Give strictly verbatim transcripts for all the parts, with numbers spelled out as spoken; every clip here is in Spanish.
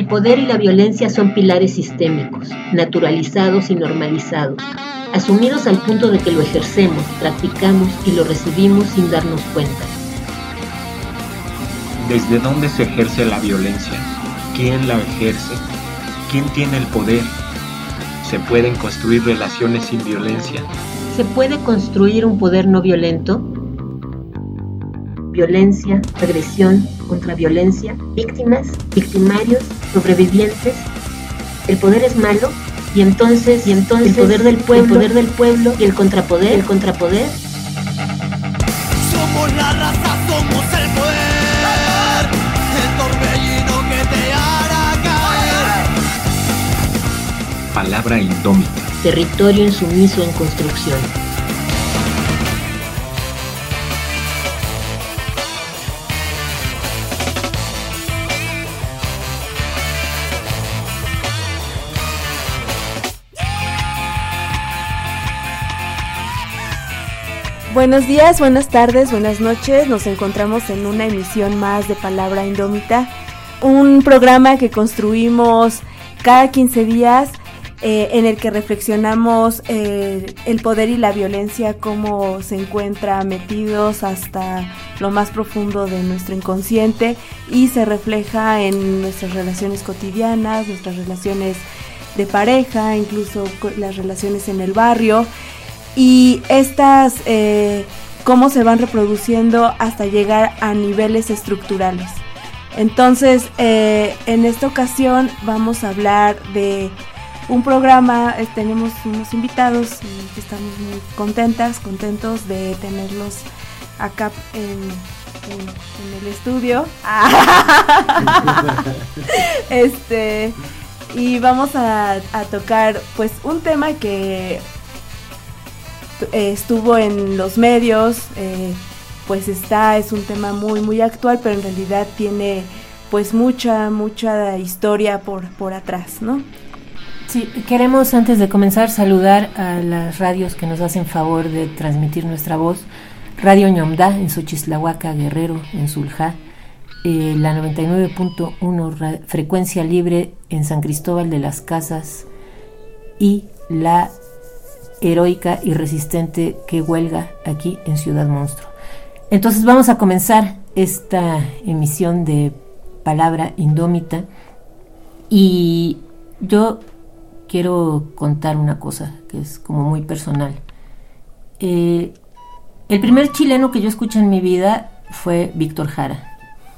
poder y la violencia son pilares sistémicos, naturalizados y normalizados, asumidos al punto de que lo ejercemos, practicamos y lo recibimos sin darnos cuenta. ¿Desde dónde se ejerce la violencia? ¿Quién la ejerce? ¿Quién tiene el poder? ¿Se pueden construir relaciones sin violencia? ¿Se puede construir un poder no violento? Violencia, agresión, contraviolencia, víctimas, victimarios, sobrevivientes. ¿El poder es malo? Y entonces, y entonces el poder del pueblo, el poder del pueblo y el contrapoder, el contrapoder. Somos la raza, somos el poder, el torbellino que te hará caer. Palabra indómita. Territorio insumiso en construcción. Buenos días, buenas tardes, buenas noches. Nos encontramos en una emisión más de Palabra Indómita, un programa que construimos cada quince días, eh, en el que reflexionamos eh, el poder y la violencia, cómo se encuentra metidos hasta lo más profundo de nuestro inconsciente y se refleja en nuestras relaciones cotidianas, nuestras relaciones de pareja, incluso las relaciones en el barrio. Y estas, eh, cómo se van reproduciendo hasta llegar a niveles estructurales. Entonces, eh, en esta ocasión vamos a hablar de un programa, eh, tenemos unos invitados y que estamos muy contentas, contentos de tenerlos acá en, en, en el estudio. este, y vamos a, a tocar pues un tema que estuvo en los medios, eh, pues está, es un tema muy muy actual, pero en realidad tiene pues mucha mucha historia por por atrás, ¿no? Sí, queremos antes de comenzar saludar a las radios que nos hacen favor de transmitir nuestra voz. Radio Ñomdá en Xochislahuaca, Guerrero, en Zuljá, eh, la noventa y nueve punto uno ra- frecuencia libre en San Cristóbal de las Casas y la heroica y resistente que huelga aquí en Ciudad Monstruo. Entonces vamos a comenzar esta emisión de Palabra Indómita y yo quiero contar una cosa que es como muy personal. Eh, el primer chileno que yo escuché en mi vida fue Víctor Jara.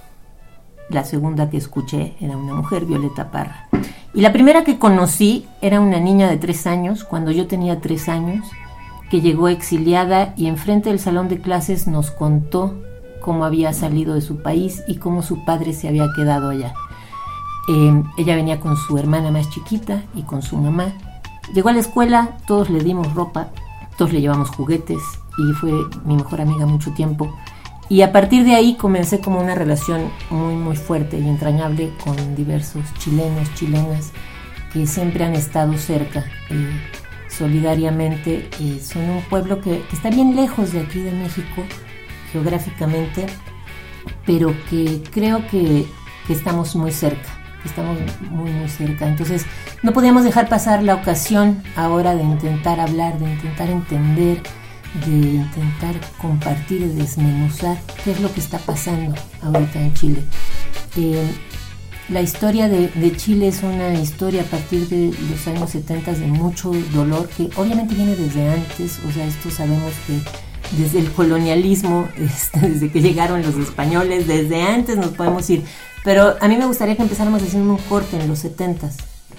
La segunda que escuché era una mujer, Violeta Parra. Y la primera que conocí era una niña de tres años, cuando yo tenía tres años, que llegó exiliada y enfrente del salón de clases nos contó cómo había salido de su país y cómo su padre se había quedado allá. Eh, ella venía con su hermana más chiquita y con su mamá. Llegó a la escuela, todos le dimos ropa, todos le llevamos juguetes y fue mi mejor amiga mucho tiempo. Y a partir de ahí comencé como una relación muy muy fuerte y entrañable con diversos chilenos, chilenas que siempre han estado cerca, eh, solidariamente. Eh, son un pueblo que, que está bien lejos de aquí de México geográficamente, pero que creo que, que estamos muy cerca, que estamos muy muy cerca. Entonces no podíamos dejar pasar la ocasión ahora de intentar hablar, de intentar entender, de intentar compartir y desmenuzar qué es lo que está pasando ahorita en Chile. Eh, la historia de, de Chile es una historia a partir de los años setenta de mucho dolor, que obviamente viene desde antes. O sea, esto sabemos que desde el colonialismo, este, desde que llegaron los españoles, desde antes nos podemos ir, pero a mí me gustaría que empezáramos haciendo un corte en los setentas,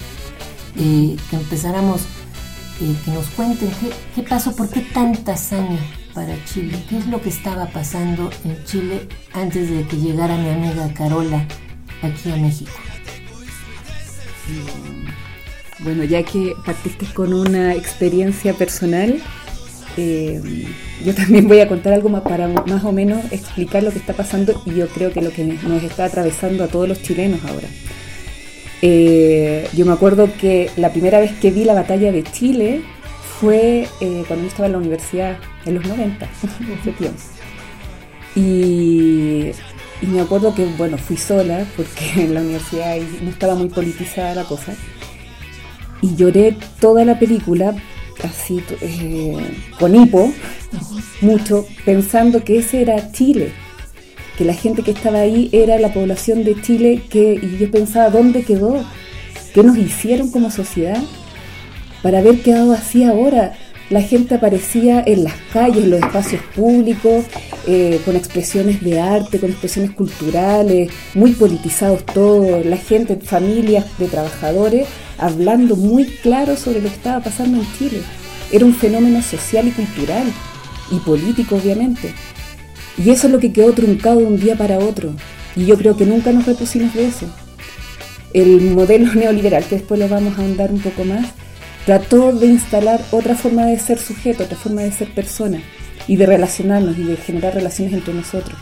eh, que empezáramos Eh, que nos cuenten qué, qué pasó, por qué tanta hazaña para Chile, qué es lo que estaba pasando en Chile antes de que llegara mi amiga Carola aquí a México. Bueno, ya que partiste con una experiencia personal, eh, yo también voy a contar algo más para más o menos explicar lo que está pasando y yo creo que lo que nos está atravesando a todos los chilenos ahora. Eh, yo me acuerdo que la primera vez que vi la batalla de Chile fue eh, cuando yo estaba en la universidad en los noventa, en ese tiempo. Y y me acuerdo que, bueno, fui sola porque en la universidad no estaba muy politizada la cosa, y lloré toda la película así eh, con hipo, mucho, pensando que ese era Chile, que la gente que estaba ahí era la población de Chile, que, y yo pensaba, ¿dónde quedó? ¿Qué nos hicieron como sociedad para haber quedado así ahora? La gente aparecía en las calles, en los espacios públicos, eh, con expresiones de arte, con expresiones culturales, muy politizados todos, la gente, familias de trabajadores, hablando muy claro sobre lo que estaba pasando en Chile. Era un fenómeno social y cultural, y político obviamente. Y eso es lo que quedó truncado de un día para otro. Y yo creo que nunca nos repusimos de eso. El modelo neoliberal, que después lo vamos a ahondar un poco más, trató de instalar otra forma de ser sujeto, otra forma de ser persona, y de relacionarnos y de generar relaciones entre nosotros.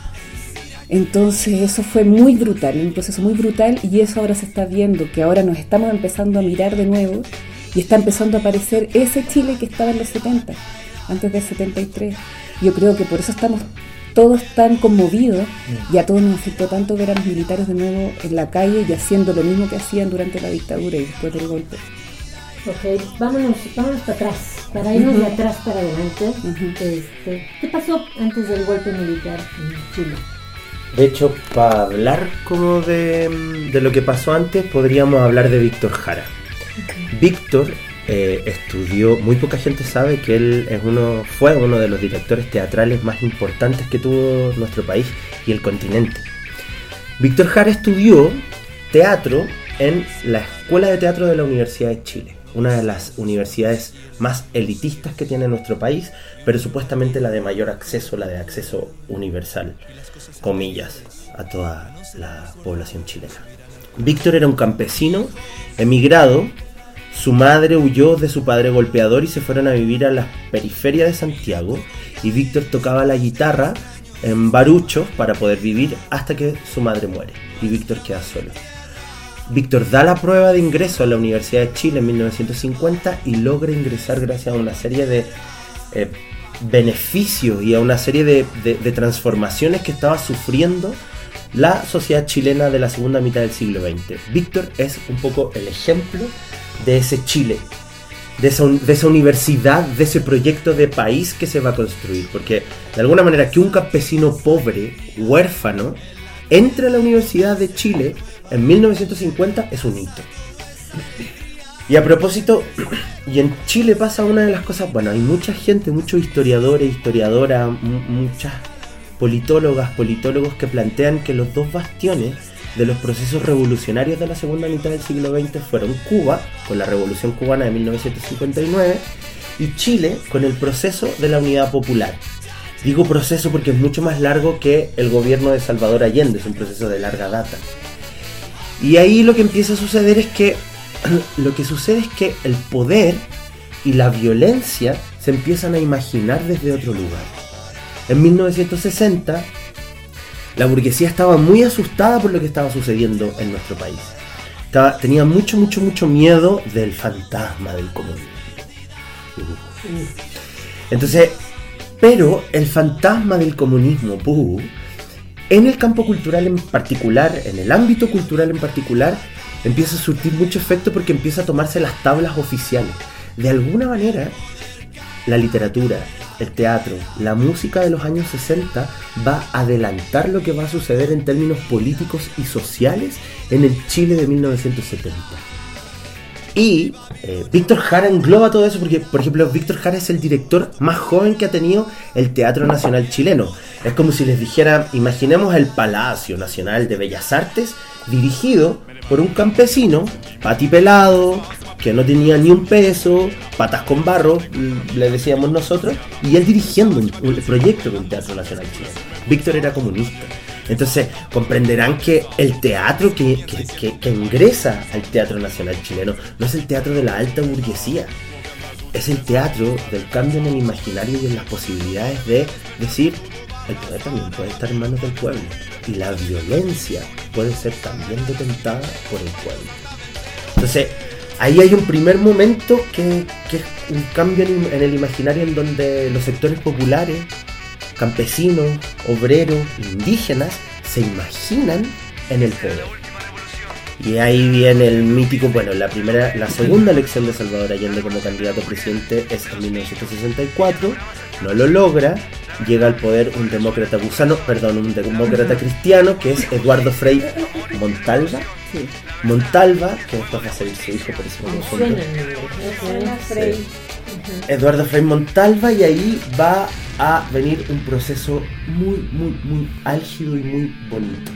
Entonces eso fue muy brutal, un proceso muy brutal, y eso ahora se está viendo, que ahora nos estamos empezando a mirar de nuevo, y está empezando a aparecer ese Chile que estaba en los setenta, antes del setenta y tres. Yo creo que por eso estamos todos tan conmovidos, y a todos nos afectó tanto ver a los militares de nuevo en la calle y haciendo lo mismo que hacían durante la dictadura y después del golpe. Ok, vámonos, vámonos para atrás, para irnos uh-huh. de atrás para adelante. Uh-huh. Este, ¿qué pasó antes del golpe militar en Chile? De hecho, para hablar como de, de lo que pasó antes, podríamos hablar de Víctor Jara. Okay. Víctor eh, estudió, muy poca gente sabe que él es uno, fue uno de los directores teatrales más importantes que tuvo nuestro país y el continente. Víctor Jara estudió teatro en la Escuela de Teatro de la Universidad de Chile, una de las universidades más elitistas que tiene nuestro país, pero supuestamente la de mayor acceso, la de acceso universal, comillas, a toda la población chilena. Víctor era un campesino emigrado. Su madre huyó de su padre golpeador y se fueron a vivir a la periferia de Santiago, y Víctor tocaba la guitarra en baruchos para poder vivir hasta que su madre muere y Víctor queda solo. Víctor da la prueba de ingreso a la Universidad de Chile en mil novecientos cincuenta y logra ingresar gracias a una serie de eh, beneficios y a una serie de, de, de transformaciones que estaba sufriendo la sociedad chilena de la segunda mitad del siglo veinte. Víctor es un poco el ejemplo de ese Chile, de esa, de esa universidad, de ese proyecto de país que se va a construir, porque de alguna manera que un campesino pobre, huérfano, entre a la Universidad de Chile en mil novecientos cincuenta es un hito. Y a propósito, y en Chile pasa una de las cosas, bueno, hay mucha gente, muchos historiadores, historiadoras, m- muchas politólogas, politólogos que plantean que los dos bastiones de los procesos revolucionarios de la segunda mitad del siglo veinte fueron Cuba, con la Revolución Cubana de mil novecientos cincuenta y nueve, y Chile, con el proceso de la Unidad Popular. Digo proceso porque es mucho más largo que el gobierno de Salvador Allende, es un proceso de larga data. Y ahí lo que empieza a suceder es que, lo que sucede es que el poder y la violencia se empiezan a imaginar desde otro lugar. En mil novecientos sesenta, la burguesía estaba muy asustada por lo que estaba sucediendo en nuestro país. Estaba, tenía mucho, mucho, mucho miedo del fantasma del comunismo. Entonces, pero el fantasma del comunismo, ¡puh!, en el campo cultural en particular, en el ámbito cultural en particular, empieza a surtir mucho efecto porque empieza a tomarse las tablas oficiales. De alguna manera, la literatura, el teatro, la música de los años sesenta va a adelantar lo que va a suceder en términos políticos y sociales en el Chile de mil novecientos setenta. Y eh, Víctor Jara engloba todo eso porque, por ejemplo, Víctor Jara es el director más joven que ha tenido el Teatro Nacional Chileno. Es como si les dijera, imaginemos el Palacio Nacional de Bellas Artes dirigido por un campesino, patipelado, que no tenía ni un peso, patas con barro, le decíamos nosotros, y él dirigiendo un, un proyecto del Teatro Nacional Chileno. Víctor era comunista. Entonces comprenderán que el teatro que, que, que, que ingresa al Teatro Nacional Chileno no es el teatro de la alta burguesía, es el teatro del cambio en el imaginario y en las posibilidades de decir, el poder también puede estar en manos del pueblo y la violencia puede ser también detentada por el pueblo. Entonces ahí hay un primer momento que, que es un cambio en, en el imaginario en donde los sectores populares, campesinos, obreros, indígenas, se imaginan en el poder. Y ahí viene el mítico, bueno, la primera, la segunda elección de Salvador Allende como candidato a presidente es en mil novecientos sesenta y cuatro, no lo logra, llega al poder un demócrata gusano, perdón, un demócrata cristiano, que es Eduardo Frei Montalva, sí. Montalva, que después va a ser su hijo, por eso no lo confundo. Frei. Sí. Eduardo Frei Montalva, y ahí va a venir un proceso muy, muy, muy álgido y muy bonito.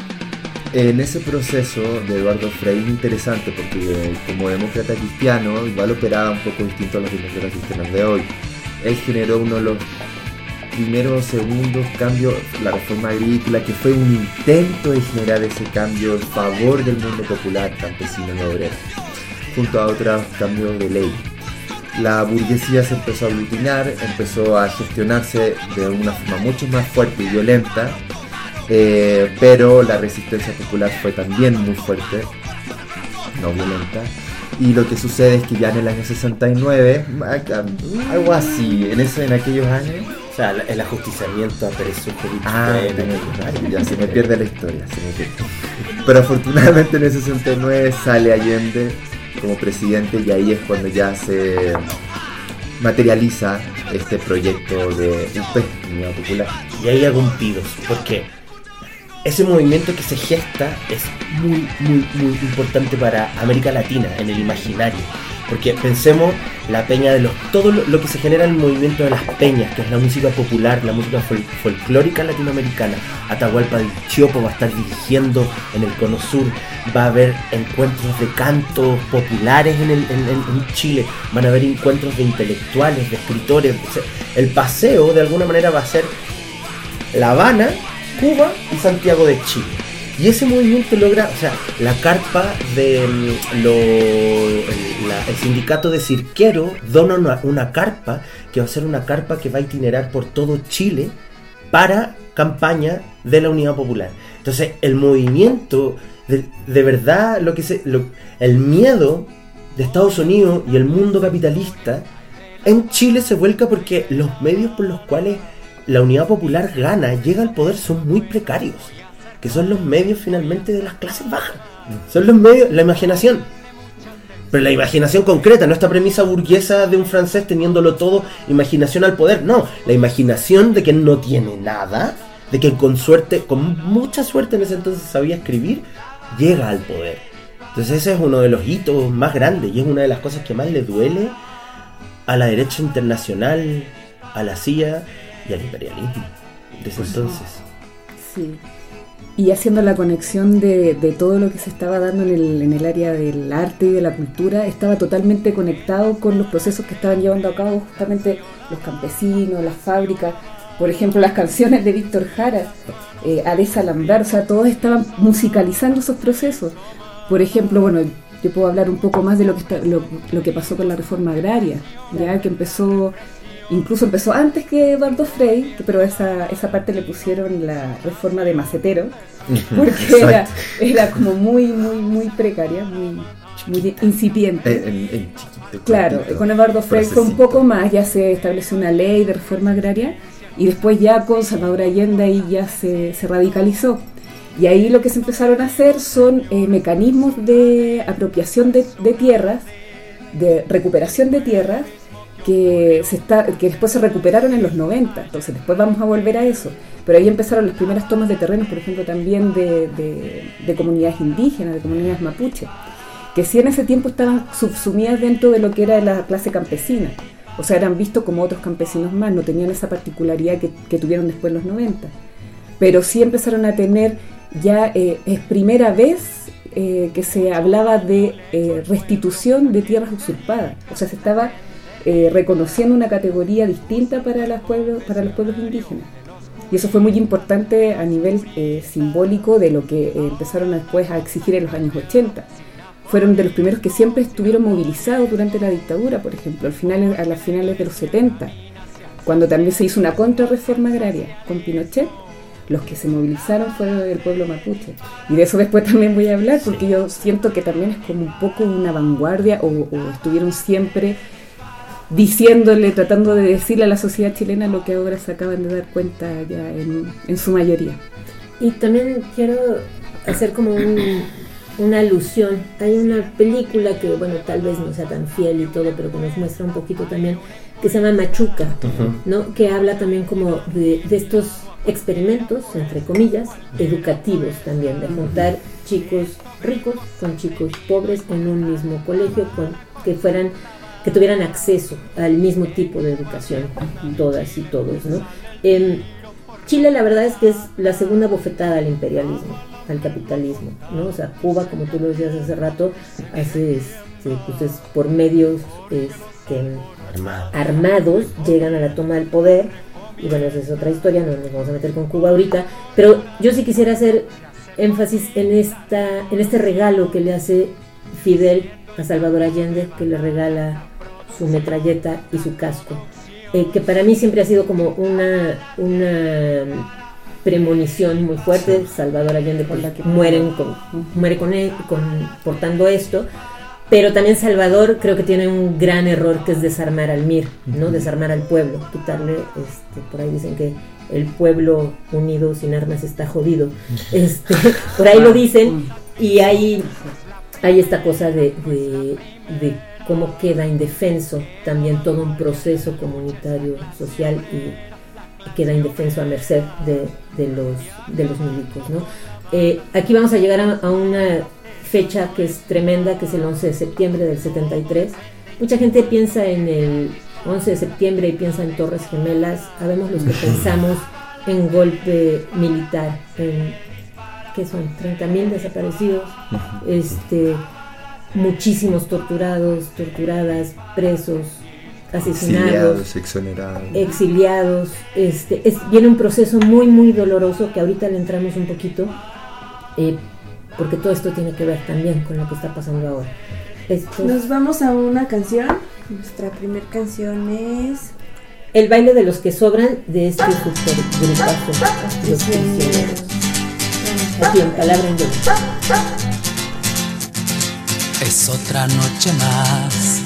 En ese proceso de Eduardo Frei es interesante porque eh, como demócrata cristiano igual operaba un poco distinto a los demócratas cristianos de hoy. Él generó uno de los primeros o segundos cambios, la reforma agrícola, que fue un intento de generar ese cambio en favor del mundo popular, campesino y obrero, junto a otros cambios de ley. La burguesía se empezó a aglutinar, empezó a gestionarse de una forma mucho más fuerte y violenta. Eh, pero la resistencia popular fue también muy fuerte, no violenta, y lo que sucede es que ya en el año sesenta y nueve, algo así, en ese, en aquellos años, o sea, el ajusticiamiento a Pérez Suchovich. Ah, en, ya se me pierde la historia, se me pierde. Pero afortunadamente en el sesenta y nueve sale Allende como presidente, y ahí es cuando ya se materializa este proyecto de U P, Unidad Popular. Y ahí hago un pido, porque ese movimiento que se gesta es muy, muy, muy importante para América Latina, en el imaginario. Porque pensemos la peña de los... todo lo, lo que se genera en el movimiento de las peñas, que es la música popular, la música fol, folclórica latinoamericana. Atahualpa del Chiopo va a estar dirigiendo en el Cono Sur, va a haber encuentros de cantos populares en, el, en, en, en Chile, van a haber encuentros de intelectuales, de escritores. El paseo de alguna manera va a ser La Habana, Cuba y Santiago de Chile. Y ese movimiento logra, o sea, la carpa de lo, la, el sindicato de cirqueros dona una, una carpa que va a ser una carpa que va a itinerar por todo Chile para campaña de la Unidad Popular. Entonces, el movimiento, de, de verdad, lo que se, lo, el miedo de Estados Unidos y el mundo capitalista en Chile se vuelca porque los medios por los cuales la Unidad Popular gana, llega al poder, son muy precarios, que son los medios finalmente de las clases bajas, son los medios, la imaginación, pero la imaginación concreta, no esta premisa burguesa de un francés teniéndolo todo, imaginación al poder, no, la imaginación de que no tiene nada, de que con suerte, con mucha suerte en ese entonces sabía escribir, llega al poder. Entonces ese es uno de los hitos más grandes y es una de las cosas que más le duele a la derecha internacional, a la C I A y al imperialismo de ese entonces. Sí. Y haciendo la conexión de, de todo lo que se estaba dando en el, en el área del arte y de la cultura, estaba totalmente conectado con los procesos que estaban llevando a cabo justamente los campesinos, las fábricas. Por ejemplo, las canciones de Víctor Jara, eh, a desalambrar, o sea, todos estaban musicalizando esos procesos. Por ejemplo, bueno, yo puedo hablar un poco más de lo que está, lo, lo que pasó con la reforma agraria, ya que empezó... Incluso empezó antes que Eduardo Frei, pero esa, esa parte le pusieron la reforma de macetero, porque era, era como muy, muy, muy precaria, muy, muy incipiente. En, en chiquito, claro, chiquito, con Eduardo Frei fue un poco más, ya se estableció una ley de reforma agraria, y después ya con Salvador Allende ahí ya se, se radicalizó. Y ahí lo que se empezaron a hacer son eh, mecanismos de apropiación de, de tierras, de recuperación de tierras, que, se está, que después se recuperaron en los noventa, entonces después vamos a volver a eso, pero ahí empezaron las primeras tomas de terrenos, por ejemplo también de, de, de comunidades indígenas, de comunidades mapuche, que sí en ese tiempo estaban subsumidas dentro de lo que era la clase campesina, o sea, eran vistos como otros campesinos más, no tenían esa particularidad que, que tuvieron después en los noventa, pero sí empezaron a tener ya, eh, es primera vez eh, que se hablaba de eh, restitución de tierras usurpadas, o sea, se estaba Eh, reconociendo una categoría distinta para los pueblos, para los pueblos indígenas. Y eso fue muy importante a nivel eh, simbólico de lo que eh, empezaron después a exigir en los años ochenta. Fueron de los primeros que siempre estuvieron movilizados durante la dictadura, por ejemplo, al final, a las finales de los setenta, cuando también se hizo una contrarreforma agraria con Pinochet. Los que se movilizaron fueron el pueblo mapuche. Y de eso después también voy a hablar, porque sí. Yo siento que también es como un poco una vanguardia, o, o estuvieron siempre diciéndole, tratando de decirle a la sociedad chilena lo que ahora se acaban de dar cuenta ya en, en su mayoría. y también quiero hacer como un, una alusión. Hay una película que, bueno, tal vez no sea tan fiel y todo, pero que nos muestra un poquito también, que se llama Machuca, uh-huh. ¿no? Que habla también como de, de estos experimentos, entre comillas, educativos también, de juntar uh-huh. chicos ricos con chicos pobres en un mismo colegio, con, que fueran, que tuvieran acceso al mismo tipo de educación, uh-huh. todas y todos, ¿no? En Chile, la verdad es que es la segunda bofetada al imperialismo, al capitalismo, ¿no? O sea, Cuba, como tú lo decías hace rato, hace este, pues es por medios este, Armado. armados llegan a la toma del poder, y bueno, esa es otra historia, no nos vamos a meter con Cuba ahorita, pero yo sí quisiera hacer énfasis en esta, en este regalo que le hace Fidel a Salvador Allende, que le regala su metralleta y su casco, eh, que para mí siempre ha sido como una, una premonición muy fuerte. Sí. Salvador Allende por la que mueren con, uh-huh. muere con él, con, portando esto, pero también Salvador creo que tiene un gran error, que es desarmar al M I R, ¿no? Uh-huh. Desarmar al pueblo, quitarle, este, por ahí dicen que el pueblo unido sin armas está jodido, este, por ahí lo dicen, y hay, hay esta cosa de, de, de cómo queda indefenso también todo un proceso comunitario, social, y queda indefenso a merced de, de, los, de los milicos, ¿no? Eh, aquí vamos a llegar a, a una fecha que es tremenda, que es el once de septiembre del setenta y tres. Mucha gente piensa en el once de septiembre y piensa en Torres Gemelas. Habemos los que pensamos en golpe militar, en, ¿qué son? treinta mil desaparecidos, este, muchísimos torturados, torturadas, presos, asesinados, exiliados, exonerados, exiliados. Este, es, viene un proceso muy, muy doloroso que ahorita le entramos un poquito, eh, porque todo esto tiene que ver también con lo que está pasando ahora. Esto... Nos vamos a una canción. Nuestra primera canción es El baile de los que sobran, de este super grupazo Los Prisioneros. Aquí en Palabra Indómita. Es otra noche más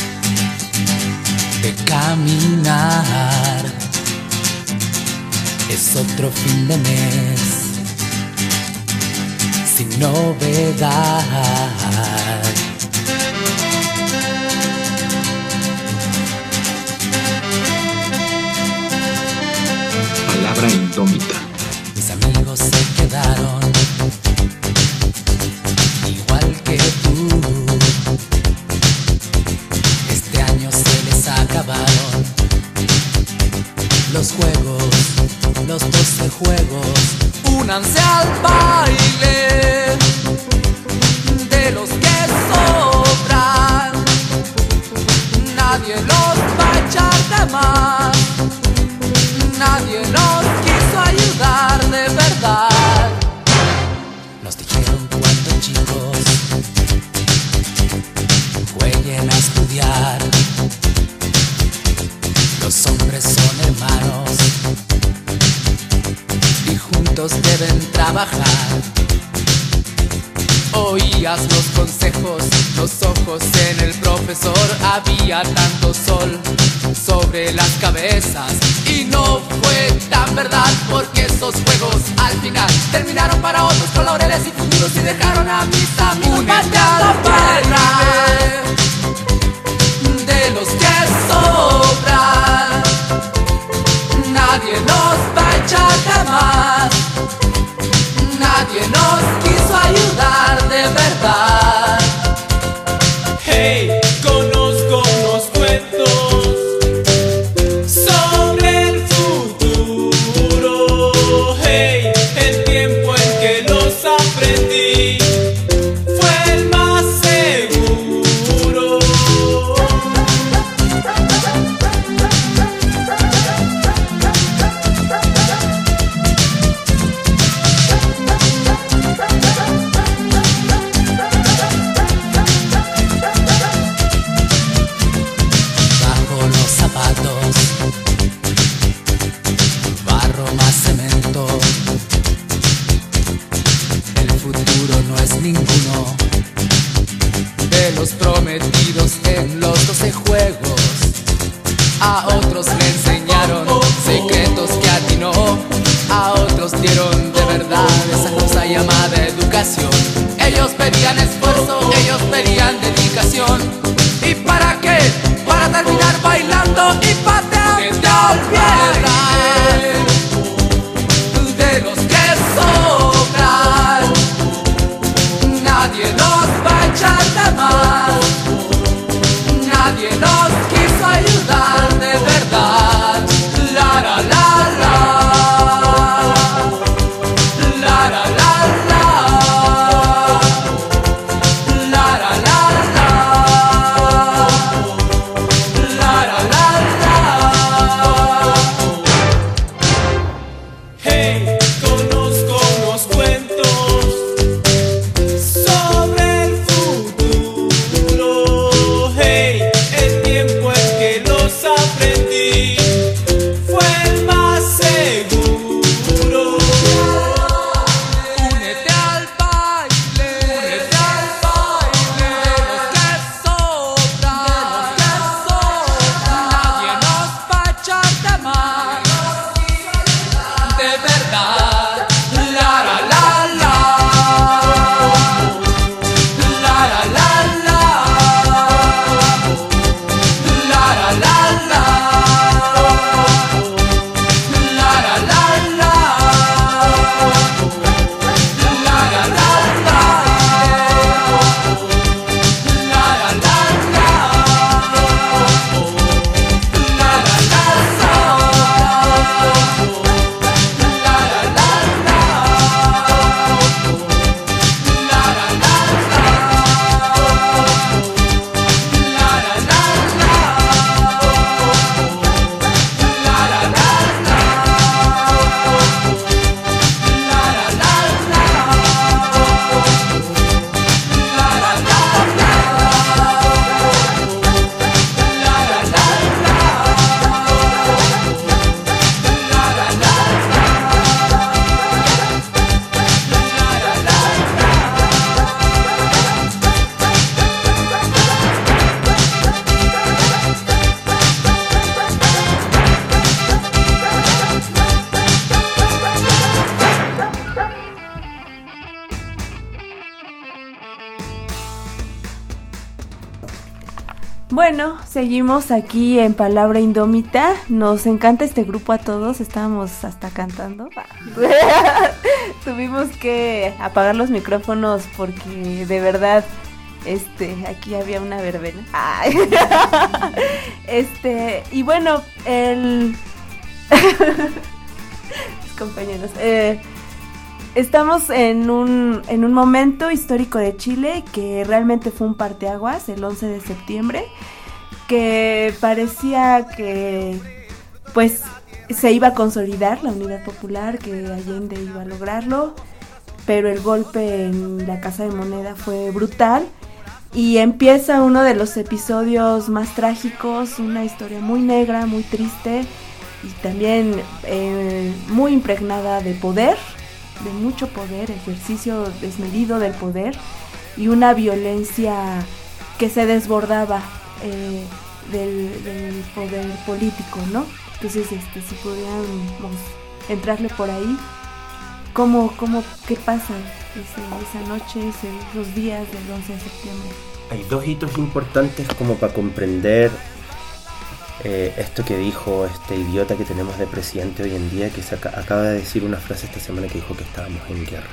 de caminar, es otro fin de mes sin novedad. Palabra Indómita. Mis amigos se quedaron igual que tú. Este año se les acabaron los juegos, los doce juegos. Únanse al baile de los que sobran. Nadie los va a echar de más. Nadie nos quiso ayudar de verdad. Nos dijeron cuando chicos jueguen a estudiar. Los hombres son hermanos y juntos deben trabajar. Oías los consejos, los ojos en el profesor. Había tanto sol sobre las cabezas y no fue tan verdad, porque esos juegos al final terminaron para otros con laureles y futuros y dejaron a mis amigos. Únete al baile de los que sobran. Nadie nos va a echar jamás. Nadie nos quiso ayudar de verdad. Hey, conozco unos cuentos sobre el futuro. Hey, el tiempo en que los aprendí fue el más seguro. Bueno, seguimos aquí en Palabra Indómita. Nos encanta este grupo a todos. Estábamos hasta cantando. Tuvimos que apagar los micrófonos porque de verdad, este, aquí había una verbena. Ay. Este, y bueno, el compañeros, eh, estamos en un, en un momento histórico de Chile que realmente fue un parteaguas, el once de septiembre, que parecía que pues se iba a consolidar la unidad popular, que Allende iba a lograrlo, pero el golpe en la Casa de Moneda fue brutal y empieza uno de los episodios más trágicos, una historia muy negra, muy triste y también eh, muy impregnada de poder, de mucho poder, ejercicio desmedido del poder y una violencia que se desbordaba eh, del, del poder político, ¿no? Entonces, este, si pudiéramos entrarle por ahí, ¿cómo, cómo, qué pasa ese, esa noche, ese, esos días del once de septiembre? Hay dos hitos importantes como para comprender Eh, esto que dijo este idiota que tenemos de presidente hoy en día, que se ac- acaba de decir una frase esta semana que dijo que estábamos en guerra.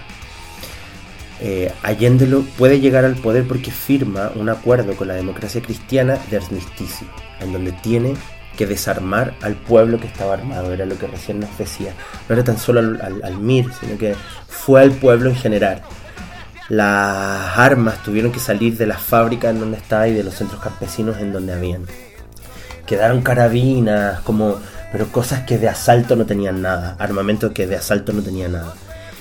Eh, Allende lo, puede llegar al poder porque firma un acuerdo con la democracia cristiana de armisticio, en donde tiene que desarmar al pueblo que estaba armado, era lo que recién nos decía. No era tan solo al, al, al M I R, sino que fue al pueblo en general. Las armas tuvieron que salir de las fábricas en donde estaba y de los centros campesinos en donde habían. Quedaron carabinas, como, pero cosas que de asalto no tenían nada, armamento que de asalto no tenía nada.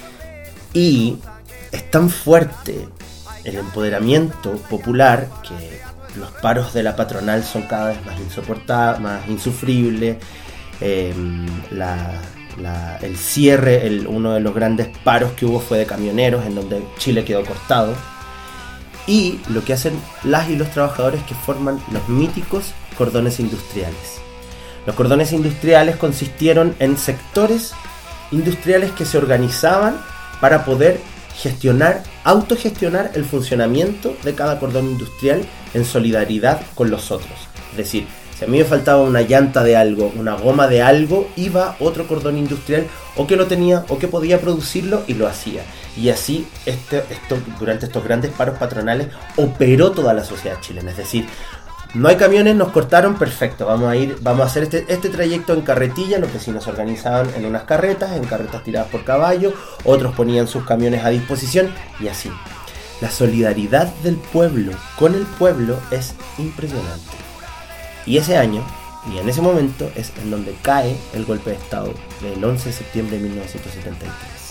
Y es tan fuerte el empoderamiento popular que los paros de la patronal son cada vez más insoportables, más insufribles. Eh, la, la, el cierre, el, uno de los grandes paros que hubo fue de camioneros, en donde Chile quedó cortado. Y lo que hacen las y los trabajadores que forman los míticos cordones industriales. Los cordones industriales consistieron en sectores industriales que se organizaban para poder gestionar, autogestionar el funcionamiento de cada cordón industrial en solidaridad con los otros. Es decir, si a mí me faltaba una llanta de algo, una goma de algo, iba otro cordón industrial o que lo tenía o que podía producirlo y lo hacía. Y así este, esto, durante estos grandes paros patronales operó toda la sociedad chilena. Es decir, no hay camiones, nos cortaron, perfecto, vamos a ir, vamos a hacer este, este trayecto en carretilla. Los vecinos se organizaban en unas carretas, en carretas tiradas por caballo, otros ponían sus camiones a disposición y así. La solidaridad del pueblo con el pueblo es impresionante. Y ese año, y en ese momento, es en donde cae el golpe de Estado del once de septiembre de mil novecientos setenta y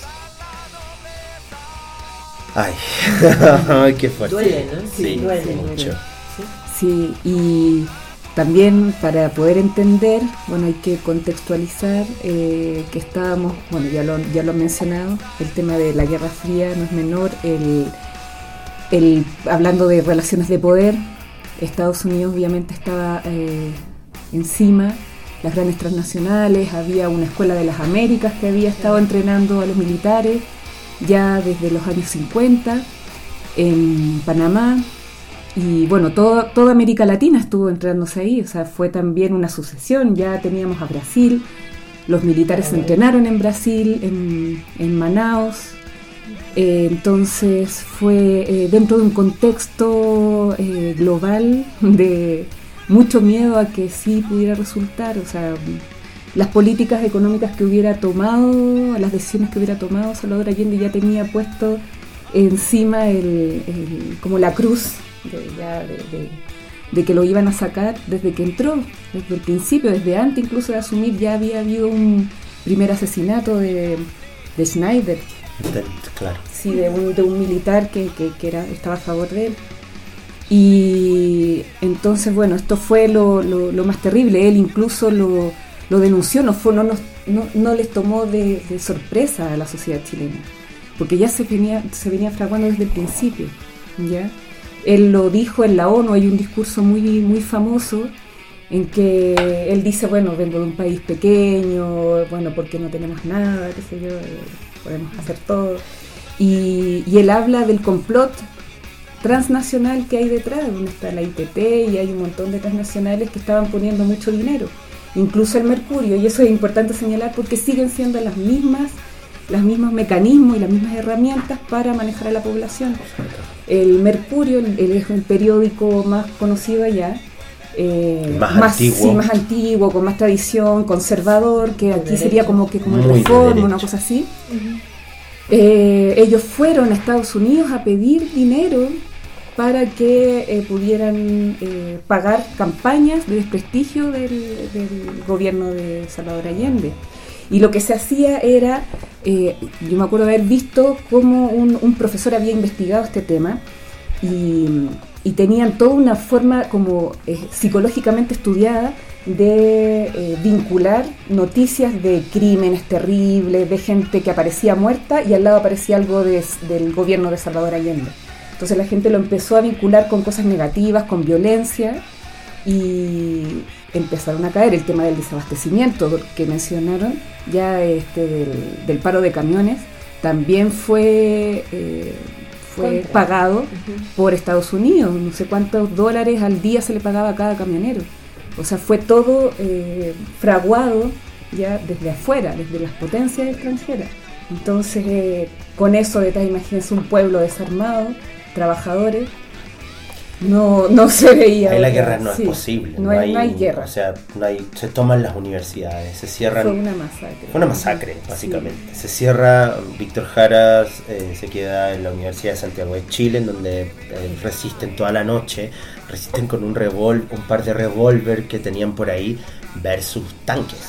tres. Ay, qué fuerte. Duele, ¿no? Sí, Sí, duele, mucho. duele. Sí, y también para poder entender, bueno, hay que contextualizar eh, que estábamos, bueno, ya lo, ya lo han mencionado, el tema de la Guerra Fría no es menor, el, el, hablando de relaciones de poder, Estados Unidos obviamente estaba eh, encima, las grandes transnacionales, había una escuela de las Américas que había estado entrenando a los militares ya desde los años cincuenta en Panamá. Y bueno, todo, toda América Latina estuvo entrenándose ahí, o sea, fue también una sucesión, ya teníamos a Brasil, los militares se entrenaron en Brasil, en, en Manaus, eh, entonces fue eh, dentro de un contexto eh, global de mucho miedo a que sí pudiera resultar, o sea, las políticas económicas que hubiera tomado, las decisiones que hubiera tomado Salvador Allende ya tenía puesto encima el, el, como la cruz, De, ya de, de, de que lo iban a sacar desde que entró, desde el principio, desde antes incluso de asumir, ya había habido un primer asesinato de, de Schneider, Claro. sí, de un, de un militar que, que, que era, estaba a favor de él. Y entonces, bueno, esto fue lo, lo, lo más terrible. Él incluso lo, lo denunció, no, fue, no, no, no, no les tomó de, de sorpresa a la sociedad chilena, porque ya se venía, se venía fraguando desde el principio, ¿ya? Él lo dijo en la ONU, hay un discurso muy, muy famoso en que él dice, bueno, vengo de un país pequeño, bueno, porque no tenemos nada, qué sé yo, podemos hacer todo. Y, y él habla del complot transnacional que hay detrás, donde está la I T T y hay un montón de transnacionales que estaban poniendo mucho dinero, incluso el mercurio, y eso es importante señalar porque siguen siendo las mismas, los mismos mecanismos y las mismas herramientas para manejar a la población. El Mercurio el, el, es el periódico más conocido allá, eh, más, más, antiguo. Sí, más antiguo, con más tradición, conservador, que aquí derecho. Sería como que como el Muy Reforma, una cosa así. Uh-huh. Eh, ellos fueron a Estados Unidos a pedir dinero para que eh, pudieran eh, pagar campañas de desprestigio del, del gobierno de Salvador Allende. Y lo que se hacía era, eh, yo me acuerdo haber visto cómo un, un profesor había investigado este tema y, y tenían toda una forma como eh, psicológicamente estudiada de eh, vincular noticias de crímenes terribles, de gente que aparecía muerta y al lado aparecía algo de, del gobierno de Salvador Allende. Entonces la gente lo empezó a vincular con cosas negativas, con violencia, y empezaron a caer. El tema del desabastecimiento que mencionaron, ya este del, del paro de camiones, también fue, eh, fue pagado uh-huh. por Estados Unidos. No sé cuántos dólares al día se le pagaba a cada camionero. O sea, fue todo eh, fraguado ya desde afuera, desde las potencias extranjeras. Entonces, eh, con eso detrás, imagínense un pueblo desarmado, trabajadores, no, no se veía. Ahí la guerra no sí, es posible. No, no, hay, no hay guerra. O sea, no hay, se toman las universidades, se cierran. Fue una masacre. Fue una masacre, básicamente. Sí. Se cierra, Víctor Jara eh, se queda en la Universidad de Santiago de Chile, en donde eh, resisten toda la noche, resisten con un revol, un par de revólver que tenían por ahí, versus tanques.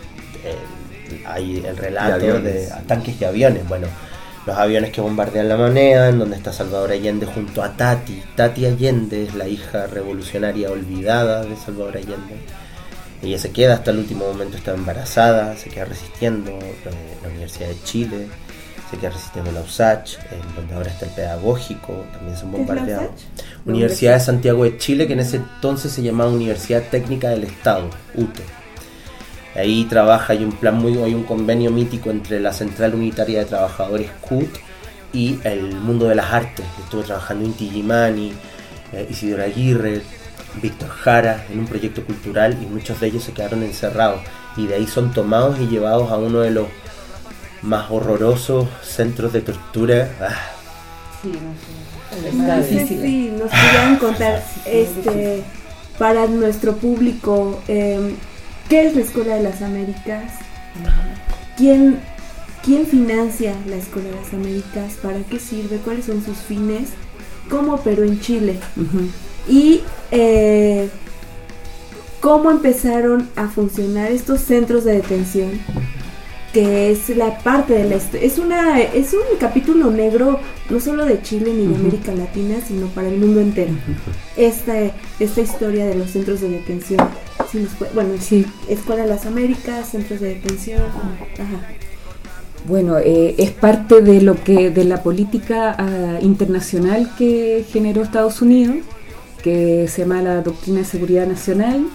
Eh, hay el relato de tanques y aviones. Bueno, los aviones que bombardean la moneda, en donde está Salvador Allende junto a Tati. Tati Allende es la hija revolucionaria olvidada de Salvador Allende. Ella se queda hasta el último momento, está embarazada, se queda resistiendo eh, la Universidad de Chile, se queda resistiendo la U S A C, eh, donde ahora está el pedagógico, también son bombardeados. Universidad de Santiago de Chile, que en ese entonces se llamaba Universidad Técnica del Estado, U T E. Ahí trabaja, hay un plan muy, hay un convenio mítico entre la Central Unitaria de Trabajadores C U T y el mundo de las artes. Estuvo trabajando Inti Illimani, eh, Isidoro Aguirre, Víctor Jara en un proyecto cultural, y muchos de ellos se quedaron encerrados y de ahí son tomados y llevados a uno de los más horrorosos centros de tortura. Ah. Sí, no sé, sí, nos podrían contar este, para nuestro público. Eh, ¿Qué es la Escuela de las Américas? ¿Quién, ¿Quién financia la Escuela de las Américas? ¿Para qué sirve? ¿Cuáles son sus fines? ¿Cómo operó en Chile? Uh-huh. Y eh, ¿cómo empezaron a funcionar estos centros de detención? Que es la parte de la historia. Es, una, es un capítulo negro, no solo de Chile ni de uh-huh. América Latina, sino para el mundo entero. Uh-huh. Esta, esta historia de los centros de detención. Si nos puede, bueno, sí. Escuela de las Américas, centros de detención. Ajá. Bueno, eh, es parte de lo que de la política uh, internacional que generó Estados Unidos, que se llama la Doctrina de Seguridad Nacional.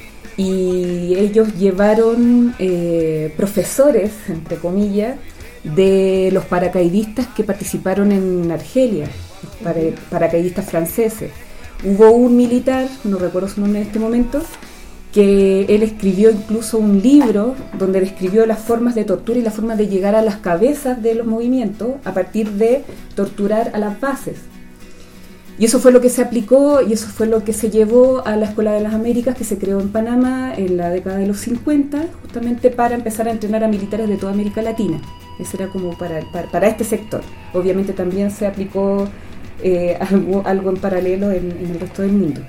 Y ellos llevaron eh, profesores, entre comillas, de los paracaidistas que participaron en Argelia, para, paracaidistas franceses. Hubo un militar, no recuerdo su nombre en este momento, que él escribió incluso un libro donde describió las formas de tortura y las formas de llegar a las cabezas de los movimientos a partir de torturar a las bases. Y eso fue lo que se aplicó y eso fue lo que se llevó a la Escuela de las Américas, que se creó en Panamá en la década de los cincuenta, justamente para empezar a entrenar a militares de toda América Latina. Eso era como para, para, para este sector. Obviamente también se aplicó eh, algo, algo en paralelo en, en el resto del mundo.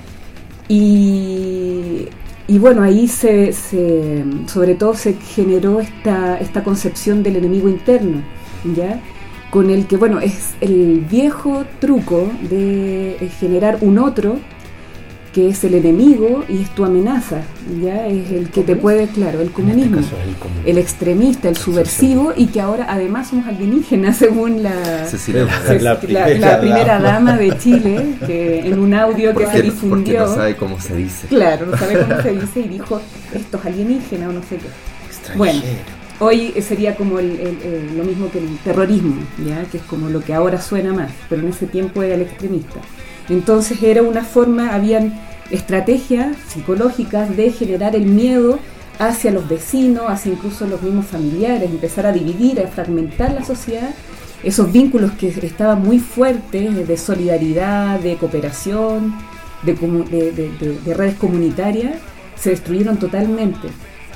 Y, y bueno, ahí se, se, sobre todo se generó esta, esta concepción del enemigo interno, ¿ya? Con el que, bueno, es el viejo truco de generar un otro que es el enemigo y es tu amenaza, ya es el que te puede, claro, el comunismo, este el, comunismo. el extremista, el subversivo, y que ahora además somos alienígenas, según la, Cecilia, la, la, primera, la, la primera dama de Chile, que en un audio que porque, se difundió, porque no sabe cómo se dice. Claro, no sabe cómo se dice y dijo, estos alienígenas o no sé qué. Extranjero. Bueno, hoy sería como el, el, el, lo mismo que el terrorismo, ¿ya? Que es como lo que ahora suena más, pero en ese tiempo era el extremista. Entonces era una forma, habían estrategias psicológicas de generar el miedo hacia los vecinos, hacia incluso los mismos familiares, empezar a dividir, a fragmentar la sociedad. Esos vínculos que estaban muy fuertes de solidaridad, de cooperación, de, de, de, de, de redes comunitarias, se destruyeron totalmente.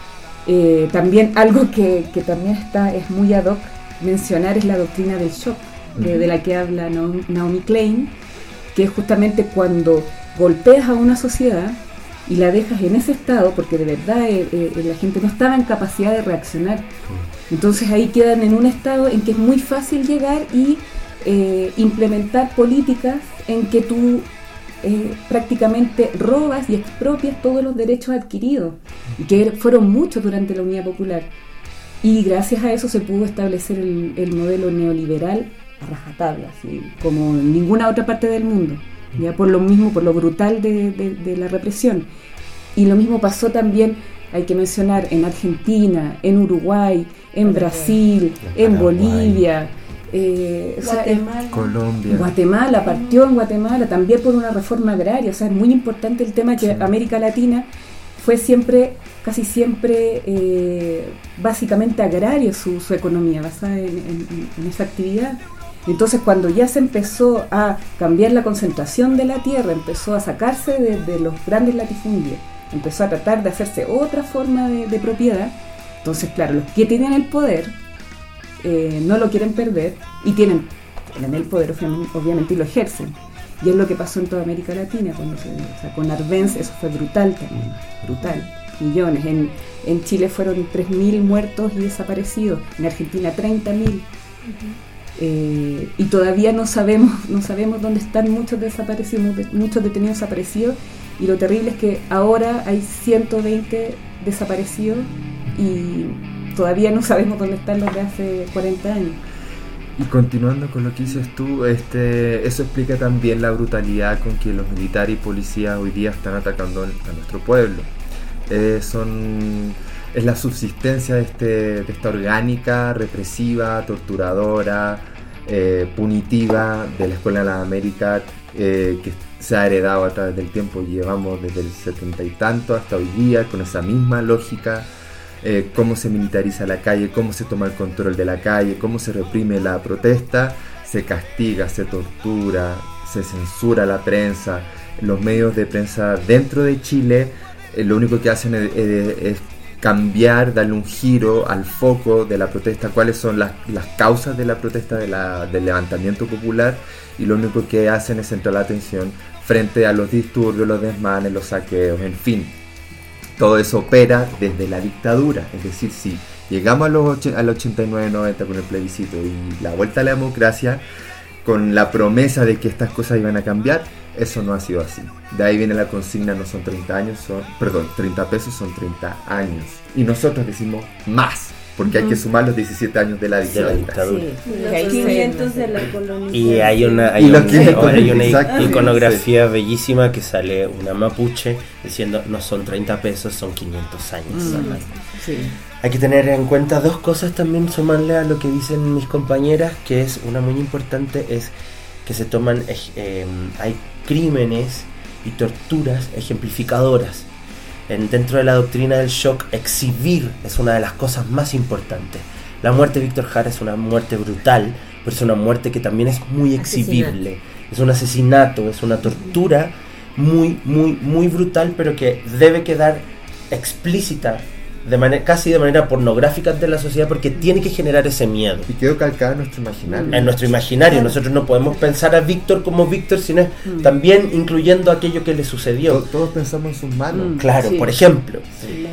Eh, también algo que, que también está, es muy ad hoc mencionar es la doctrina del shock, de, de la que habla Naomi Klein, que es justamente cuando golpeas a una sociedad y la dejas en ese estado, porque de verdad eh, eh, la gente no estaba en capacidad de reaccionar. Entonces ahí quedan en un estado en que es muy fácil llegar y eh, implementar políticas en que tú eh, prácticamente robas y expropias todos los derechos adquiridos, y que fueron muchos durante la Unidad Popular. Y gracias a eso se pudo establecer el, el modelo neoliberal a rajatabla, ¿sí? Como en ninguna otra parte del mundo, ya por lo mismo, por lo brutal de, de, de la represión. Y lo mismo pasó también, hay que mencionar, en Argentina, en Uruguay, en Brasil, en Bolivia, eh, Guatemala. O sea, Colombia. Guatemala, partió en Guatemala también por una reforma agraria. O sea, es muy importante el tema que sí. América Latina fue siempre, casi siempre, eh, básicamente agrario su, su economía, basada en, en, en esa actividad. Entonces, cuando ya se empezó a cambiar la concentración de la tierra, empezó a sacarse de, de los grandes latifundios, empezó a tratar de hacerse otra forma de, de propiedad. Entonces, claro, los que tienen el poder eh, no lo quieren perder y tienen, tienen el poder, obviamente, y lo ejercen. Y es lo que pasó en toda América Latina. Cuando se, o sea, con Arbenz eso fue brutal también, brutal. Millones. En, en Chile fueron tres mil muertos y desaparecidos. En Argentina treinta mil. Uh-huh. Eh, y todavía no sabemos no sabemos dónde están muchos desaparecidos, muchos detenidos desaparecidos, y lo terrible es que ahora hay ciento veinte desaparecidos y todavía no sabemos dónde están los de hace cuarenta años. Y continuando con lo que dices tú, este, eso explica también la brutalidad con que los militares y policías hoy día están atacando a nuestro pueblo. Eh, son... Es la subsistencia de, este, de esta orgánica represiva, torturadora, eh, punitiva de la Escuela de las Américas, eh, que se ha heredado a través del tiempo. Llevamos desde el setenta y tanto hasta hoy día con esa misma lógica, eh, cómo se militariza la calle, cómo se toma el control de la calle, cómo se reprime la protesta, se castiga, se tortura, se censura la prensa. Los medios de prensa dentro de Chile eh, lo único que hacen es, es, es cambiar, darle un giro al foco de la protesta, cuáles son las, las causas de la protesta, de la, del levantamiento popular, y lo único que hacen es centrar la atención frente a los disturbios, los desmanes, los saqueos, en fin. Todo eso opera desde la dictadura, es decir, si llegamos a los och- al ochenta y nueve noventa con el plebiscito y la vuelta a la democracia, con la promesa de que estas cosas iban a cambiar, eso no ha sido así. De ahí viene la consigna, no son treinta años, son, perdón, treinta pesos, son treinta años. Y nosotros decimos más, porque hay que sumar los diecisiete años de la dictadura. Sí, sí. Los quinientos de la colonización. Y hay una, hay y un, hay una exacto, iconografía sí. bellísima que sale una mapuche diciendo no son treinta pesos, son quinientos años. Mm, sí. Hay que tener en cuenta dos cosas también, sumarle a lo que dicen mis compañeras, que es una muy importante, es que se toman, eh, hay crímenes y torturas ejemplificadoras. En, dentro de la doctrina del shock, exhibir es una de las cosas más importantes. La muerte de Víctor Jara es una muerte brutal, pero es una muerte que también es muy exhibible. Es un asesinato, es una tortura muy, muy, muy brutal, pero que debe quedar explícita, de manera, casi de manera pornográfica de la sociedad, porque tiene que generar ese miedo. Y quedó calcada en nuestro imaginario. En nuestro imaginario. Nosotros no podemos pensar a Víctor como Víctor, sino mm. también incluyendo aquello que le sucedió. Todos, todos pensamos en sus manos. Mm. Claro, sí. por ejemplo. Sí.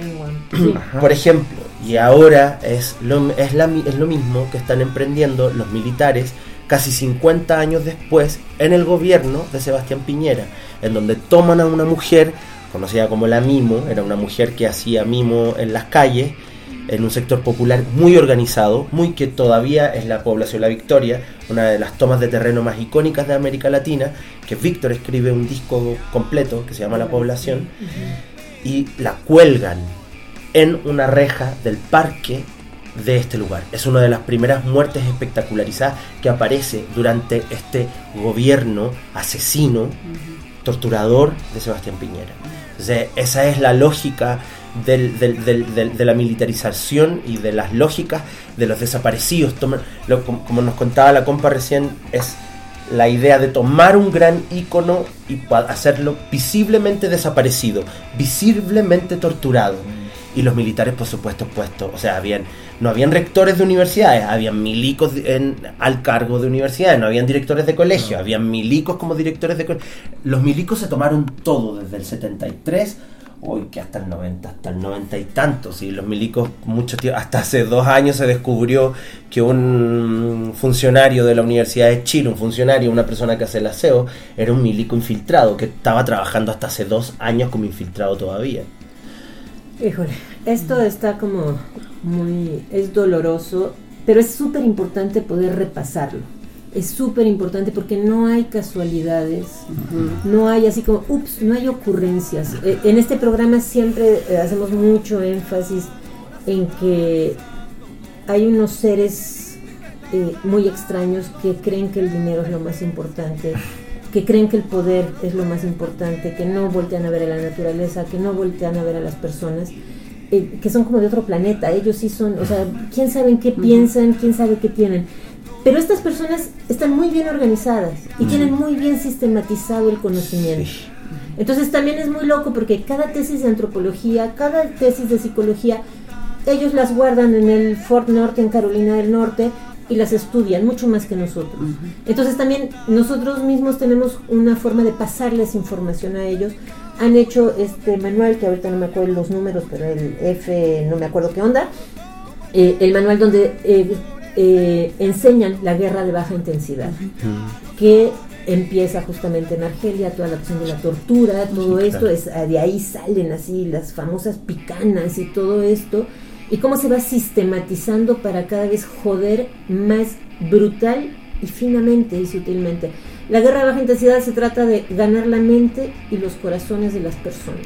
Por ejemplo, y ahora es lo, es, la, es lo mismo que están emprendiendo los militares casi cincuenta años después en el gobierno de Sebastián Piñera, en donde toman a una mujer conocida como la Mimo, era una mujer que hacía mimo en las calles, en un sector popular muy organizado, muy que todavía es la población La Victoria, una de las tomas de terreno más icónicas de América Latina, que Víctor escribe un disco completo que se llama La Población, uh-huh. y la cuelgan en una reja del parque de este lugar. Es una de las primeras muertes espectacularizadas que aparece durante este gobierno asesino, uh-huh. torturador de Sebastián Piñera. Entonces, esa es la lógica del, del, del, del, de la militarización y de las lógicas de los desaparecidos. Toma, lo, como, como nos contaba la compa recién, es la idea de tomar un gran ícono y hacerlo visiblemente desaparecido, visiblemente torturado. Y los militares, por supuesto, puestos, o sea, habían, no habían rectores de universidades, habían milicos en, al cargo de universidades, no habían directores de colegio, no. habían milicos como directores de colegio. Los milicos se tomaron todo desde el setenta y tres, hoy que hasta el noventa, hasta el noventa y tantos, y los milicos, mucho tiempo, hasta hace dos años se descubrió que un funcionario de la Universidad de Chile, un funcionario, una persona que hace el aseo, era un milico infiltrado, que estaba trabajando hasta hace dos años como infiltrado todavía. Híjole, esto está como muy, es doloroso, pero es súper importante poder repasarlo. Es súper importante porque no hay casualidades, uh-huh. no hay así como, ups, no hay ocurrencias. Eh, en este programa siempre eh, hacemos mucho énfasis en que hay unos seres eh, muy extraños que creen que el dinero es lo más importante, que creen que el poder es lo más importante, que no voltean a ver a la naturaleza, que no voltean a ver a las personas, eh, que son como de otro planeta. Ellos sí son, o sea, quién sabe en qué piensan, quién sabe qué tienen. Pero estas personas están muy bien organizadas y mm. tienen muy bien sistematizado el conocimiento. Sí. Entonces también es muy loco porque cada tesis de antropología, cada tesis de psicología, ellos las guardan en el Fort Norte, en Carolina del Norte, y las estudian mucho más que nosotros. Uh-huh. Entonces también nosotros mismos tenemos una forma de pasarles información a ellos. Han hecho este manual, que ahorita no me acuerdo los números, pero el F, no me acuerdo qué onda, eh, el manual donde eh, eh, enseñan la guerra de baja intensidad, uh-huh. que empieza justamente en Argelia, toda la cuestión de la tortura, todo sí, esto, claro. es, de ahí salen así las famosas picanas y todo esto, y cómo se va sistematizando para cada vez joder más brutal y finamente y sutilmente. La guerra de baja intensidad se trata de ganar la mente y los corazones de las personas.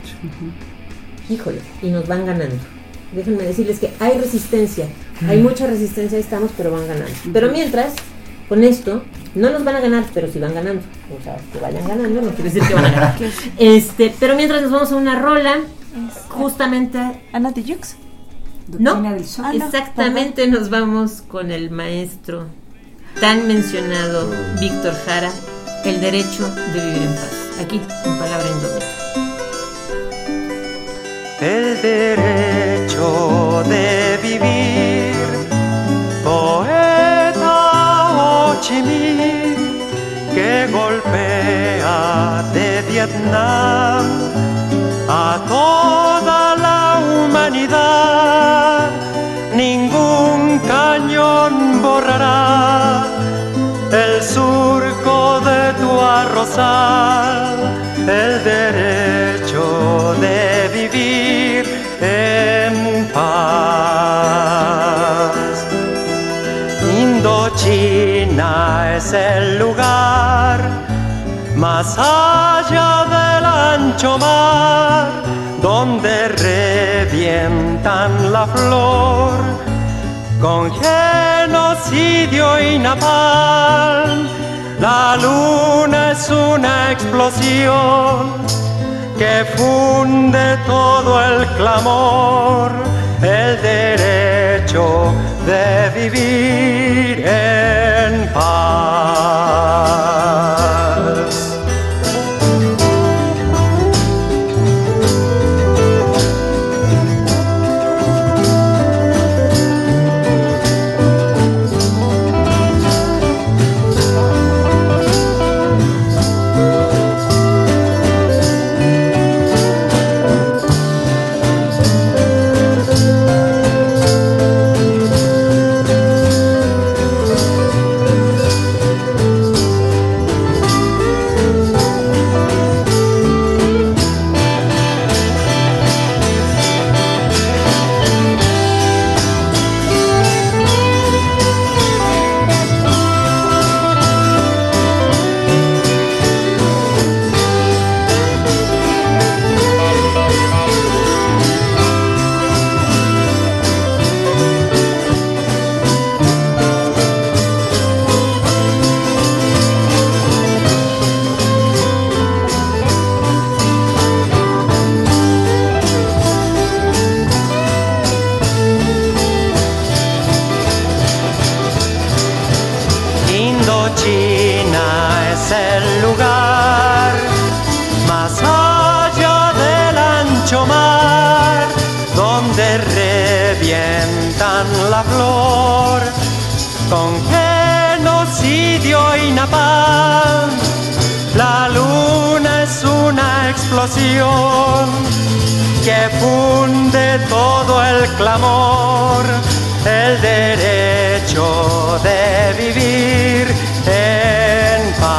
Uh-huh. Híjole, y nos van ganando. Déjenme decirles que hay resistencia, uh-huh. hay mucha resistencia, ahí estamos, pero van ganando. Uh-huh. Pero mientras, con esto, no nos van a ganar, pero sí van ganando. O sea, que vayan ganando, no quiere decir que van a ganar. este, pero mientras nos vamos a una rola, justamente... Ana de Jux. No, ah, no, exactamente, nos vamos con el maestro tan mencionado Víctor Jara, El derecho de vivir en paz, aquí en Palabra Indómita. El derecho de vivir, poeta Ho Chi Minh, que golpea de Vietnam a toda la humanidad. Ningún cañón borrará el surco de tu arrozal, el derecho de vivir en paz. Indochina es el lugar más allá del ancho mar, donde revientan la flor con genocidio y napalm. La luna es una explosión que funde todo el clamor, el derecho de vivir en paz. Indochina es el lugar más allá del ancho mar, donde revientan la flor con genocidio y napalm. La luna es una explosión que funde todo el clamor, el derecho de vivir en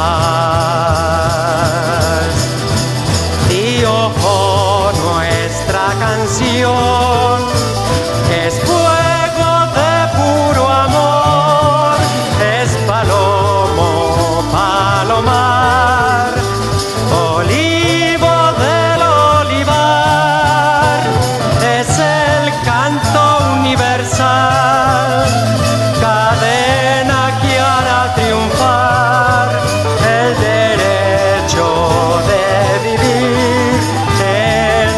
paz. Y ojo, nuestra canción es fuego de puro amor, es palomo, palomar, olivo del olivar, es el canto universal, cadena que hará triunfar el derecho de vivir en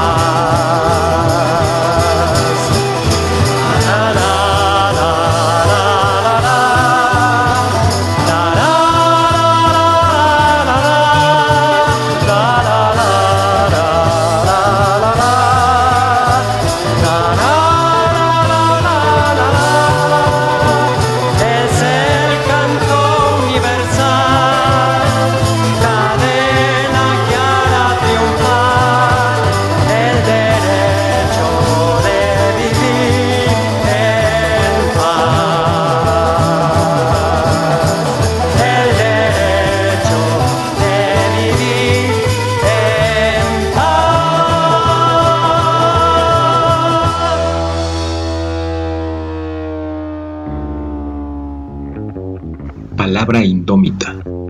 paz. La, la, la, la, la, la, la, la, la, la, es el canto universal, cadena que hará triunfar el derecho de vivir en paz, el derecho de vivir en Palabra indómita.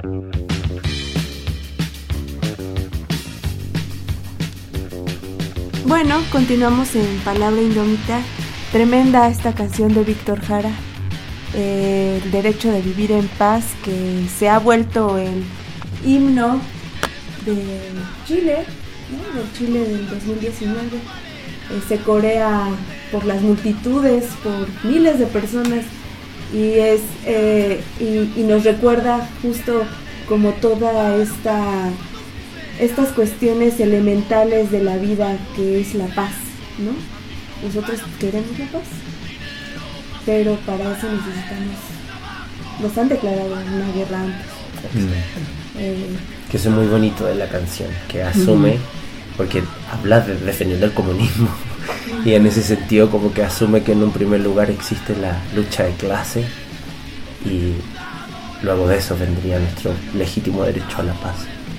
Bueno, continuamos en Palabra Indómita. Tremenda esta canción de Víctor Jara, eh, el derecho de vivir en paz, que se ha vuelto el himno de Chile, ¿no? Del Chile del dos mil diecinueve. Eh, se corea por las multitudes, por miles de personas, y es eh, y, y nos recuerda justo como toda esta estas cuestiones elementales de la vida, que es la paz, ¿no? Nosotros queremos la paz, pero para eso necesitamos, nos han declarado una guerra antes. Mm. Eh, Que eso es muy bonito de la canción, que asume, mm. porque habla de defendiendo el comunismo, y en ese sentido como que asume que en un primer lugar existe la lucha de clase, y luego de eso vendría nuestro legítimo derecho a la paz.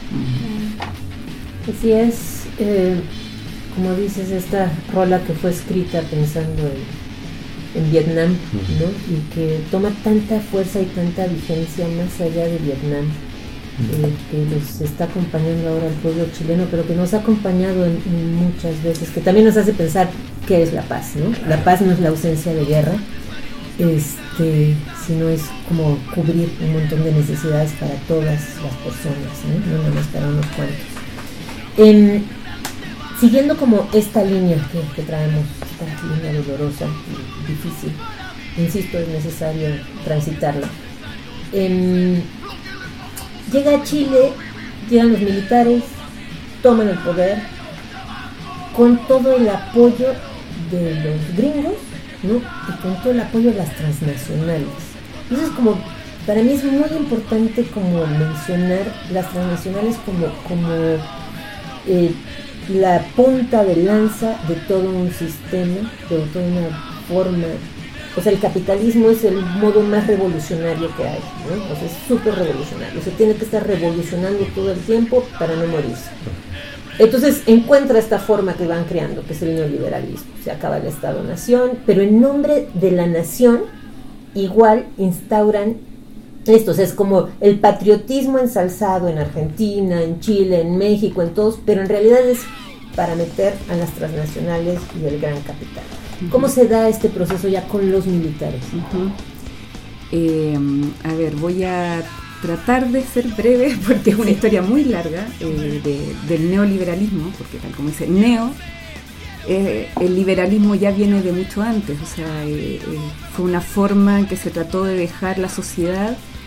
Así es, eh, como dices, esta rola que fue escrita pensando en, en Vietnam, ¿no? Y que toma tanta fuerza y tanta vigencia más allá de Vietnam, eh, que nos está acompañando ahora el pueblo chileno, pero que nos ha acompañado en, en muchas veces, que también nos hace pensar qué es la paz, ¿no? La paz no es la ausencia de guerra, este, sino es como cubrir un montón de necesidades para todas las personas, ¿no? No nada más para unos cuantos. Eh, siguiendo como esta línea que, que traemos, esta línea dolorosa y difícil, insisto, es necesario transitarla. Eh, llega a Chile, llegan los militares, toman el poder, con todo el apoyo de los gringos, ¿no? Y con todo el apoyo de las transnacionales. Eso es como, para mí es muy importante como mencionar las transnacionales como, como Eh, la punta de lanza de todo un sistema, de toda una forma. O sea, el capitalismo es el modo más revolucionario que hay, ¿no? O sea, es súper revolucionario, se tiene que estar revolucionando todo el tiempo para no morirse. Entonces encuentra esta forma que van creando, que es el neoliberalismo. Se acaba el Estado-Nación, pero en nombre de la nación igual instauran esto. O sea, es como el patriotismo ensalzado en Argentina, en Chile, en México, en todos, pero en realidad es para meter a las transnacionales y el gran capital. Uh-huh. ¿Cómo se da este proceso ya con los militares? Uh-huh. eh, a ver, voy a tratar de ser breve porque es una historia muy larga eh, de, del neoliberalismo, porque tal como dice neo, eh, el liberalismo ya viene de mucho antes. O sea, eh, eh, fue una forma en que se trató de dejar la sociedad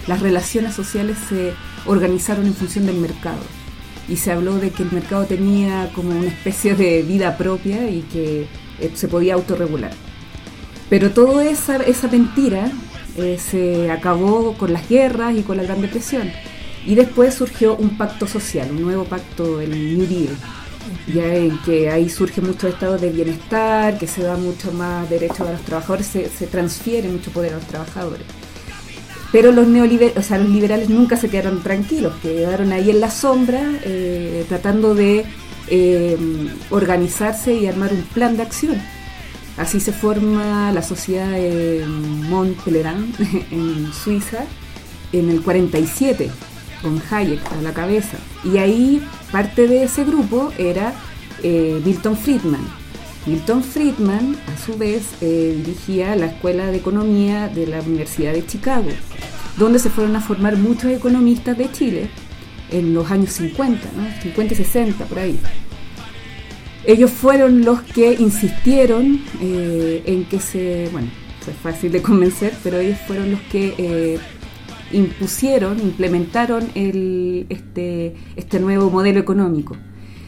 las relaciones sociales se organizaron en función del mercado. Y se habló de que el mercado tenía como una especie de vida propia y que eh, se podía autorregular. Pero toda esa, esa mentira eh, se acabó con las guerras y con la Gran Depresión. Y después surgió un pacto social, un nuevo pacto, el New Deal, ya en que ahí surge mucho estado de bienestar, que se da mucho más derecho a los trabajadores, se, se transfiere mucho poder a los trabajadores. Pero los neoliberales, o sea, los liberales nunca se quedaron tranquilos, quedaron ahí en la sombra, eh, tratando de eh, organizarse y armar un plan de acción. Así se forma la sociedad de Mont Pelerin en Suiza en el cuarenta y siete, con Hayek a la cabeza. Y ahí parte de ese grupo era eh, Milton Friedman. Milton Friedman, a su vez, eh, dirigía la Escuela de Economía de la Universidad de Chicago, donde se fueron a formar muchos economistas de Chile en los años cincuenta, ¿no? cincuenta y sesenta, por ahí. Ellos fueron los que insistieron eh, en que se... Bueno, es fácil de convencer, pero ellos fueron los que eh, impusieron, implementaron el, este, este nuevo modelo económico.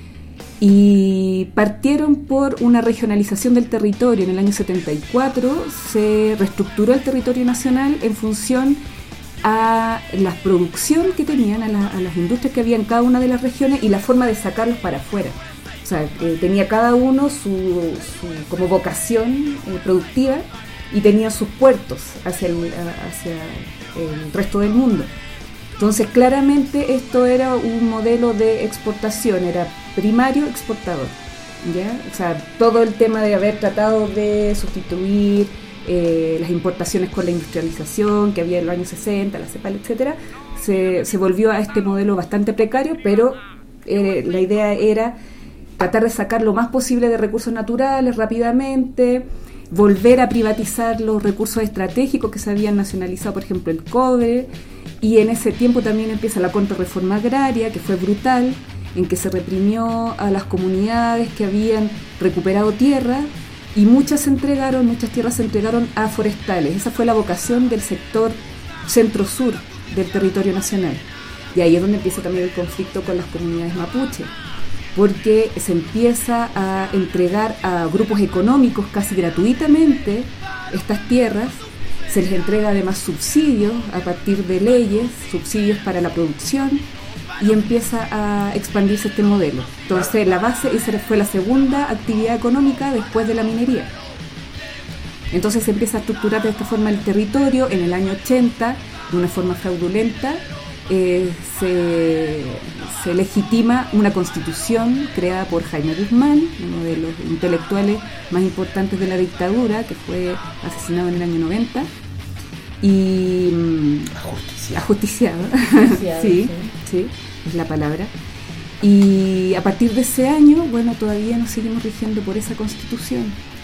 Y partieron por una regionalización del territorio. En el año setenta y cuatro se reestructuró el territorio nacional en función a la producción que tenían, a, la, a las industrias que había en cada una de las regiones y la forma de sacarlos para afuera. O sea, eh, tenía cada uno su, su como vocación eh, productiva y tenía sus puertos hacia el, hacia el resto del mundo. Entonces, claramente esto era un modelo de exportación, era primario exportador, ¿ya? O sea, todo el tema de haber tratado de sustituir eh, las importaciones con la industrialización que había en los años sesenta, la CEPAL, etcétera, se, se volvió a este modelo bastante precario, pero eh, la idea era tratar de sacar lo más posible de recursos naturales rápidamente, volver a privatizar los recursos estratégicos que se habían nacionalizado, por ejemplo el cobre. Y en ese tiempo también empieza la contrarreforma agraria, que fue brutal, en que se reprimió a las comunidades que habían recuperado tierra y muchas se entregaron, muchas tierras se entregaron a forestales. Esa fue la vocación del sector centro-sur del territorio nacional. Y ahí es donde empieza también el conflicto con las comunidades mapuche, porque se empieza a entregar a grupos económicos casi gratuitamente estas tierras. Se les entrega además subsidios a partir de leyes, subsidios para la producción, y empieza a expandirse este modelo. Entonces la base, esa fue la segunda actividad económica después de la minería. Entonces se empieza a estructurar de esta forma el territorio. En el año ochenta, de una forma fraudulenta, eh, se, se legitima una constitución creada por Jaime Guzmán, uno de los intelectuales más importantes de la dictadura, que fue asesinado en el año noventa y ajusticiado, ajusticiado. ajusticiado sí, sí, sí, es la palabra. Y a partir de ese año, bueno, todavía nos seguimos rigiendo por esa constitución.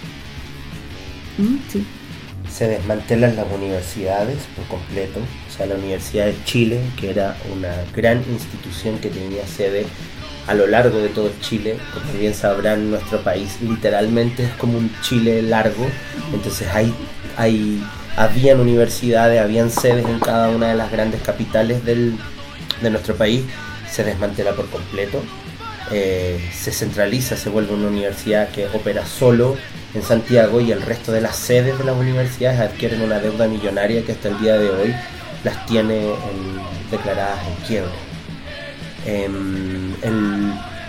¿Mm? Sí. Se desmantelan las universidades por completo. O sea, la Universidad de Chile, que era una gran institución que tenía sede a lo largo de todo Chile, como bien sabrán, nuestro país literalmente es como un Chile largo. Entonces hay, hay, habían universidades, habían sedes en cada una de las grandes capitales del, de nuestro país. Se desmantela por completo, eh, se centraliza, se vuelve una universidad que opera solo en Santiago, y el resto de las sedes de las universidades adquieren una deuda millonaria que hasta el día de hoy las tiene en, declaradas en quiebre. Eh, el,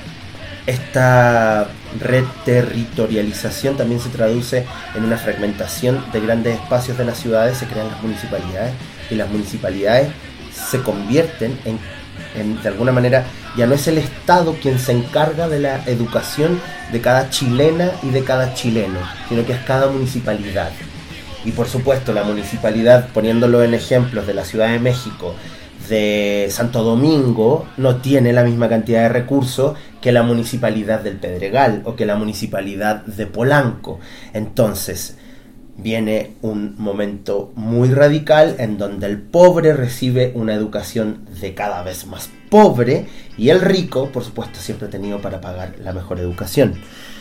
esta reterritorialización también se traduce en una fragmentación de grandes espacios de las ciudades. Se crean las municipalidades, y las municipalidades se convierten en, en de alguna manera, ya no es el Estado quien se encarga de la educación de cada chilena y de cada chileno, sino que es cada municipalidad. Y por supuesto la municipalidad, poniéndolo en ejemplos de la Ciudad de México, de Santo Domingo, no tiene la misma cantidad de recursos que la municipalidad del Pedregal o que la municipalidad de Polanco. Entonces viene un momento muy radical en donde el pobre recibe una educación de cada vez más pobre, y el rico, por supuesto, siempre ha tenido para pagar la mejor educación.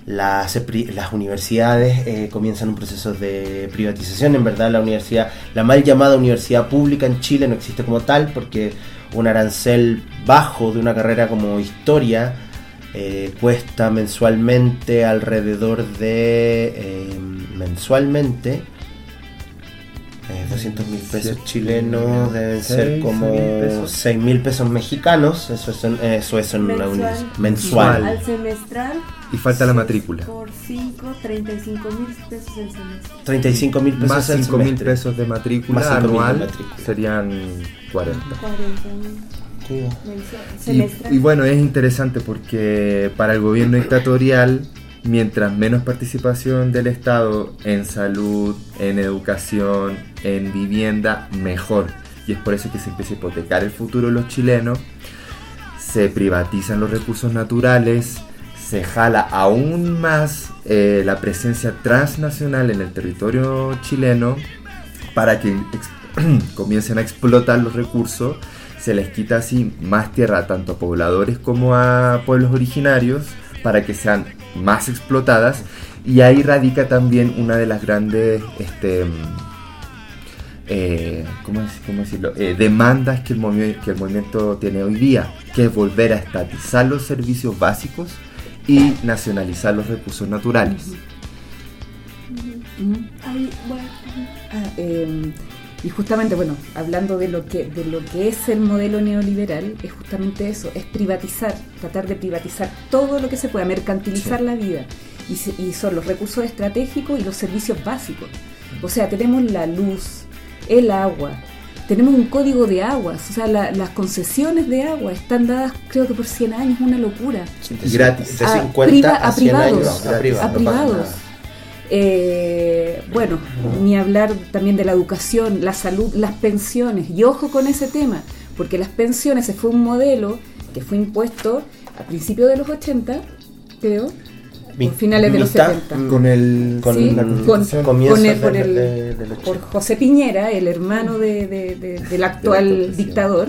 las, las universidades eh, comienzan un proceso de privatización. En verdad la universidad, la mal llamada universidad pública en Chile no existe como tal, porque un arancel bajo de una carrera como historia eh, cuesta mensualmente alrededor de eh, mensualmente eh, doscientos mil pesos chilenos, deben ser como seis mil pesos mexicanos. Eso es, eso es en una universidad mensual. Al semestral. Y falta la matrícula. Por cinco, treinta y cinco mil pesos el semestre. treinta y cinco mil pesos más el cinco mil semestre. pesos de matrícula Más cinco mil de anual matrícula. serían cuarenta. cuarenta mil. Sí. Y, y bueno, es interesante porque para el gobierno dictatorial, mientras menos participación del Estado en salud, en educación, en vivienda, mejor. Y es por eso que se empieza a hipotecar el futuro de los chilenos, se privatizan los recursos naturales, se jala aún más eh, la presencia transnacional en el territorio chileno para que ex- comiencen a explotar los recursos. Se les quita así más tierra tanto a pobladores como a pueblos originarios para que sean más explotadas, y ahí radica también una de las grandes este, eh, ¿cómo, es, cómo decirlo? Eh, demandas que el, movi- que el movimiento tiene hoy día, que es volver a estatizar los servicios básicos y nacionalizar los recursos naturales. Uh-huh. Ay, bueno, ah, eh, y justamente, bueno, hablando de lo que de lo que es el modelo neoliberal, es justamente eso, es privatizar, tratar de privatizar todo lo que se pueda, mercantilizar sí. la vida, y, se, y son los recursos estratégicos y los servicios básicos. O sea, tenemos la luz, el agua, tenemos un código de aguas, o sea, la, las concesiones de agua están dadas creo que por cien años, una locura. Sí, gratis, de a, cincuenta priva, a, a cien privados, años, a, priva, a no privados. Eh, bueno, ni hablar también de la educación, la salud, las pensiones, y ojo con ese tema, porque las pensiones, ese fue un modelo que fue impuesto a principios de los ochenta, creo, Mi, por finales de los setenta. Con el con, ¿sí? la con, con el, por, el, de, de por José Piñera, el hermano de, de, de, del actual dictador.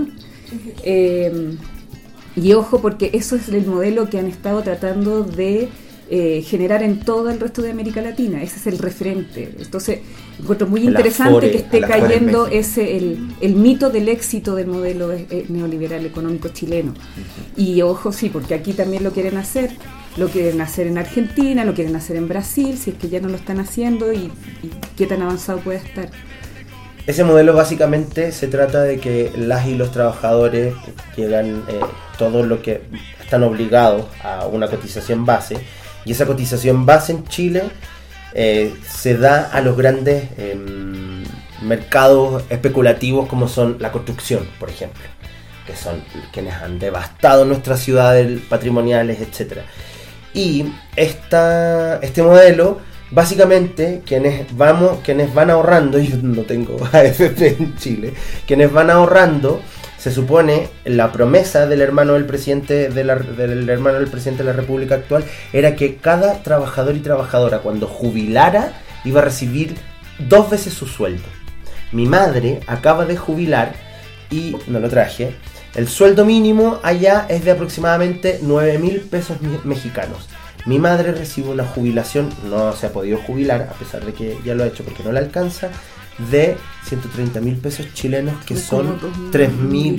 Eh, y ojo, porque eso es el modelo que han estado tratando de Eh, generar en todo el resto de América Latina. Ese es el referente. Entonces encuentro muy interesante Afore, que esté cayendo ese el, el mito del éxito del modelo eh, neoliberal económico chileno. Uh-huh. Y ojo, sí, porque aquí también lo quieren hacer, lo quieren hacer en Argentina, lo quieren hacer en Brasil, si es que ya no lo están haciendo, y, y qué tan avanzado puede estar. Ese modelo básicamente se trata de que las y los trabajadores llegan eh, todo lo que están obligados a una cotización base. Y esa cotización base en Chile eh, se da a los grandes eh, mercados especulativos como son la construcción, por ejemplo, que son quienes han devastado nuestras ciudades patrimoniales, etcétera. Y esta, este modelo, básicamente, quienes, vamos, quienes van ahorrando, yo no tengo A F P en Chile, quienes van ahorrando, se supone, la promesa del hermano del presidente de la, del hermano del presidente de la República actual era que cada trabajador y trabajadora cuando jubilara iba a recibir dos veces su sueldo. Mi madre acaba de jubilar y no lo traje. El sueldo mínimo allá es de aproximadamente nueve mil pesos mexicanos. Mi madre recibe una jubilación, no se ha podido jubilar a pesar de que ya lo ha hecho porque no le alcanza, de ciento treinta mil pesos chilenos, que son tres mil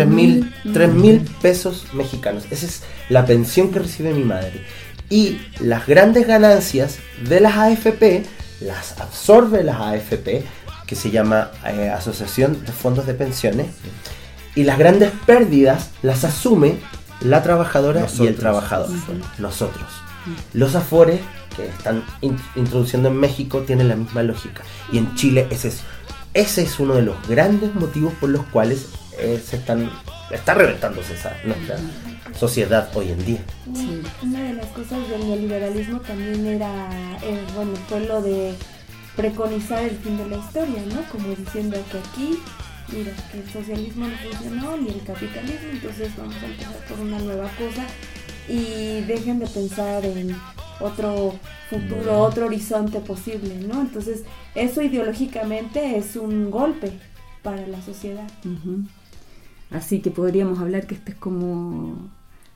pesos mexicanos. Esa es la pensión que recibe mi madre. Y las grandes ganancias de las A F P las absorbe las A F P, que se llama eh, Asociación de Fondos de Pensiones, y las grandes pérdidas las asume la trabajadora nosotros, y el trabajador, uh-huh. nosotros. Los afores que están in- introduciendo en México tienen la misma lógica, y en Chile ese es, ese es uno de los grandes motivos por los cuales eh, se están está reventándose esa nuestra sociedad hoy en día. Sí. Una de las cosas del neoliberalismo también era, eh, bueno, fue lo de preconizar el fin de la historia, ¿no? Como diciendo que aquí, mira, que el socialismo no funcionó ni el capitalismo, entonces vamos a empezar por una nueva cosa y dejen de pensar en otro futuro, otro horizonte posible, ¿no? Entonces, eso ideológicamente es un golpe para la sociedad. Uh-huh. Así que podríamos hablar que esta es como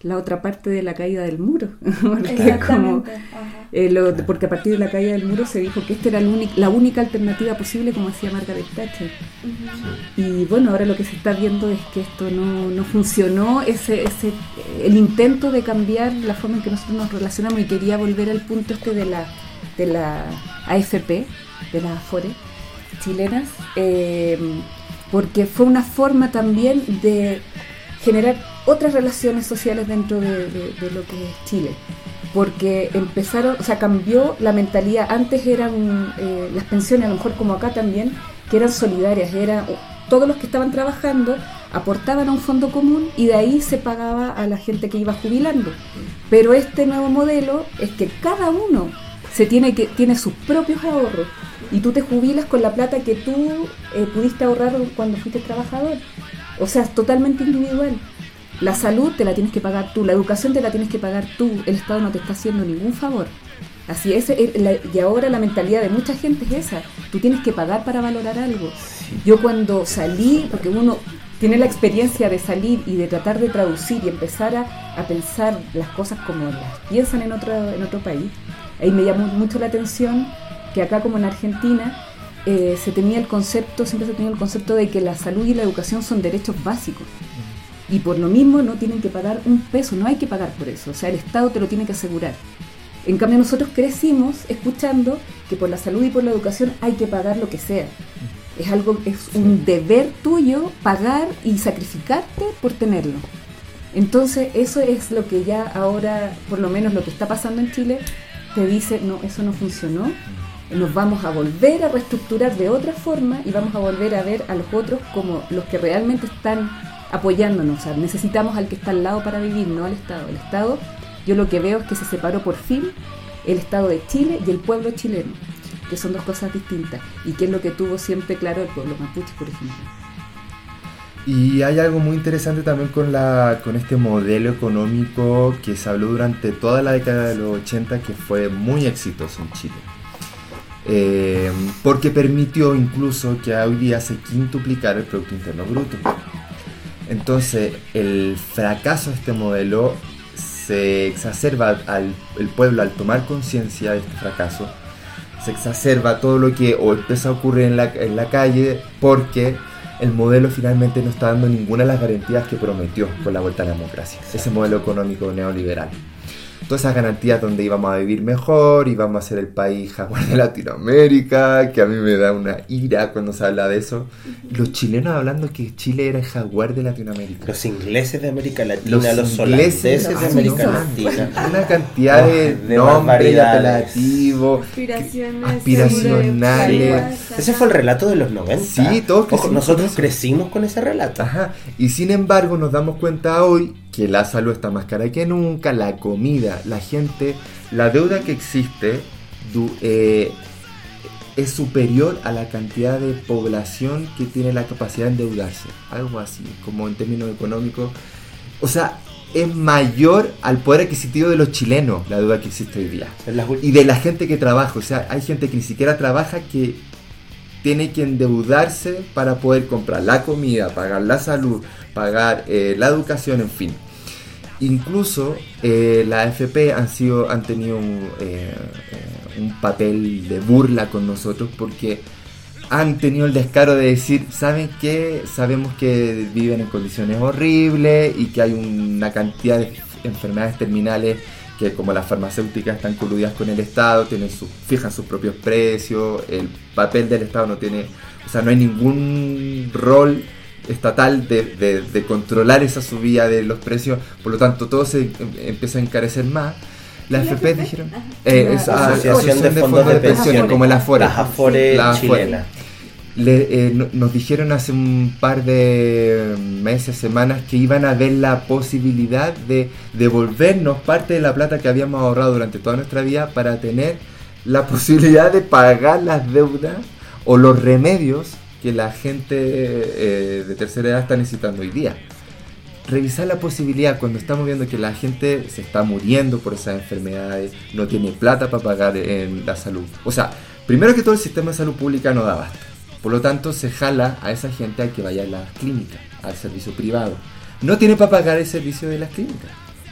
la otra parte de la caída del muro. porque, como, eh, lo, porque a partir de la caída del muro se dijo que esta era la única, la única alternativa posible, como decía Margaret Thatcher. Uh-huh. Y bueno, ahora lo que se está viendo es que esto no, no funcionó, ese, ese, el intento de cambiar la forma en que nosotros nos relacionamos, y quería volver al punto este de la, de la A F P, de las Afore chilenas, eh, porque fue una forma también de generar otras relaciones sociales dentro de, de, de lo que es Chile, porque empezaron, o sea, cambió la mentalidad. Antes eran eh, las pensiones, a lo mejor como acá también, que eran solidarias, era todos los que estaban trabajando aportaban a un fondo común y de ahí se pagaba a la gente que iba jubilando. Pero este nuevo modelo es que cada uno se tiene que tiene sus propios ahorros y tú te jubilas con la plata que tú eh, pudiste ahorrar cuando fuiste trabajador. O sea, es totalmente individual. La salud te la tienes que pagar tú, la educación te la tienes que pagar tú, el Estado no te está haciendo ningún favor. Así es, y ahora la mentalidad de mucha gente es esa, tú tienes que pagar para valorar algo. Yo cuando salí, porque uno tiene la experiencia de salir y de tratar de traducir y empezar a, a pensar las cosas como las piensan en otro, en otro país, ahí me llamó mucho la atención que acá como en Argentina eh, se tenía el concepto, siempre se tenía el concepto de que la salud y la educación son derechos básicos. Y por lo mismo no tienen que pagar un peso, no hay que pagar por eso, o sea, el Estado te lo tiene que asegurar. En cambio nosotros crecimos escuchando que por la salud y por la educación hay que pagar lo que sea. Es algo, es un deber tuyo pagar y sacrificarte por tenerlo. Entonces eso es lo que ya ahora, por lo menos lo que está pasando en Chile, te dice, no, eso no funcionó, nos vamos a volver a reestructurar de otra forma y vamos a volver a ver a los otros como los que realmente están apoyándonos. O sea, necesitamos al que está al lado para vivir, no al Estado. El Estado, yo lo que veo es que se separó por fin el Estado de Chile y el pueblo chileno, que son dos cosas distintas, y que es lo que tuvo siempre claro el pueblo mapuche, por ejemplo. Y hay algo muy interesante también con, la, con este modelo económico que se habló durante toda la década de los ochenta, que fue muy exitoso en Chile. Eh, porque permitió incluso que hoy día se quintuplicara el Producto Interno Bruto. Entonces, el fracaso de este modelo se exacerba al el pueblo al tomar conciencia de este fracaso, se exacerba todo lo que o empieza a ocurrir en la, en la calle, porque el modelo finalmente no está dando ninguna de las garantías que prometió con la vuelta a la democracia, ese modelo económico neoliberal. Todas esas garantías donde íbamos a vivir mejor, íbamos a ser el país jaguar de Latinoamérica, que a mí me da una ira cuando se habla de eso. Los chilenos hablando que Chile era el jaguar de Latinoamérica. Los ingleses de América Latina, los, los holandeses de América Latina. Una cantidad de, de nombres apelativos, aspiraciones, aspiracionales. Ese fue el relato de los noventa. Sí, todos Ojo, nosotros crecimos con ese relato. Ajá. Y sin embargo nos damos cuenta hoy que la salud está más cara que nunca, la comida, la gente, la deuda que existe du, eh, es superior a la cantidad de población que tiene la capacidad de endeudarse, algo así, como en términos económicos. O sea, es mayor al poder adquisitivo de los chilenos la deuda que existe hoy día. Y de la gente que trabaja, o sea, hay gente que ni siquiera trabaja que tiene que endeudarse para poder comprar la comida, pagar la salud, pagar eh, la educación, en fin. Incluso eh, la A F P han sido han tenido un, eh, eh, un papel de burla con nosotros, porque han tenido el descaro de decir, ¿saben qué? Sabemos que viven en condiciones horribles y que hay una cantidad de enfermedades terminales que, como las farmacéuticas están coludidas con el Estado, tienen su, fijan sus propios precios, el papel del Estado no tiene, o sea, no hay ningún rol estatal de, de, de controlar esa subida de los precios, por lo tanto todo se em, empieza a encarecer más. La A F P dijeron, eh, la esa Asociación de, de Fondos de, de Pensiones, como la Afore, las Afore la chilena. Le, eh, no, nos dijeron hace un par de meses, semanas, que iban a ver la posibilidad de devolvernos parte de la plata que habíamos ahorrado durante toda nuestra vida para tener la posibilidad de pagar las deudas o los remedios que la gente eh, de tercera edad está necesitando hoy día. Revisar la posibilidad cuando estamos viendo que la gente se está muriendo por esas enfermedades, no tiene plata para pagar en la salud. O sea, primero que todo el sistema de salud pública no da basta. Por lo tanto, se jala a esa gente a que vaya a las clínicas, al servicio privado. No tiene para pagar el servicio de las clínicas.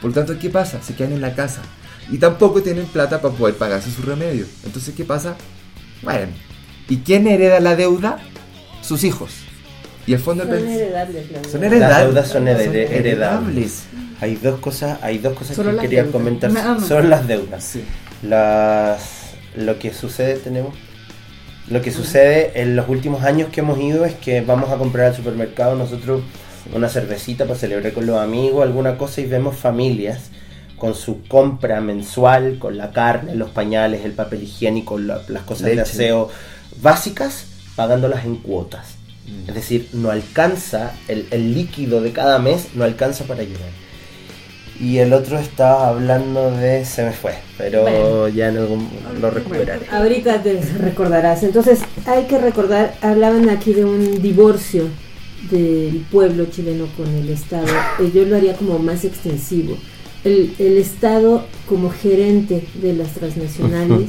Por lo tanto, ¿qué pasa? Se quedan en la casa. Y tampoco tienen plata para poder pagarse su remedio. Entonces, ¿qué pasa? Bueno, ¿y quién hereda la deuda? Sus hijos. Y el fondo Son pens- heredables. Las Son deudas. heredables. Las deudas son hered- Son heredables. heredables. Hay dos cosas, hay dos cosas Solo que las quería deudas. comentar. Nada más. Son las deudas. Sí. Las, lo que sucede, tenemos. Lo que sucede en los últimos años que hemos ido es que vamos a comprar al supermercado nosotros una cervecita para celebrar con los amigos, alguna cosa, y vemos familias con su compra mensual, con la carne, los pañales, el papel higiénico, la- las cosas de Leche. aseo básicas, pagándolas en cuotas. Mm. Es decir, no alcanza, el, el líquido de cada mes no alcanza para llegar. Y el otro estaba hablando de... se me fue, pero Bueno. ya no lo recuperaré. Ahorita te recordarás. Entonces, hay que recordar, hablaban aquí de un divorcio del pueblo chileno con el Estado. Eh, Yo lo haría como más extensivo. El, el Estado como gerente de las transnacionales,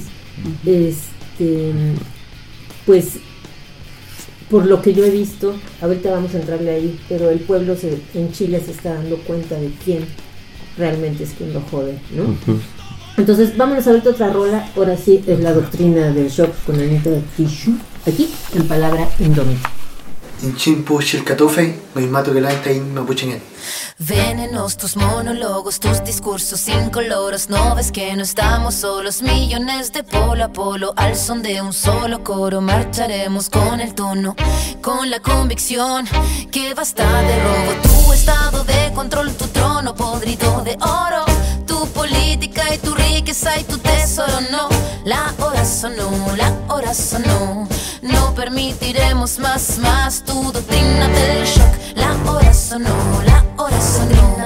este, pues, por lo que yo he visto, ahorita vamos a entrarle ahí, pero el pueblo se, en Chile se está dando cuenta de quién realmente es quien lo jode, ¿no? Entonces, vámonos a ver otra rola. Ahora sí, es la doctrina del shock con Anita Tishu. Aquí, en palabra indómita. Inchimpu Shilkatufei, Noimato Gelaitain Mapucheñen. Venenos tus monólogos, tus discursos incoloros. No ves que no estamos solos, millones de polo a polo. Al son de un solo coro marcharemos con el tono, con la convicción que basta de robo. Tu estado de control, tu trono podrido de oro, tu política y tu riqueza y tu tesoro. No, la hora sonó, la hora sonó. No permitiremos más, más tu doctrina del shock. La hora sonó, la hora sonó,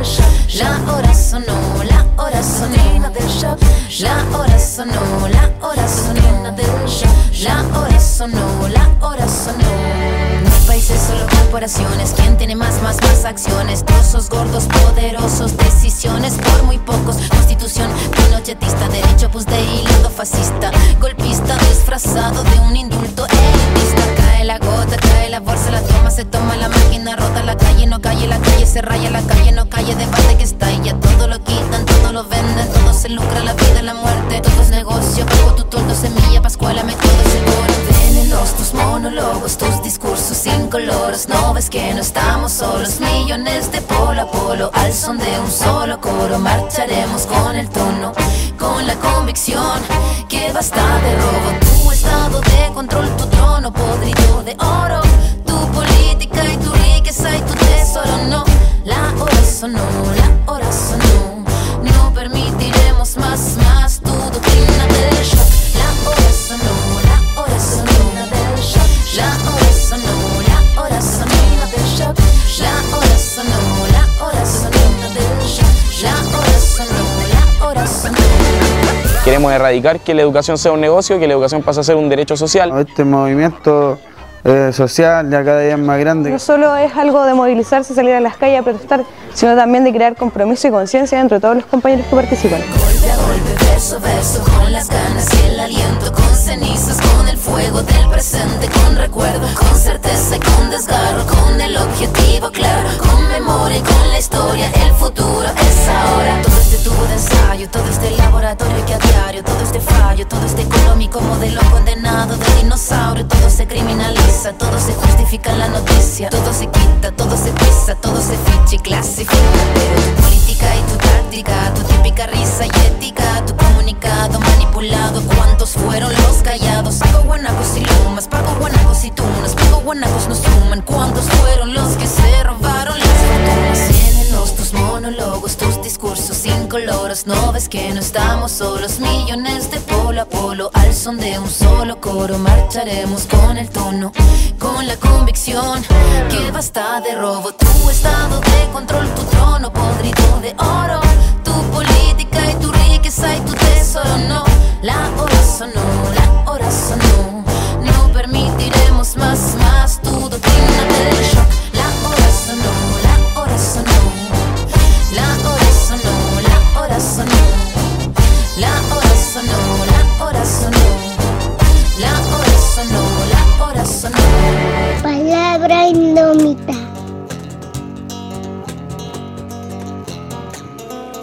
la hora sonó, la hora sonó del shock. La hora sonó, la hora sonó del shock. La hora sonó, la hora sonó. No hay países, solo corporaciones. ¿Quién tiene más, más, más acciones? Trozos gordos, poderosos, decisiones por muy pocos. Constitución pinochetista, derecho pues de hilando fascista, golpista disfrazado de un indulto elitista. Cae la gota, cae la bolsa, la toma, se toma la máquina, rota la calle, no calle, la calle se raya, la calle no calle, debate que está y ya todo lo quitan, todo lo venden, todo se lucra, la vida, la muerte, todo es negocio, bajo tu toldo, semilla, pascuala, me todo es el oro. Venenos tus monólogos, tus discursos incoloros. No ves que no estamos solos, millones de polo a polo. Al son de un solo coro marcharemos con el tono, con la convicción que basta de robo. Tu estado de control, tu trono podrido de oro, tu política y tu riqueza y tu tesoro. No, la hora sonó, la hora sonó. No permitiremos más, más tu doctrina del shock. La hora sonó, la hora sonó del shock. La hora sonó, la hora sonó del shock. La hora sonó, la hora sonó del shock. La hora sonó, la hora sonó. Queremos erradicar que la educación sea un negocio, que la educación pase a ser un derecho social. Este movimiento eh, social ya cada día es más grande. No solo es algo de movilizarse, salir a las calles a protestar, sino también de crear compromiso y conciencia entre todos los compañeros que participan. Golpe a golpe, verso a verso, con las ganas y el aliento, con cenizas, con el fuego del presente, con recuerdo, con certeza y con desgarro, con el objetivo claro, con memoria y con la historia, el futuro es ahora. Todo este tubo de ensayo, todo este laboratorio que a diario, todo este fallo, todo este económico modelo condenado de dinosaurio, todo se criminaliza, todo se justifica en la noticia, todo se quita, todo se pisa, todo se ficha y clasifica. Pero tu política y tu táctica, tu típica risa y ética, tu comunicado manipulado, ¿cuántos fueron los callados? Pago guanacos y lumas, pago guanacos y tunas, pago guanacos nos suman, ¿cuántos fueron los que se robaron las fortunas? Llénenos tus monólogos, tus discursos incoloros. No ves que no estamos solos, millones de polo a polo. Al son de un solo coro marcharemos con el tono, con la convicción que basta de robo. Tu estado de control, tu trono podrido de oro, tu política y tu riqueza y tu tesoro. No, la hora sonó, la hora sonó. No permitiremos más, más tu doctrina del shock. La hora sonó, la hora sonó. La hora sonó, la hora sonó. La hora sonó, la hora sonó. La hora sonó, la hora sonó. Palabra indómita.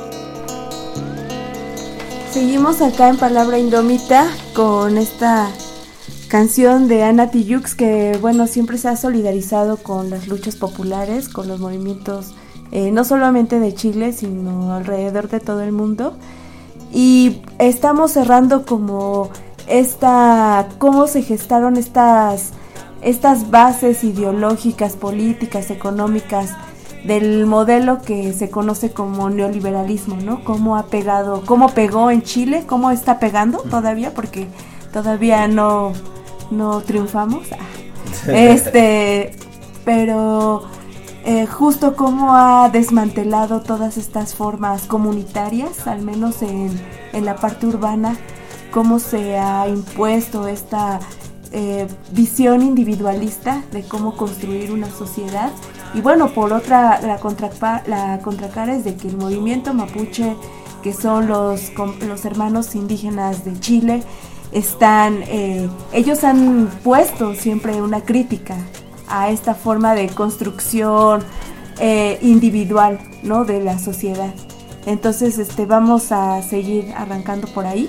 seguimos acá en Palabra Indómita con esta canción de Ana Tijoux, que bueno, siempre se ha solidarizado con las luchas populares, con los movimientos eh, no solamente de Chile, sino alrededor de todo el mundo. Y estamos cerrando como esta, cómo se gestaron estas, estas bases ideológicas, políticas, económicas del modelo que se conoce como neoliberalismo, ¿no? Cómo ha pegado, cómo pegó en Chile, cómo está pegando todavía, porque todavía no, no triunfamos. Este, pero eh, justo cómo ha desmantelado todas estas formas comunitarias, al menos en, en la parte urbana, cómo se ha impuesto esta eh, visión individualista de cómo construir una sociedad. Y bueno, por otra, la, contrapa, la contracara es de que el movimiento mapuche, que son los, los hermanos indígenas de Chile, están, eh, ellos han puesto siempre una crítica a esta forma de construcción eh, individual, ¿no?, de la sociedad. Entonces, este, vamos a seguir arrancando por ahí.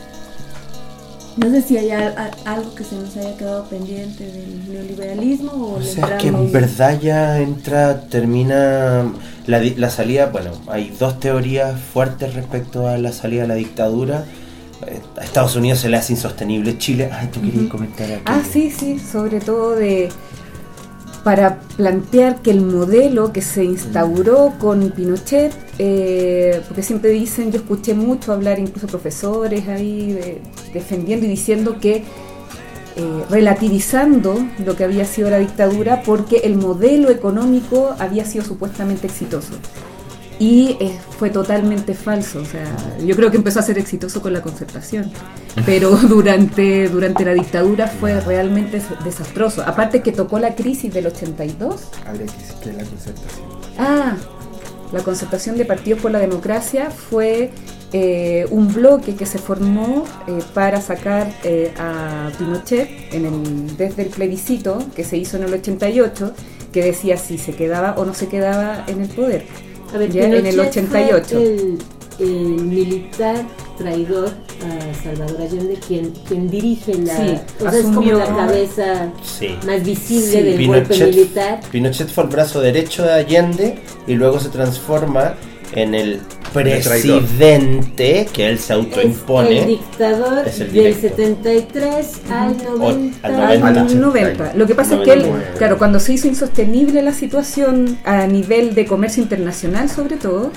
No sé si hay a, a, algo que se nos haya quedado pendiente del neoliberalismo o, o sea, es que en verdad ya entra, termina la, la salida, bueno, hay dos teorías fuertes respecto a la salida de la dictadura. A Estados Unidos se le hace insostenible. Chile, ay, tú querías uh-huh. comentar aquí. Ah, sí, sí, sobre todo de para plantear que el modelo que se instauró con Pinochet, eh, porque siempre dicen, yo escuché mucho hablar incluso profesores ahí de, defendiendo y diciendo que eh, relativizando lo que había sido la dictadura porque el modelo económico había sido supuestamente exitoso. Y eh, fue totalmente falso. O sea, yo creo que empezó a ser exitoso con la Concertación, pero durante, durante la dictadura fue realmente desastroso. Aparte que tocó la crisis del ochenta y dos. Habría que decir que la Concertación. Ah, la Concertación de Partidos por la Democracia fue eh, un bloque que se formó eh, para sacar eh, a Pinochet en el, desde el plebiscito que se hizo en el ochenta y ocho, que decía si se quedaba o no se quedaba en el poder. A ver, ya en el ochenta y ocho. El, el militar traidor a Salvador Allende quien, quien dirige la... Sí, o sea, es como la cabeza sí. más visible sí. del Pinochet, golpe militar. Pinochet fue el brazo derecho de Allende y luego se transforma en el presidente el que él se autoimpone. Es el dictador es el del setenta y tres uh-huh. al noventa. Al noventa. Al noventa. Lo que pasa noventa. Es que él, claro, cuando se hizo insostenible la situación a nivel de comercio internacional sobre todo,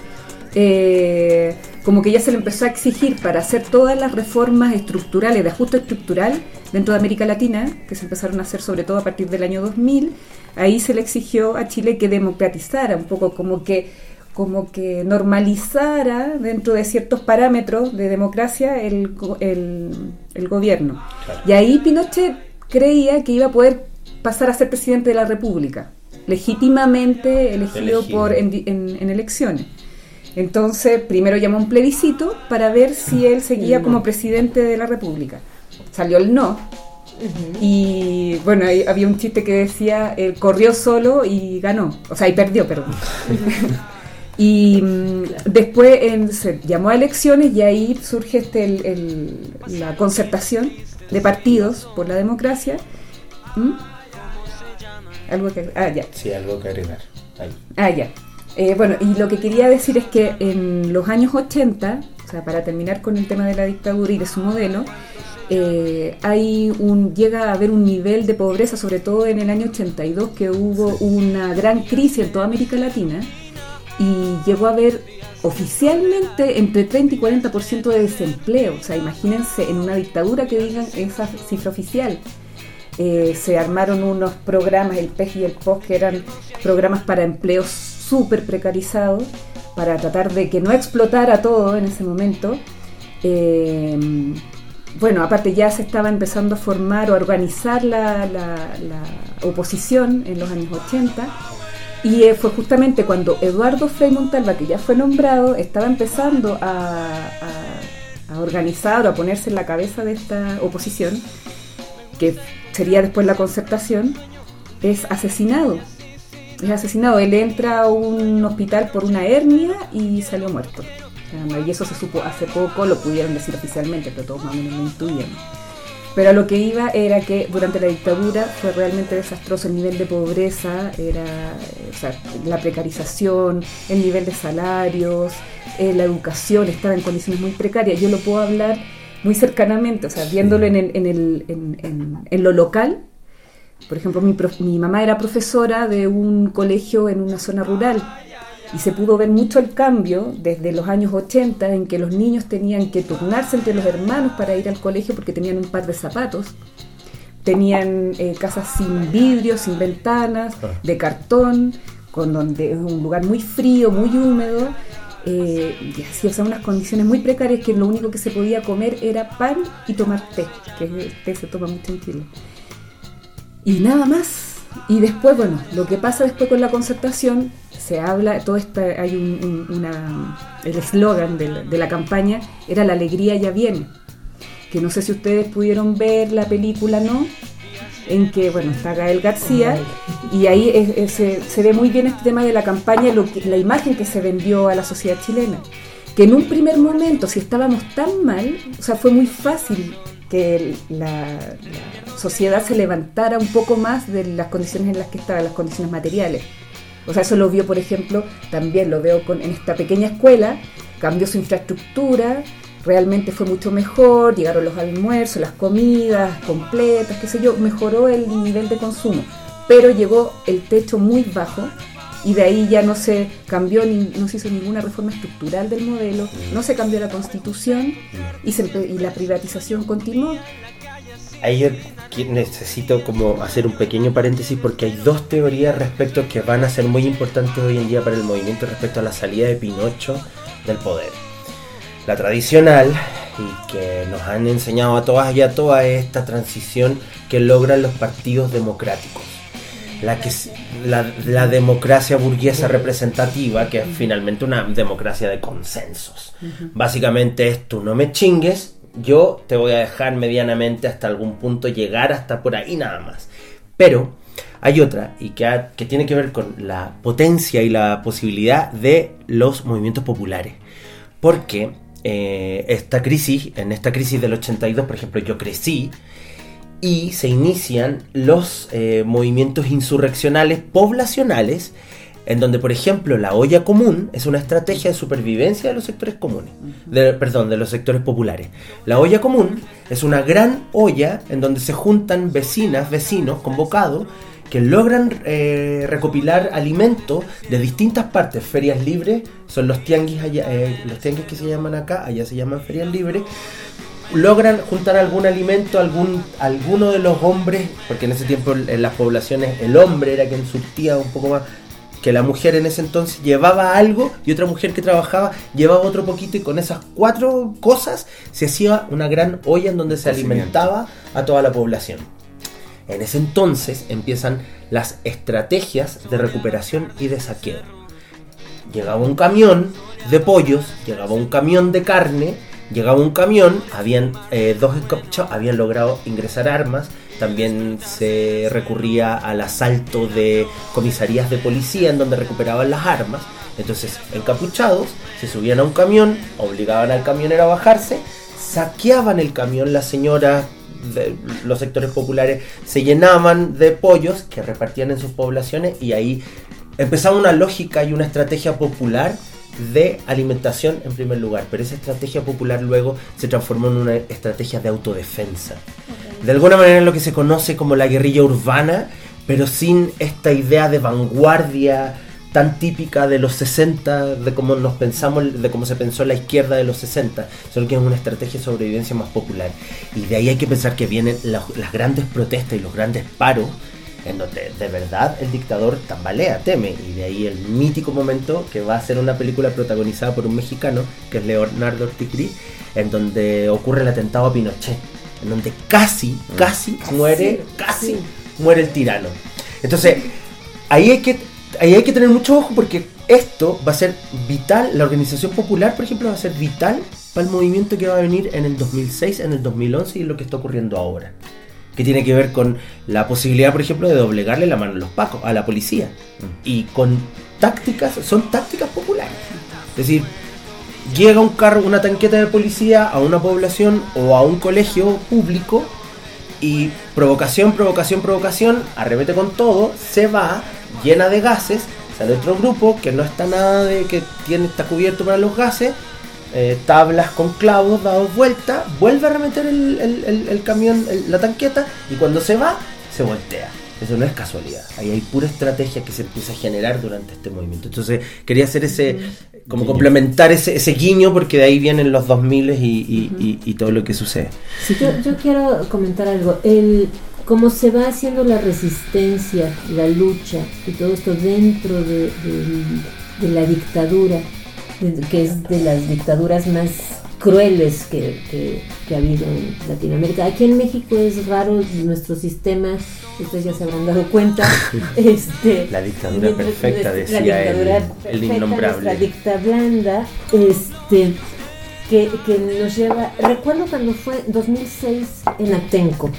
eh, como que ya se le empezó a exigir para hacer todas las reformas estructurales, de ajuste estructural dentro de América Latina, que se empezaron a hacer sobre todo a partir del año dos mil, ahí se le exigió a Chile que democratizara un poco, como que como que normalizara dentro de ciertos parámetros de democracia el, el, el gobierno. Claro. Y ahí Pinochet creía que iba a poder pasar a ser presidente de la República, legítimamente elegido, elegido. Por, en, en, en elecciones. Entonces, primero llamó un plebiscito para ver si él seguía como presidente de la República. Salió el no. Uh-huh. Y bueno, ahí había un chiste que decía, él corrió solo y ganó. O sea, y perdió, perdón. Uh-huh. Y mmm, después en, se llamó a elecciones y ahí surge este el, el, la concertación de partidos por la democracia. ¿Mm? ¿Algo que ah, ya. Sí, algo que agregar. Ahí. Ah, ya. Eh, bueno, y lo que quería decir es que en los años ochenta, o sea, para terminar con el tema de la dictadura y de su modelo, eh, hay un, llega a haber un nivel de pobreza, sobre todo en el año ochenta y dos, que hubo una gran crisis en toda América Latina. Y llegó a haber oficialmente entre treinta y cuarenta por ciento de desempleo. O sea, imagínense en una dictadura que digan esa cifra oficial. Eh, se armaron unos programas, el P E G y el P O S, que eran programas para empleos súper precarizados, para tratar de que no explotara todo en ese momento. Eh, bueno, aparte ya se estaba empezando a formar o a organizar la, la, la oposición en los años ochenta. Y eh, fue justamente cuando Eduardo Frei Montalva, que ya fue nombrado, estaba empezando a, a, a organizar o a ponerse en la cabeza de esta oposición, que sería después la Concertación, es asesinado. Es asesinado. Él entra a un hospital por una hernia y salió muerto. Y eso se supo hace poco, lo pudieron decir oficialmente, pero todos más o menos lo intuían. Pero a lo que iba era que durante la dictadura fue realmente desastroso el nivel de pobreza, era, o sea, la precarización, el nivel de salarios, eh, la educación estaba en condiciones muy precarias. Yo lo puedo hablar muy cercanamente, o sea, viéndolo en, el, en, el, en, en, en lo local. Por ejemplo, mi, prof, mi mamá era profesora de un colegio en una zona rural y se pudo ver mucho el cambio desde los años ochenta, en que los niños tenían que turnarse entre los hermanos para ir al colegio porque tenían un par de zapatos, tenían eh, casas sin vidrios, sin ventanas, de cartón, con donde es un lugar muy frío, muy húmedo, eh, y así, o sea, unas condiciones muy precarias, que lo único que se podía comer era pan y tomar té, que el té se toma mucho en Chile. Y nada más. Y después, bueno, lo que pasa después con la concertación, se habla, todo esta, hay un, un, una, el eslogan de la, de la campaña era "la alegría ya viene", que no sé si ustedes pudieron ver la película, ¿no? En que, bueno, está Gael García, y ahí es, es, se, se ve muy bien este tema de la campaña, lo que, la imagen que se vendió a la sociedad chilena, que en un primer momento, si estábamos tan mal, o sea, fue muy fácil que la, la sociedad se levantara un poco más de las condiciones en las que estaban, las condiciones materiales. O sea, eso lo vio, por ejemplo, también lo veo con, en esta pequeña escuela, cambió su infraestructura, realmente fue mucho mejor, llegaron los almuerzos, las comidas completas, qué sé yo, mejoró el nivel de consumo, pero llegó el techo muy bajo y de ahí ya no se cambió, ni, no se hizo ninguna reforma estructural del modelo, no se cambió la constitución y, se, y la privatización continuó. Ahí yo necesito como hacer un pequeño paréntesis porque hay dos teorías respecto que van a ser muy importantes hoy en día para el movimiento respecto a la salida de Pinocho del poder. La tradicional, y que nos han enseñado a todas y a todas, es esta transición que logran los partidos democráticos. La, que, la, la democracia burguesa representativa, que es finalmente una democracia de consensos. Uh-huh. Básicamente es: tú no me chingues, yo te voy a dejar medianamente hasta algún punto llegar hasta por ahí nada más. Pero hay otra, y que, ha, que tiene que ver con la potencia y la posibilidad de los movimientos populares. Porque eh, esta crisis, en esta crisis del ochenta y dos, por ejemplo, yo crecí, y se inician los eh, movimientos insurreccionales poblacionales, en donde, por ejemplo, la olla común es una estrategia de supervivencia de los sectores comunes, de, perdón, de los sectores populares. La olla común es una gran olla en donde se juntan vecinas, vecinos convocados, que logran eh, recopilar alimentos de distintas partes. Ferias libres son los tianguis, allá, eh, los tianguis que se llaman acá, allá se llaman ferias libres. Logran juntar algún alimento, algún alguno de los hombres, porque en ese tiempo en las poblaciones el hombre era quien surtía un poco más que la mujer. En ese entonces llevaba algo y otra mujer que trabajaba llevaba otro poquito, y con esas cuatro cosas se hacía una gran olla en donde se alimentaba a toda la población. En ese entonces empiezan las estrategias de recuperación y de saqueo. Llegaba un camión de pollos, llegaba un camión de carne, llegaba un camión, habían eh, dos encapuchados, habían logrado ingresar armas, también se recurría al asalto de comisarías de policía en donde recuperaban las armas. Entonces, encapuchados, se subían a un camión, obligaban al camionero a bajarse, saqueaban el camión, las señoras de los sectores populares se llenaban de pollos que repartían en sus poblaciones, y ahí empezaba una lógica y una estrategia popular de alimentación en primer lugar, pero esa estrategia popular luego se transformó en una estrategia de autodefensa. Okay. De alguna manera en lo que se conoce como la guerrilla urbana, pero sin esta idea de vanguardia tan típica de los sesenta, de cómo nos pensamos, de cómo se pensó la izquierda de los sesenta, solo que es una estrategia de sobrevivencia más popular. Y de ahí hay que pensar que vienen la, las grandes protestas y los grandes paros, en donde de verdad el dictador tambalea, teme, y de ahí el mítico momento que va a ser una película protagonizada por un mexicano, que es Leonardo Ortiz, en donde ocurre el atentado a Pinochet, en donde casi, casi muere, casi muere el tirano. Entonces, ahí hay que, ahí hay que tener mucho ojo, porque esto va a ser vital, la organización popular, por ejemplo, va a ser vital para el movimiento que va a venir en el dos mil seis, en el dos mil once y lo que está ocurriendo ahora, que tiene que ver con la posibilidad, por ejemplo, de doblegarle la mano a los pacos, a la policía, y con tácticas, son tácticas populares. Es decir, llega un carro, una tanqueta de policía a una población o a un colegio público y provocación, provocación, provocación, arremete con todo, se va, llena de gases, sale otro grupo que no está nada de que tiene, está cubierto para los gases, eh, tablas con clavos dados vuelta, vuelve a arremeter el, el, el, el camión, el, la tanqueta, y cuando se va, se voltea. Eso no es casualidad, ahí hay pura estrategia que se empieza a generar durante este movimiento. Entonces quería hacer ese, como guiño. complementar ese, ese guiño, porque de ahí vienen los dos mil y, y, uh-huh. y, y todo lo que sucede. Sí, yo, yo quiero comentar algo. El, cómo se va haciendo la resistencia, la lucha y todo esto dentro de, de, de la dictadura, de, que es de las dictaduras más crueles que, que, que ha habido en Latinoamérica. Aquí en México es raro nuestro sistema, ustedes ya se habrán dado cuenta. este, la dictadura perfecta, decía la dictadura el, perfecta, el innombrable. La dicta blanda, este, que, que nos lleva... Recuerdo cuando fue dos mil seis en Atenco.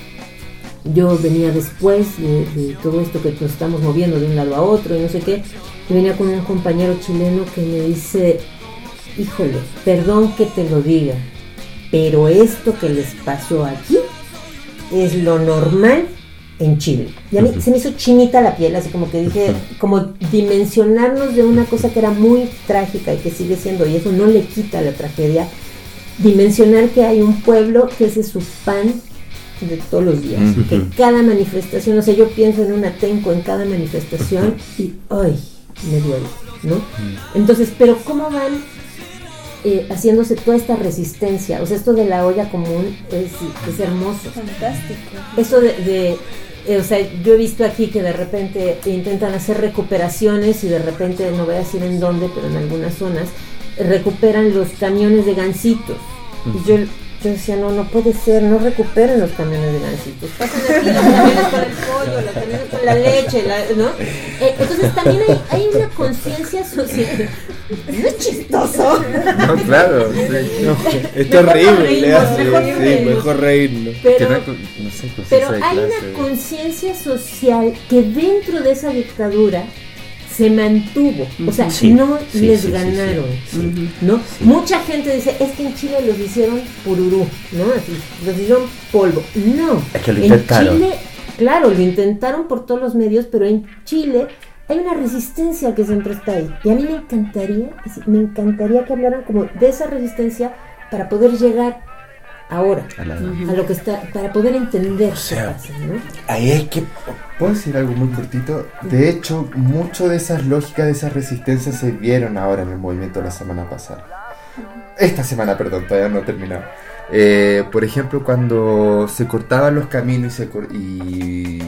Yo venía después de, de todo esto que nos estamos moviendo de un lado a otro y no sé qué, y venía con un compañero chileno que me dice... Híjole, perdón que te lo diga, pero esto que les pasó aquí es lo normal en Chile. Y a mí se me hizo chinita la piel, así como que dije, como dimensionarnos de una cosa que era muy trágica y que sigue siendo, y eso no le quita la tragedia, dimensionar que hay un pueblo que ese es su pan de todos los días, uh-huh. que cada manifestación, o sea, yo pienso en un Atenco en cada manifestación y ¡ay! Me duele, ¿no? Uh-huh. Entonces, pero ¿cómo van Eh, haciéndose toda esta resistencia? O sea, esto de la olla común es, es hermoso. Fantástico. Eso de, de eh, o sea, yo he visto aquí que de repente intentan hacer recuperaciones y de repente, no voy a decir en dónde, pero en algunas zonas, recuperan los camiones de gansitos. Uh-huh. Y yo, yo decía, no, no puede ser, no recuperen los camiones de gansitos. Pasan aquí los camiones con el pollo, los camiones con la leche, la, ¿no? Eh, entonces también hay, hay una conciencia social. No es chistoso. No, claro. Sí. No, es terrible. Mejor reírnos, sí, mejor reírnos. Pero, no, no sé, pero hay una conciencia social que dentro de esa dictadura se mantuvo, o sea, sí, no sí, les sí, ganaron, sí, sí, sí. ¿no? Sí. Mucha gente dice, es que en Chile los hicieron pururú, ¿no? Así, los hicieron polvo. No, es que lo intentaron. En Chile, claro, lo intentaron por todos los medios, pero en Chile hay una resistencia que siempre está ahí. Y a mí me encantaría, me encantaría que hablaran como de esa resistencia para poder llegar ahora a, la, uh-huh. a lo que está, para poder entender, o sea, qué pasa, ¿no? Ahí hay que... ¿Puedo decir algo muy cortito? De hecho, mucho de esas lógicas, de esas resistencias se vieron ahora en el movimiento la semana pasada. Esta semana, perdón, todavía no he terminado. Eh, por ejemplo, cuando se cortaban los caminos y, se cor- y,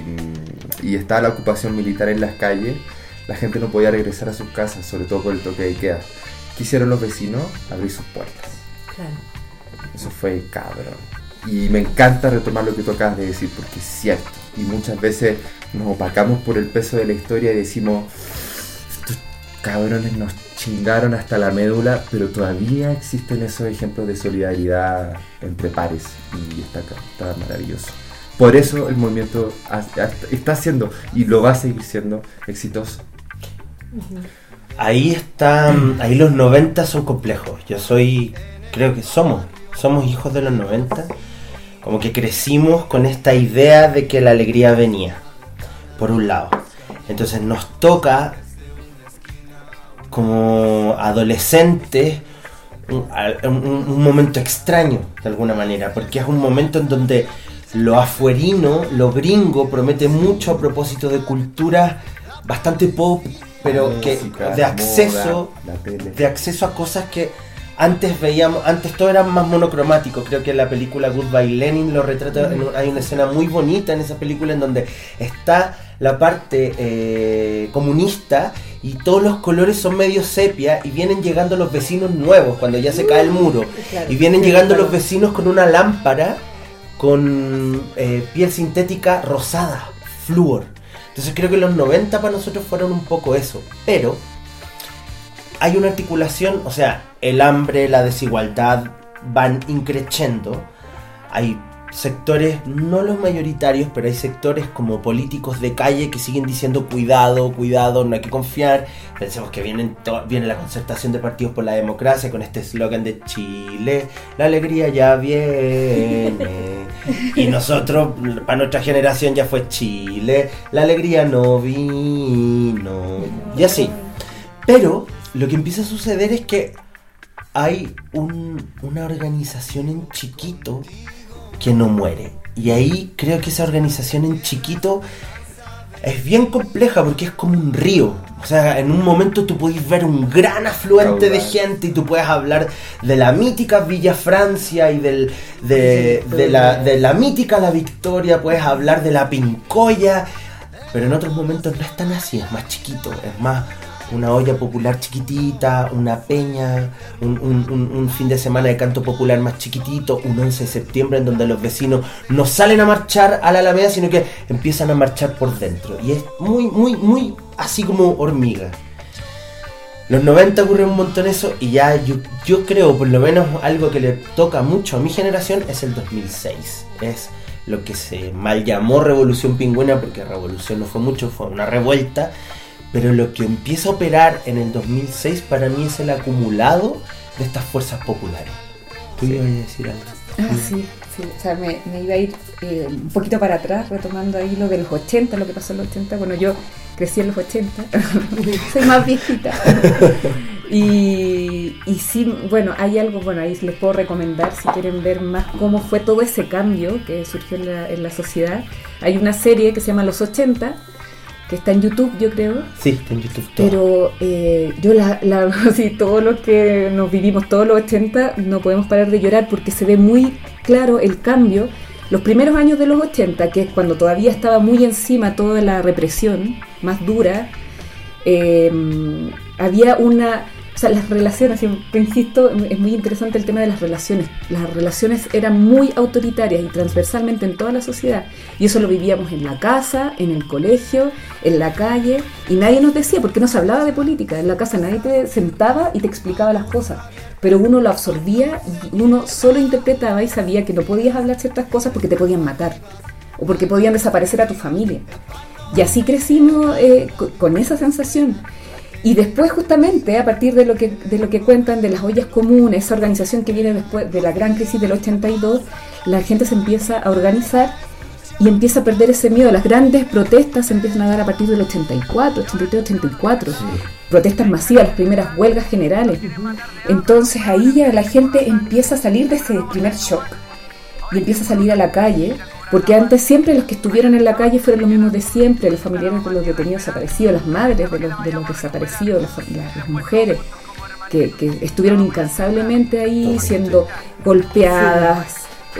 y estaba la ocupación militar en las calles, la gente no podía regresar a sus casas, sobre todo por el toque de queda. ¿Qué hicieron los vecinos? Abrir sus puertas. Claro. Eso fue cabrón. Y me encanta retomar lo que tú acabas de decir, porque es cierto. Y muchas veces nos opacamos por el peso de la historia y decimos, estos cabrones nos chingaron hasta la médula, pero todavía existen esos ejemplos de solidaridad entre pares. Y está, está maravilloso. Por eso el movimiento está siendo, y lo va a seguir siendo, exitoso. Ahí está, ahí los noventa son complejos. Yo soy, creo que somos, somos hijos de los noventa. Como que crecimos con esta idea de que la alegría venía, por un lado. Entonces nos toca, como adolescentes, un, un, un momento extraño, de alguna manera, porque es un momento en donde lo afuerino, lo gringo, promete mucho a propósito de cultura bastante pop, pero que de acceso, de acceso a cosas que antes veíamos, antes todo era más monocromático. Creo que en la película Goodbye Lenin lo retrata, mm. hay una escena muy bonita en esa película en donde está la parte eh, comunista y todos los colores son medio sepia y vienen llegando los vecinos nuevos cuando ya se cae el muro, claro, y vienen llegando claro. los vecinos con una lámpara con eh, piel sintética rosada, flúor. Entonces creo que los noventa para nosotros fueron un poco eso, pero hay una articulación, o sea, el hambre, la desigualdad van increciendo. Hay sectores, no los mayoritarios, pero hay sectores como políticos de calle que siguen diciendo cuidado, cuidado, no hay que confiar. Pensemos que vienen to- viene la concertación de partidos por la democracia con este eslogan de Chile, la alegría ya viene. Y nosotros, para nuestra generación ya fue Chile, la alegría no vino. Y así. Pero lo que empieza a suceder es que hay un, una organización en chiquito que no muere. Y ahí creo que esa organización en chiquito es bien compleja porque es como un río. O sea, en un momento tú podés ver un gran afluente de gente y tú puedes hablar de la mítica Villa Francia y del, de, de, la, de la mítica La Victoria, puedes hablar de la Pincoya, pero en otros momentos no es tan así, es más chiquito, es más una olla popular chiquitita, una peña, un, un, un, un fin de semana de canto popular más chiquitito, un once de septiembre en donde los vecinos no salen a marchar a la Alameda, sino que empiezan a marchar por dentro. Y es muy, muy, muy así como hormiga. Los noventa ocurre un montón eso y ya yo, yo creo, por lo menos algo que le toca mucho a mi generación es el dos mil seis. Es lo que se mal llamó Revolución Pingüina, porque revolución no fue mucho, fue una revuelta. Pero lo que empieza a operar en el dos mil seis para mí es el acumulado de estas fuerzas populares. ¿Tú ibas a decir algo? Ah, sí, sí. O sea, me, me iba a ir eh, un poquito para atrás, retomando ahí lo de los ochenta, lo que pasó en los ochenta. Bueno, yo crecí en los ochenta, soy más viejita. Y, y sí, bueno, hay algo, bueno, ahí les puedo recomendar si quieren ver más cómo fue todo ese cambio que surgió en la, en la sociedad. Hay una serie que se llama Los ochenta, que está en YouTube, yo creo. Sí, está en YouTube todo. Pero eh, yo la, la sí, todos los que nos vivimos todos los ochenta no podemos parar de llorar porque se ve muy claro el cambio. Los primeros años de los ochenta, que es cuando todavía estaba muy encima toda la represión más dura, eh, había una... O sea, las relaciones, siempre insisto, es muy interesante el tema de las relaciones. Las relaciones eran muy autoritarias y transversalmente en toda la sociedad. Y eso lo vivíamos en la casa, en el colegio, en la calle. Y nadie nos decía, porque no se hablaba de política. En la casa nadie te sentaba y te explicaba las cosas. Pero uno lo absorbía y uno solo interpretaba y sabía que no podías hablar ciertas cosas porque te podían matar. O porque podían desaparecer a tu familia. Y así crecimos eh, con esa sensación. Y después justamente a partir de lo que de lo que cuentan de las ollas comunes, esa organización que viene después de la gran crisis del ochenta y dos, la gente se empieza a organizar y empieza a perder ese miedo. Las grandes protestas se empiezan a dar a partir del ochenta y cuatro, ochenta y tres, ochenta y cuatro. Sí. Protestas masivas, las primeras huelgas generales. Entonces ahí ya la gente empieza a salir de ese primer shock y empieza a salir a la calle. Porque antes siempre los que estuvieron en la calle fueron los mismos de siempre, los familiares de los detenidos desaparecidos, las madres de los, de los desaparecidos, las, las, las mujeres que, que estuvieron incansablemente ahí siendo golpeadas,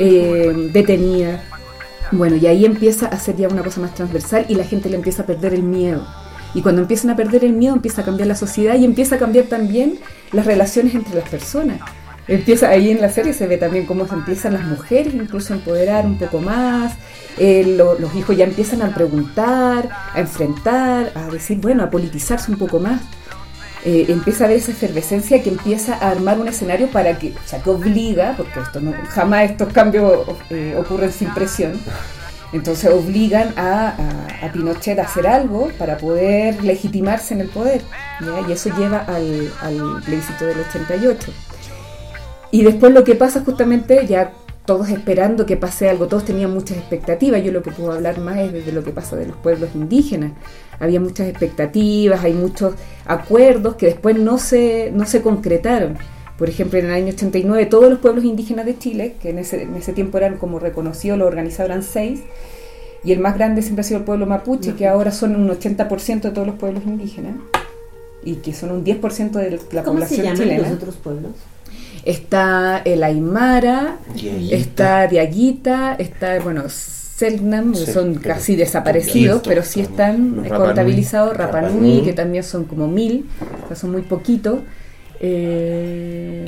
eh, detenidas. Bueno, y ahí empieza a ser ya una cosa más transversal y la gente le empieza a perder el miedo. Y cuando empiezan a perder el miedo empieza a cambiar la sociedad y empieza a cambiar también las relaciones entre las personas. Empieza ahí en la serie, se ve también cómo se empiezan las mujeres incluso a empoderar un poco más, eh, lo, los hijos ya empiezan a preguntar, a enfrentar, a decir, bueno, a politizarse un poco más. Eh, empieza a haber esa efervescencia que empieza a armar un escenario para que, o sea, que obliga, porque esto no, jamás estos cambios eh, ocurren sin presión, entonces obligan a, a, a Pinochet a hacer algo para poder legitimarse en el poder, ¿ya? Y eso lleva al, al plebiscito del ochenta y ocho. Y después lo que pasa justamente, ya todos esperando que pase algo, todos tenían muchas expectativas. Yo lo que puedo hablar más es de lo que pasa de los pueblos indígenas. Había muchas expectativas, hay muchos acuerdos que después no se, no se concretaron. Por ejemplo, en el año ochenta y nueve todos los pueblos indígenas de Chile, que en ese, en ese tiempo eran como reconocidos, los organizados eran seis, y el más grande siempre ha sido el pueblo mapuche, uh-huh. que ahora son un ochenta por ciento de todos los pueblos indígenas, y que son un diez por ciento de la ¿Cómo población se llaman chilena. los otros pueblos? Está el Aymara, Diaguita. Está Diaguita, está, bueno, Selknam, sí, son casi desaparecidos, pero, pero sí están contabilizados, Rapa Nui, Rapa Nui, que también son como mil, o sea, son muy poquitos. Eh,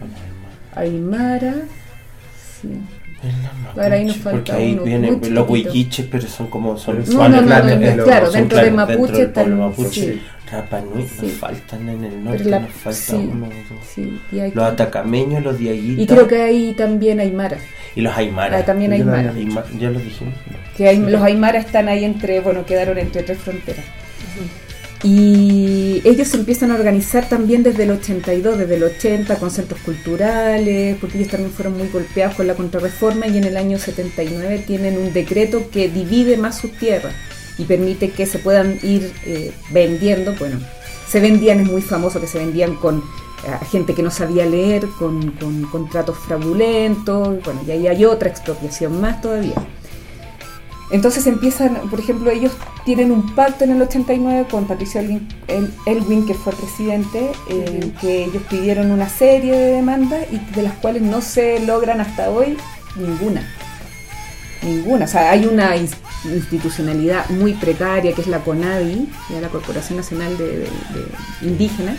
Aymara, sí. Ahora ahí nos falta porque ahí uno, vienen los huilliches, pero son como son no, no, no, no, no, claro, dentro de Mapuche están Mapuche, sí. Rapa Nui, sí. nos faltan en el norte, la, nos falta sí, uno, sí, y hay, los atacameños, los diaguitas. Y creo que hay también aymaras. Y los aymaras. Ah, también aymaras. Ya los dijimos. Que hay, los aymaras están ahí entre, bueno, quedaron entre tres fronteras. Uh-huh. Y ellos se empiezan a organizar también desde el ochenta y dos, desde el ochenta, con centros culturales, porque ellos también fueron muy golpeados con la contrarreforma, y en el año setenta y nueve tienen un decreto que divide más sus tierras y permite que se puedan ir eh, vendiendo. Bueno, se vendían, es muy famoso que se vendían con a gente que no sabía leer, con, con contratos fraudulentos, bueno, y ahí hay otra expropiación más todavía. Entonces empiezan, por ejemplo, ellos tienen un pacto en el ochenta y nueve con Patricio Elwin, Elwin que fue presidente, eh, uh-huh. que ellos pidieron una serie de demandas y de las cuales no se logran hasta hoy ninguna. Ninguna, o sea, hay una institucionalidad muy precaria que es la CONADI, ya la Corporación Nacional de, de, de Indígenas,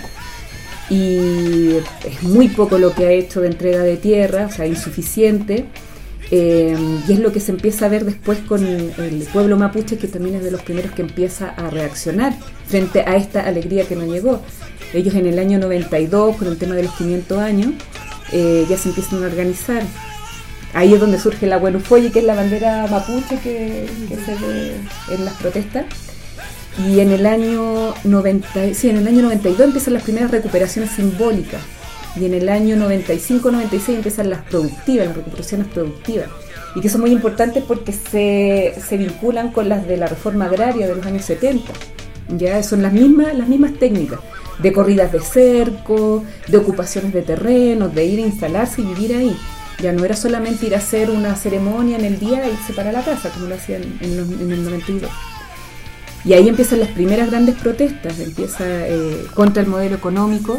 y es muy poco lo que ha hecho de entrega de tierra, o sea, insuficiente, eh, y es lo que se empieza a ver después con el pueblo mapuche, que también es de los primeros que empieza a reaccionar frente a esta alegría que no llegó. Ellos en el año noventa y dos, con el tema de los quinientos años, eh, ya se empiezan a organizar. Ahí es donde surge la Huenufoyi, que es la bandera mapuche que, que se ve en las protestas. Y en el año noventa, sí, en el año noventa y dos empiezan las primeras recuperaciones simbólicas. Y en el año noventa y cinco noventa y seis empiezan las productivas, las recuperaciones productivas. Y que son muy importantes porque se, se vinculan con las de la reforma agraria de los años setenta. Ya son las mismas, las mismas técnicas de corridas de cerco, de ocupaciones de terrenos, de ir a instalarse y vivir ahí. Ya no era solamente ir a hacer una ceremonia en el día e irse para la casa, como lo hacían en, los, en el noventa y dos. Y ahí empiezan las primeras grandes protestas. Empieza eh, contra el modelo económico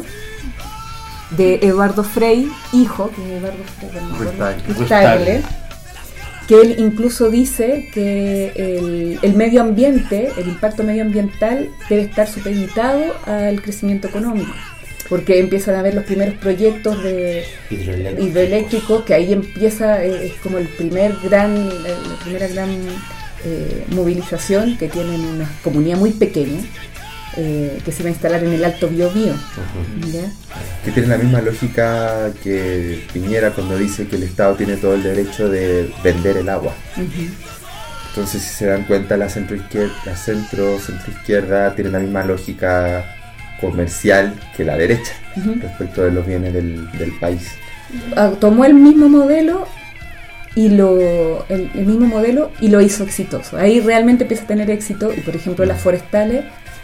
de Eduardo Frei, hijo, que es Eduardo Frei, Rustagle, que él incluso dice que el, el medio ambiente, el impacto medioambiental debe estar supeditado al crecimiento económico. Porque empiezan a ver los primeros proyectos de hidroeléctricos, hidroeléctrico, que ahí empieza, eh, es como el primer gran, la primera gran eh, movilización, que tienen una comunidad muy pequeña, eh, que se va a instalar en el Alto Biobío. Uh-huh. ¿Ya? Que tiene la misma lógica que Piñera cuando dice que el Estado tiene todo el derecho de vender el agua. Uh-huh. Entonces, si se dan cuenta, la centro-izquierda, la centro, centro-izquierda tiene la misma lógica comercial que la derecha, uh-huh, respecto de los bienes del, del país. Tomó el mismo modelo y lo el, el mismo modelo y lo hizo exitoso. Ahí realmente empieza a tener éxito, y por ejemplo las forestales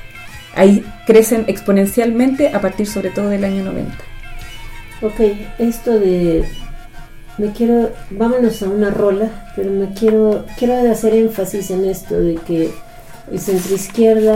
ahí crecen exponencialmente a partir sobre todo del año noventa. Ok, esto de me quiero, vámonos a una rola, pero me quiero quiero hacer énfasis en esto de que el centro izquierda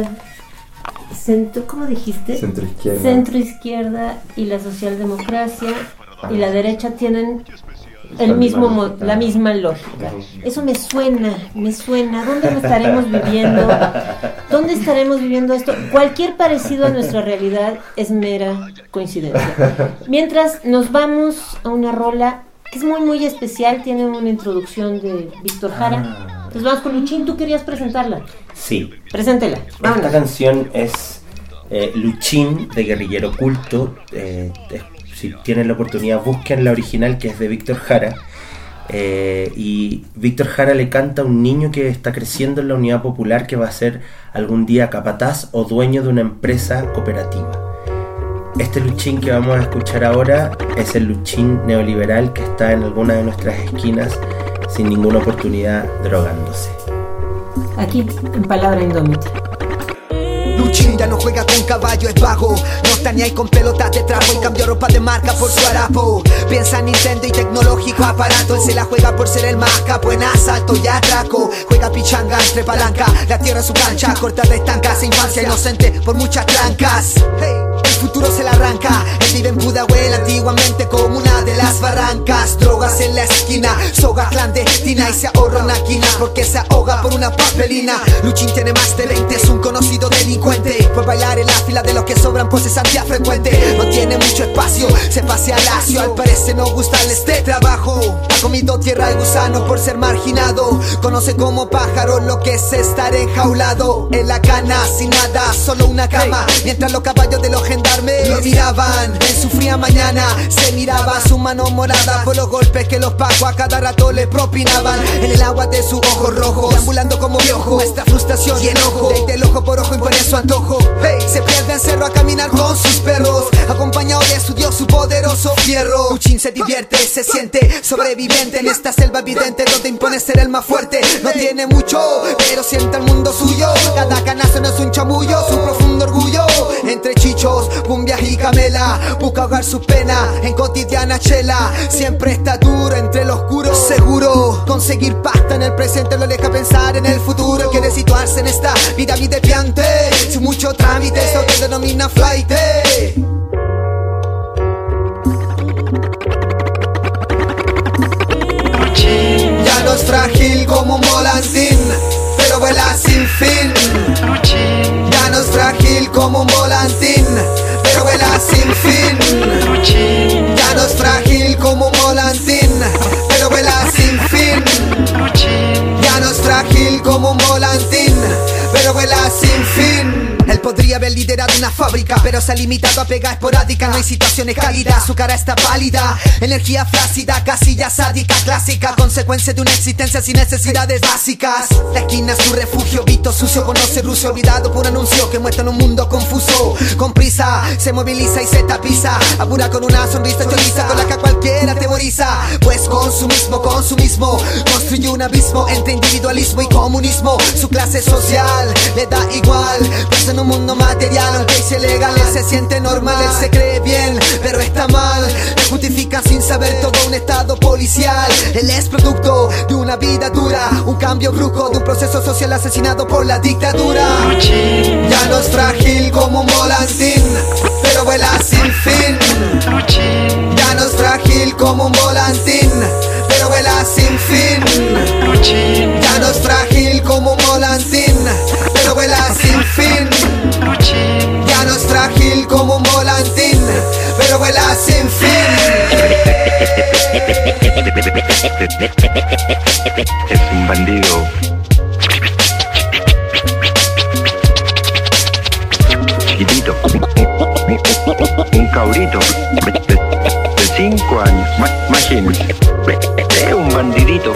Centro, ¿cómo dijiste? Centro izquierda. Centro izquierda y la socialdemocracia y la derecha tienen el mismo mo- la misma lógica. Eso me suena, me suena. ¿Dónde lo estaremos viviendo? ¿Dónde estaremos viviendo esto? Cualquier parecido a nuestra realidad es mera coincidencia. Mientras nos vamos a una rola que es muy muy especial, tiene una introducción de Víctor Jara. Entonces vamos con Luchín, ¿tú querías presentarla? Sí. Preséntela. Vámonos. Esta canción es eh, Luchín, de Guerrillero Culto. Eh, eh, si tienen la oportunidad, busquen la original, que es de Víctor Jara. Eh, y Víctor Jara le canta a un niño que está creciendo en la Unidad Popular, que va a ser algún día capataz o dueño de una empresa cooperativa. Este Luchín que vamos a escuchar ahora es el Luchín neoliberal que está en alguna de nuestras esquinas sin ninguna oportunidad drogándose. Aquí, en Palabra Indómita. Luchín ya no juega con caballo, es vago. No está ni ahí con pelotas de trapo y cambió ropa de marca por su harapo. Piensa en Nintendo y tecnológico aparato. Él se la juega por ser el más capo en asalto y atraco. Juega pichanga entre palanca, la tierra es su cancha. Corta de estancas, infancia inocente por muchas trancas. Hey. El futuro se la arranca. Él vive en Pudahuel, antiguamente como una de las barrancas. Drogas en la esquina, soga clandestina, y se ahorra una quina porque se ahoga por una papelina. Luchín tiene más de veinte, es un conocido delincuente por bailar en la fila de los que sobran poses antiafrecuentes. No tiene tiene mucho espacio. Se pasea lacio, al parecer no gustarle este trabajo. Ha comido tierra de gusano por ser marginado. Conoce como pájaro lo que es estar enjaulado en la cana sin nada, solo una cama. Mientras los caballos de los gendarmes lo miraban en su fría mañana, se miraba su mano morada por los golpes que los pacos a cada rato le propinaban. En el agua de sus ojos rojos, deambulando como piojo, nuestra frustración y enojo, desde el ojo por ojo impone su antojo. Hey, se pierde en cerro a caminar con sus perros, acompañado de su dios, su poderoso fierro. Luchín se divierte, se siente sobreviviente en esta selva evidente donde impone ser el más fuerte. No tiene mucho, pero siente el mundo suyo. Cada canazo no es un chamullo, su profundo orgullo. Entre chichos, cumbias y camela, busca ahogar su pena en cotidiana chela. Siempre está duro entre lo oscuro, seguro. Conseguir pasta en el presente lo deja pensar en el futuro. Quiere situarse en esta vida videpiante, sin mucho trámite, eso que denomina flight. Ya no es frágil como un volantín, pero vuela sin fin. Ya no es frágil como un volantín, pero vuela sin fin. Ya no es frágil como un volantín, pero vuela sin fin. Ya no es frágil como un volantín, pero vuela sin fin. Él podría haber liderado una fábrica, pero se ha limitado a pegar esporádica. No hay situaciones cálidas, su cara está pálida. Energía flácida, casilla sádica, clásica, consecuencia de una existencia sin necesidades básicas. La esquina es su refugio, visto sucio, conoce ruso, olvidado por un anuncio que muestra un mundo confuso. Con prisa, se moviliza y se tapiza, apura con una sonrisa choriza con la que cualquiera atemoriza. Pues consumismo, consumismo, construye un abismo entre individualismo y comunismo. Su clase social le da igual, pues en un mundo material, aunque es ilegal, él se siente normal. Él se cree bien, pero está mal. Le justifican sin saber todo un estado policial. Él es producto de una vida dura, un cambio brusco de un proceso social asesinado por la dictadura. Ya no es frágil como un volantín, pero vuela sin fin. Ya no es frágil como un volantín, pero vuela sin fin. Ya no es frágil como un volantín, pero vuela sin fin. Ya no es frágil como un volantín, pero vuela sin fin. Es un bandido chiquitito, un cabrito de cinco años, imagínense, es un bandidito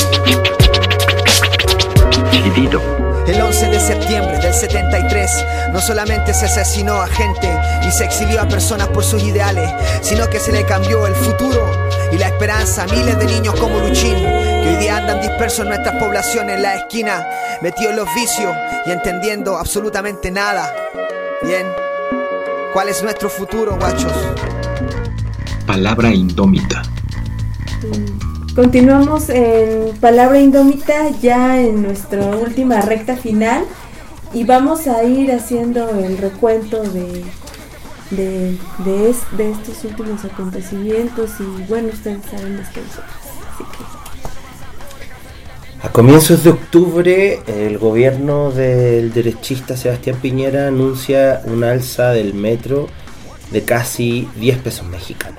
chiquitito. El once de septiembre del setenta y tres no solamente se asesinó a gente y se exilió a personas por sus ideales, sino que se le cambió el futuro y la esperanza a miles de niños como Luchín, que hoy día andan dispersos en nuestras poblaciones, en la esquina, metidos en los vicios y entendiendo absolutamente nada. Bien, ¿cuál es nuestro futuro, guachos? Palabra indómita. Continuamos en Palabra Indómita, ya en nuestra última recta final, y vamos a ir haciendo el recuento de, de, de, es, de estos últimos acontecimientos, y bueno, ustedes saben más que nosotros, así que... A comienzos de octubre, el gobierno del derechista Sebastián Piñera anuncia una alza del metro de casi diez pesos mexicanos.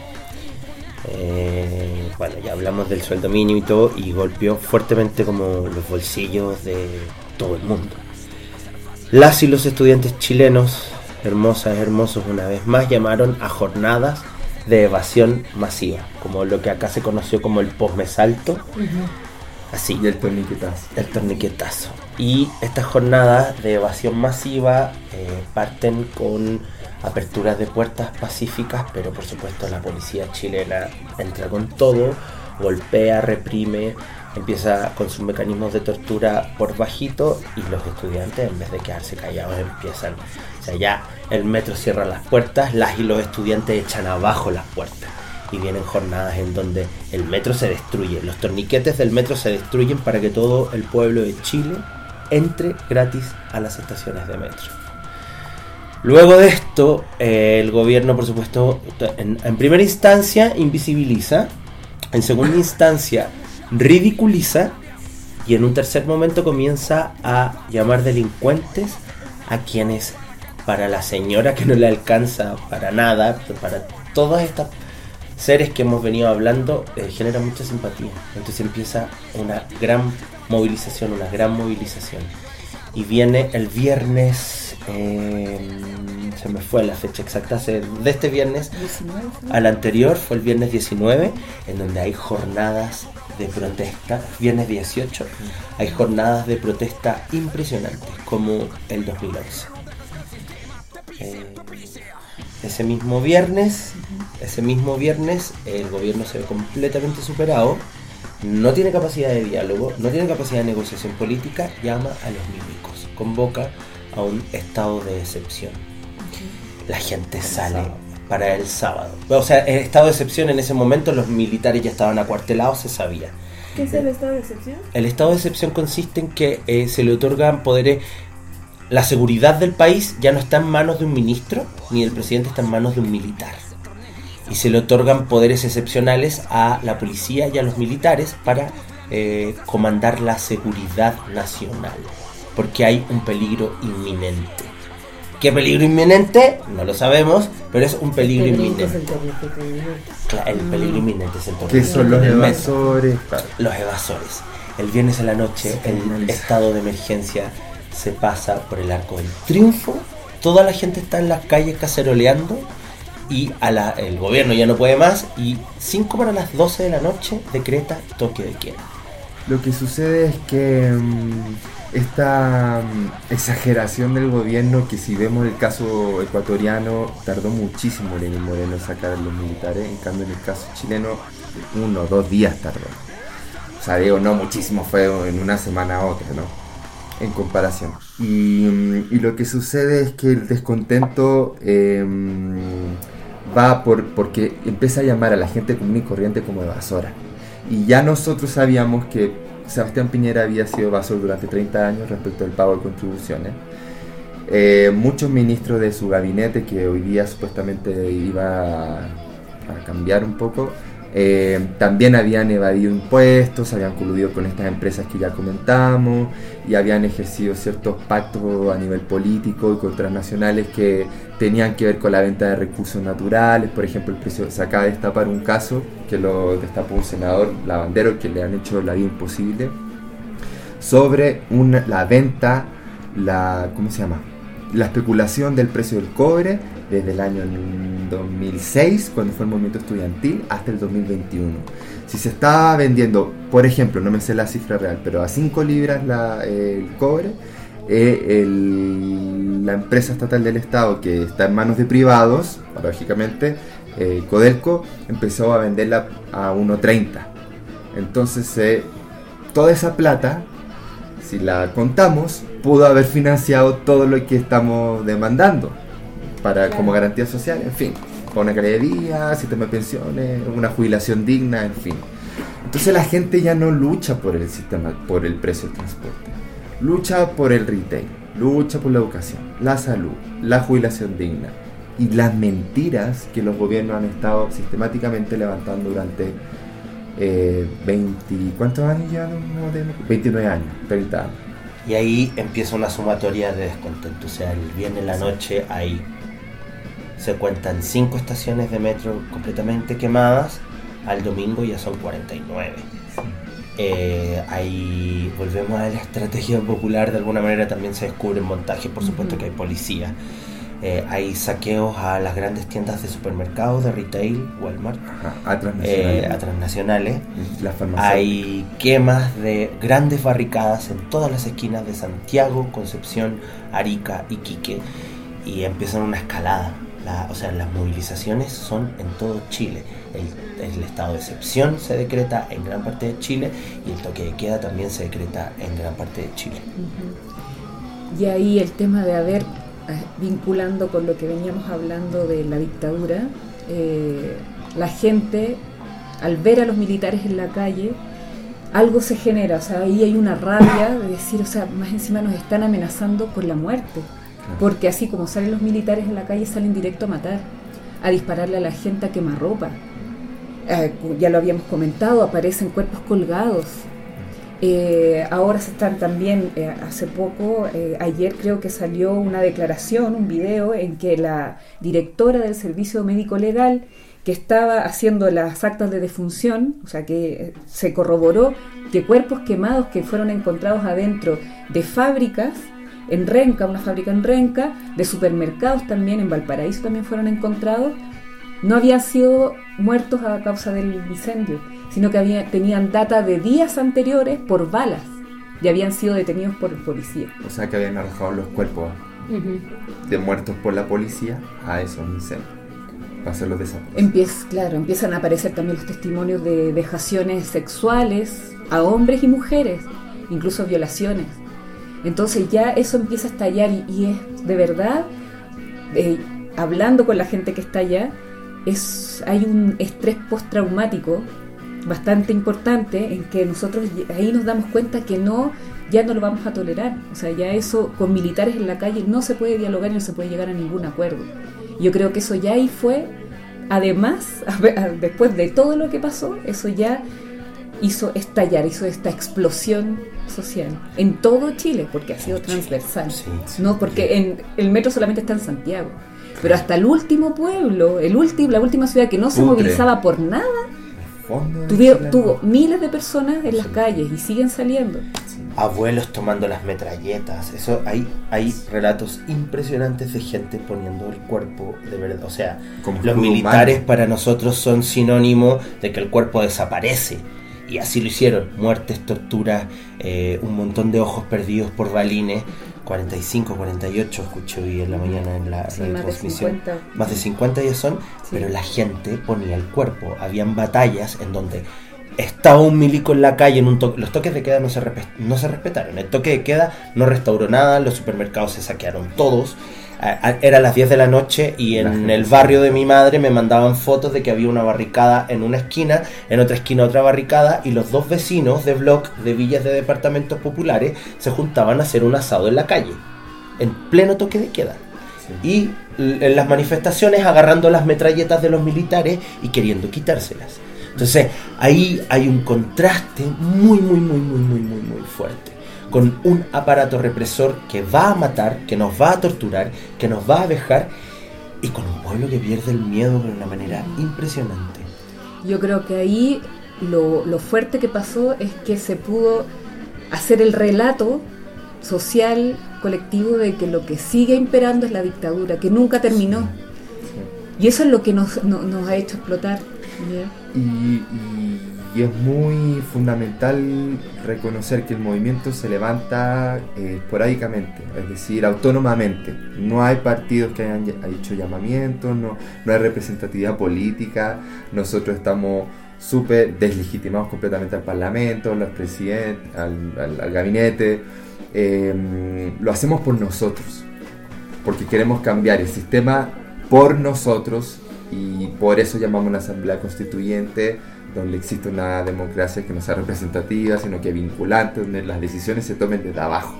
Eh, bueno, ya hablamos del sueldo mínimo y todo, y golpeó fuertemente como los bolsillos de todo el mundo. Las y los estudiantes chilenos, hermosas, hermosos, una vez más llamaron a jornadas de evasión masiva, como lo que acá se conoció como el posmesalto. Uh-huh. Así. Y el torniquetazo. El torniquetazo. Y estas jornadas de evasión masiva eh, parten con aperturas de puertas pacíficas, pero por supuesto la policía chilena entra con todo, golpea, reprime, empieza con sus mecanismos de tortura por bajito, y los estudiantes, en vez de quedarse callados, empiezan, o sea, ya el metro cierra las puertas, las y los estudiantes echan abajo las puertas, y vienen jornadas en donde el metro se destruye, los torniquetes del metro se destruyen para que todo el pueblo de Chile entre gratis a las estaciones de metro. Luego de esto, eh, el gobierno, por supuesto, en, en primera instancia invisibiliza, en segunda instancia ridiculiza, y en un tercer momento comienza a llamar delincuentes a quienes para la señora que no le alcanza para nada, para todos estos seres que hemos venido hablando, eh, genera mucha simpatía. Entonces empieza una gran movilización, una gran movilización. Y viene el viernes, eh, se me fue la fecha exacta, de este viernes diecinueve, ¿sí? Al anterior fue el viernes diecinueve, en donde hay jornadas de protesta. Viernes dieciocho hay jornadas de protesta impresionantes, como el dos mil once. Eh, ese mismo viernes, ese mismo viernes, el gobierno se ve completamente superado. No tiene capacidad de diálogo, no tiene capacidad de negociación política, llama a los milicos, convoca a un estado de excepción. La gente sale para el sábado. O sea, el estado de excepción en ese momento, los militares ya estaban acuartelados, se sabía. ¿Qué es el estado de excepción? El estado de excepción consiste en que eh, se le otorgan poderes. La seguridad del país ya no está en manos de un ministro, ni el presidente está en manos de un militar. Y se le otorgan poderes excepcionales a la policía y a los militares para eh, comandar la seguridad nacional, porque hay un peligro inminente. ¿Qué peligro inminente? No lo sabemos, pero es un peligro inminente. Claro, el peligro inminente es el torneo. ¿Qué son los evasores? Los evasores. El viernes a la noche, el estado de emergencia se pasa por el Arco del Triunfo. Toda la gente está en las calles caceroleando. Y a la, el gobierno ya no puede más, y cinco para las doce de la noche decreta toque de queda. Lo que sucede es que um, esta um, exageración del gobierno, que si vemos el caso ecuatoriano, tardó muchísimo Lenín Moreno en sacar a los militares, en cambio en el caso chileno, uno o dos días tardó. O sea, digo, no muchísimo, fue en una semana a otra, ¿no? En comparación. Y, um, y lo que sucede es que el descontento eh, va por porque empieza a llamar a la gente común y corriente como evasora. Y ya nosotros sabíamos que Sebastián Piñera había sido evasor durante treinta años respecto al pago de contribuciones. Eh, muchos ministros de su gabinete, que hoy día supuestamente iba a, a cambiar un poco, eh, también habían evadido impuestos, habían coludido con estas empresas que ya comentamos, y habían ejercido ciertos pactos a nivel político y con transnacionales que tenían que ver con la venta de recursos naturales. Por ejemplo, el precio, se acaba de destapar un caso que lo destapó un senador, Lavandero, que le han hecho la vida imposible, sobre una, la venta, la ¿cómo se llama? la especulación del precio del cobre desde el año dos mil seis, cuando fue el movimiento estudiantil, hasta el dos mil veintiuno. Si se estaba vendiendo, por ejemplo, no me sé la cifra real, pero a cinco libras la, eh, el cobre, eh, el, la empresa estatal del Estado, que está en manos de privados, paradójicamente, eh, Codelco, empezó a venderla a uno treinta. Entonces, eh, toda esa plata, si la contamos, pudo haber financiado todo lo que estamos demandando para, claro, como garantía social, en fin, para una calidad de vida, sistema de pensiones, una jubilación digna, en fin. Entonces la gente ya no lucha por el sistema, por el precio del transporte, lucha por el retail, lucha por la educación, la salud, la jubilación digna y las mentiras que los gobiernos han estado sistemáticamente levantando durante eh, veinte, ¿cuántos años ya? veintinueve años, treinta años. Y ahí empieza una sumatoria de descontento. O sea, el viernes en la noche hay, se cuentan cinco estaciones de metro completamente quemadas, al domingo ya son cuarenta y nueve. Eh, ahí volvemos a la estrategia popular, de alguna manera también se descubren montajes, por supuesto que hay policía. Eh, hay saqueos a las grandes tiendas de supermercados, de retail, Walmart, Ajá, a transnacionales, eh, a transnacionales. Las farmacias. Hay quemas de grandes barricadas en todas las esquinas de Santiago, Concepción, Arica, Iquique, y empiezan una escalada. La, o sea, las movilizaciones son en todo Chile. El, el estado de excepción se decreta en gran parte de Chile y el toque de queda también se decreta en gran parte de Chile. Uh-huh. Y ahí el tema de haber, vinculando con lo que veníamos hablando de la dictadura, eh, la gente, al ver a los militares en la calle, algo se genera, o sea, ahí hay una rabia de decir, o sea, más encima nos están amenazando con la muerte, porque así como salen los militares en la calle, salen directo a matar, a dispararle a la gente, a quemarropa. Eh, ya lo habíamos comentado, aparecen cuerpos colgados. Eh, ahora se están también, eh, hace poco, eh, ayer creo que salió una declaración, un video en que la directora del Servicio Médico Legal, que estaba haciendo las actas de defunción, o sea que se corroboró que cuerpos quemados que fueron encontrados adentro de fábricas, en Renca, una fábrica en Renca, de supermercados también, en Valparaíso también fueron encontrados, no habían sido muertos a causa del incendio, sino que había, tenían data de días anteriores por balas y habían sido detenidos por el policía. O sea que habían arrojado los cuerpos uh-huh. de muertos por la policía a esos incendios, para hacerlos desaparecer. Empieza, claro, empiezan a aparecer también los testimonios de vejaciones sexuales a hombres y mujeres, incluso violaciones. Entonces ya eso empieza a estallar y, y es de verdad, eh, hablando con la gente que está allá, es, hay un estrés postraumático bastante importante en que nosotros ahí nos damos cuenta que no, ya no lo vamos a tolerar. O sea, ya eso con militares en la calle no se puede dialogar y no se puede llegar a ningún acuerdo. Yo creo que eso ya ahí fue, además, después de todo lo que pasó, eso ya hizo estallar, hizo esta explosión social en todo Chile, porque ha sido transversal, sí, sí, no porque en el metro solamente está en Santiago, pero hasta el último pueblo, el último, la última ciudad que no se Putre. movilizaba por nada, tuvieron, tuvo miles de personas en las calles y siguen saliendo. Abuelos tomando las metralletas, eso hay, hay relatos impresionantes de gente poniendo el cuerpo de verdad, o sea, como los militares humano. Para nosotros son sinónimo de que el cuerpo desaparece. Y así lo hicieron, muertes, torturas, eh, un montón de ojos perdidos por balines, cuarenta y cinco, cuarenta y ocho escuché hoy en la mañana en la sí, transmisión, más de cincuenta ya son, sí. Pero la gente ponía el cuerpo, habían batallas en donde estaba un milico en la calle, en un to- los toques de queda no se, respe- no se respetaron, el toque de queda no restauró nada, los supermercados se saquearon todos. Era las diez de la noche y en el barrio de mi madre me mandaban fotos de que había una barricada en una esquina, en otra esquina otra barricada, y los dos vecinos de bloc de villas de departamentos populares se juntaban a hacer un asado en la calle, en pleno toque de queda. Sí. Y en las manifestaciones agarrando las metralletas de los militares y queriendo quitárselas. Entonces ahí hay un contraste muy muy muy muy muy muy muy fuerte, con un aparato represor que va a matar, que nos va a torturar, que nos va a vejar, y con un pueblo que pierde el miedo de una manera impresionante. Yo creo que ahí lo, lo fuerte que pasó es que se pudo hacer el relato social, colectivo, de que lo que sigue imperando es la dictadura, que nunca terminó. Sí, sí. Y eso es lo que nos, no, nos ha hecho explotar. Y, y, y es muy fundamental reconocer que el movimiento se levanta eh, esporádicamente, es decir, autónomamente. No hay partidos que hayan hecho llamamientos, no, no hay representatividad política. Nosotros estamos súper deslegitimados completamente al Parlamento, al presidente, al, al, al gabinete. Eh, lo hacemos por nosotros, porque queremos cambiar el sistema por nosotros, y por eso llamamos una asamblea constituyente donde existe una democracia que no sea representativa, sino que vinculante, donde las decisiones se tomen desde abajo.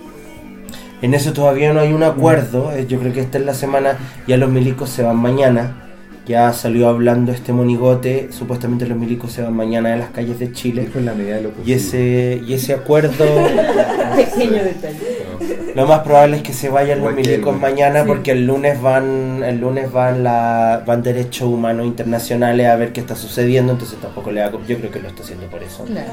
En eso todavía no hay un acuerdo. Yo creo que esta es la semana, ya los milicos se van mañana. Ya salió hablando este monigote, supuestamente los milicos se van mañana de las calles de Chile. En la medida de lo y ese y ese acuerdo, pequeño detalle. Lo más probable es que se vayan los milicos el, mañana, sí. Porque el lunes van el lunes van la van derechos humanos internacionales a ver qué está sucediendo, entonces tampoco le hago, yo creo que lo está haciendo por eso. Claro.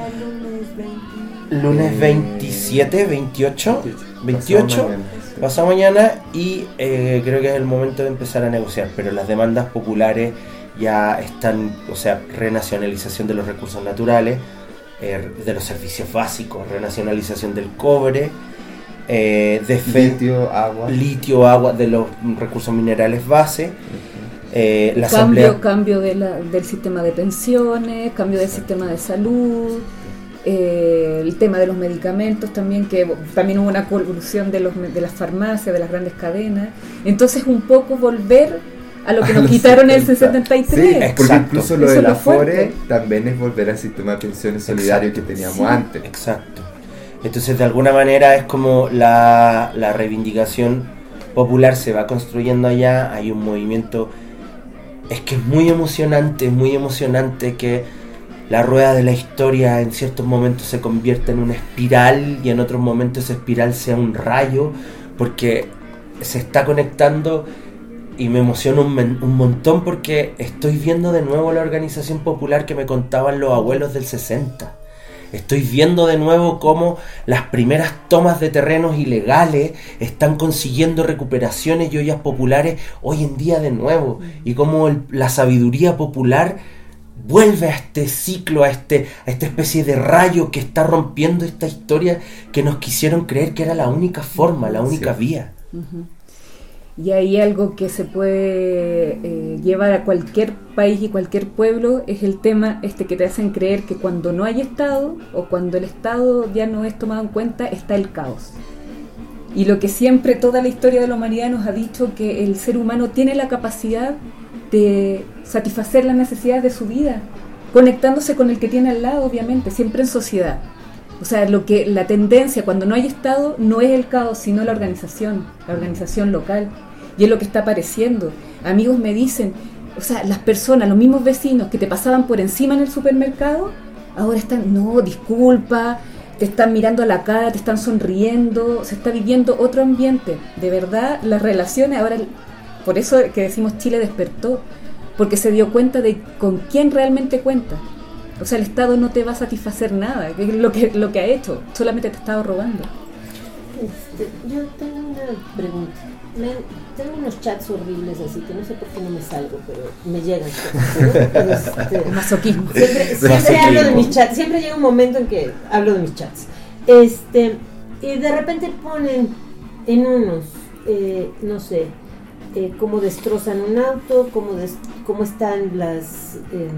Lunes veintisiete, veintiocho, veintiocho, pasado mañana, y eh, creo que es el momento de empezar a negociar, pero las demandas populares ya están, o sea, renacionalización de los recursos naturales, eh, de los servicios básicos, renacionalización del cobre, eh, de litio, agua, litio, agua, de los recursos minerales base. Eh, la cambio asamblea... cambio de la, del sistema de pensiones, cambio del sistema de salud. Eh, el tema de los medicamentos también, que también hubo una colusión de, los, de las farmacias, de las grandes cadenas. Entonces un poco volver a lo que nos quitaron en el setenta y tres. Sí, porque incluso lo de la Afore también es volver al sistema de pensiones solidario que teníamos sí. antes. Exacto. Entonces de alguna manera es como la, la reivindicación popular se va construyendo allá. Hay un movimiento, es que es muy emocionante, muy emocionante que la rueda de la historia en ciertos momentos se convierte en una espiral y en otros momentos esa espiral sea un rayo, porque se está conectando. Y me emociona un, men- un montón porque estoy viendo de nuevo la organización popular que me contaban los abuelos del sesenta. Estoy viendo de nuevo cómo las primeras tomas de terrenos ilegales están consiguiendo recuperaciones y ollas populares hoy en día de nuevo. Y cómo el- la sabiduría popular vuelve a este ciclo, a, este, a esta especie de rayo que está rompiendo esta historia que nos quisieron creer que era la única forma, la única sí. vía. Uh-huh. Y hay algo que se puede eh, llevar a cualquier país y cualquier pueblo, es el tema este que te hacen creer que cuando no hay Estado, o cuando el Estado ya no es tomado en cuenta, está el caos. Y lo que siempre toda la historia de la humanidad nos ha dicho, que el ser humano tiene la capacidad de satisfacer las necesidades de su vida, conectándose con el que tiene al lado, obviamente, siempre en sociedad. O sea, lo que la tendencia cuando no hay Estado no es el caos, sino la organización, la organización local. Y es lo que está apareciendo. Amigos me dicen, o sea, las personas, los mismos vecinos que te pasaban por encima en el supermercado, ahora están, no, disculpa, te están mirando a la cara, te están sonriendo, se está viviendo otro ambiente. De verdad, las relaciones, ahora, por eso que decimos Chile despertó, porque se dio cuenta de con quién realmente cuenta. O sea, el Estado no te va a satisfacer nada, que es lo que, lo que ha hecho, solamente te ha estado robando. Este, yo tengo una pregunta. Me, tengo unos chats horribles así, que no sé por qué no me salgo, pero me llegan cosas, ¿no? Este, masoquismo. Siempre, siempre masoquismo. Hablo de mis chats, siempre llega un momento en que hablo de mis chats. Este, y de repente ponen en unos, eh, no sé, eh, cómo destrozan un auto, cómo, des, cómo están las... Eh,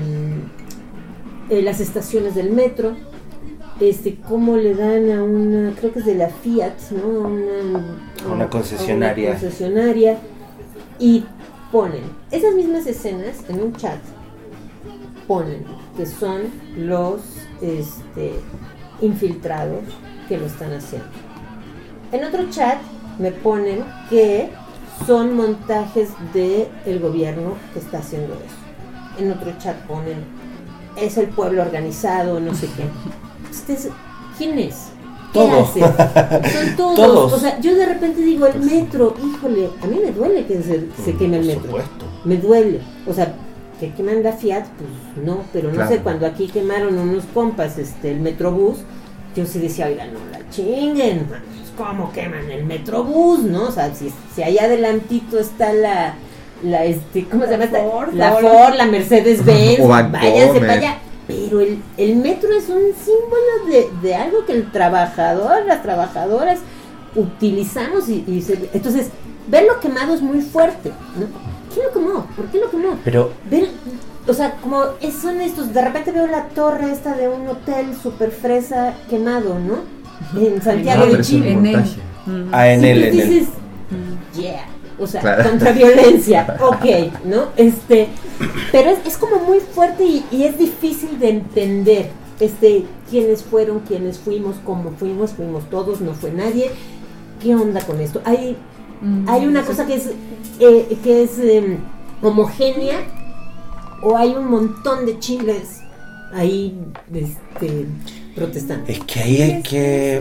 Eh, las estaciones del metro, este, cómo le dan a una, creo que es de la Fiat, ¿no? A una, a una concesionaria. A una concesionaria, y ponen esas mismas escenas en un chat, ponen que son los este, infiltrados que lo están haciendo. En otro chat me ponen que son montajes del gobierno que está haciendo eso. En otro chat ponen es el pueblo organizado, no sé qué. Ustedes, ¿quién es? ¿Qué todos. hace? Son todos. todos. O sea, yo de repente digo, el metro, híjole, a mí me duele que se, se queme el metro. Por supuesto. Me duele. O sea, que queman la Fiat, pues no, pero no claro. sé, cuando aquí quemaron unos compas este el Metrobús, yo sí decía, oiga, no la chinguen, ¿cómo queman el Metrobús? ¿No? O sea, si, si allá adelantito está la... la este ¿cómo se llama esta? Ford, la Ford, Ford, la Mercedes-Benz, váyanse para allá. Pero el, el metro es un símbolo de, de algo que el trabajador, las trabajadoras utilizamos y, y se, entonces verlo quemado es muy fuerte, ¿no? ¿Quién lo quemó? ¿Por qué lo quemó? Pero Ver, o sea, como es, son estos, de repente veo la torre esta de un hotel super fresa quemado, ¿no? En Santiago no, de Chile. En él. Ah, en él, en él. Dices, yeah. O sea, claro. Contra violencia, ok, ¿no? Este, pero es, es como muy fuerte y, y es difícil de entender, este, quiénes fueron, quiénes fuimos, cómo fuimos, fuimos todos, no fue nadie, qué onda con esto. Hay, mm, hay una cosa que es, eh, que es eh, homogénea, o hay un montón de chiles ahí, este, protestantes. Es que ahí hay que...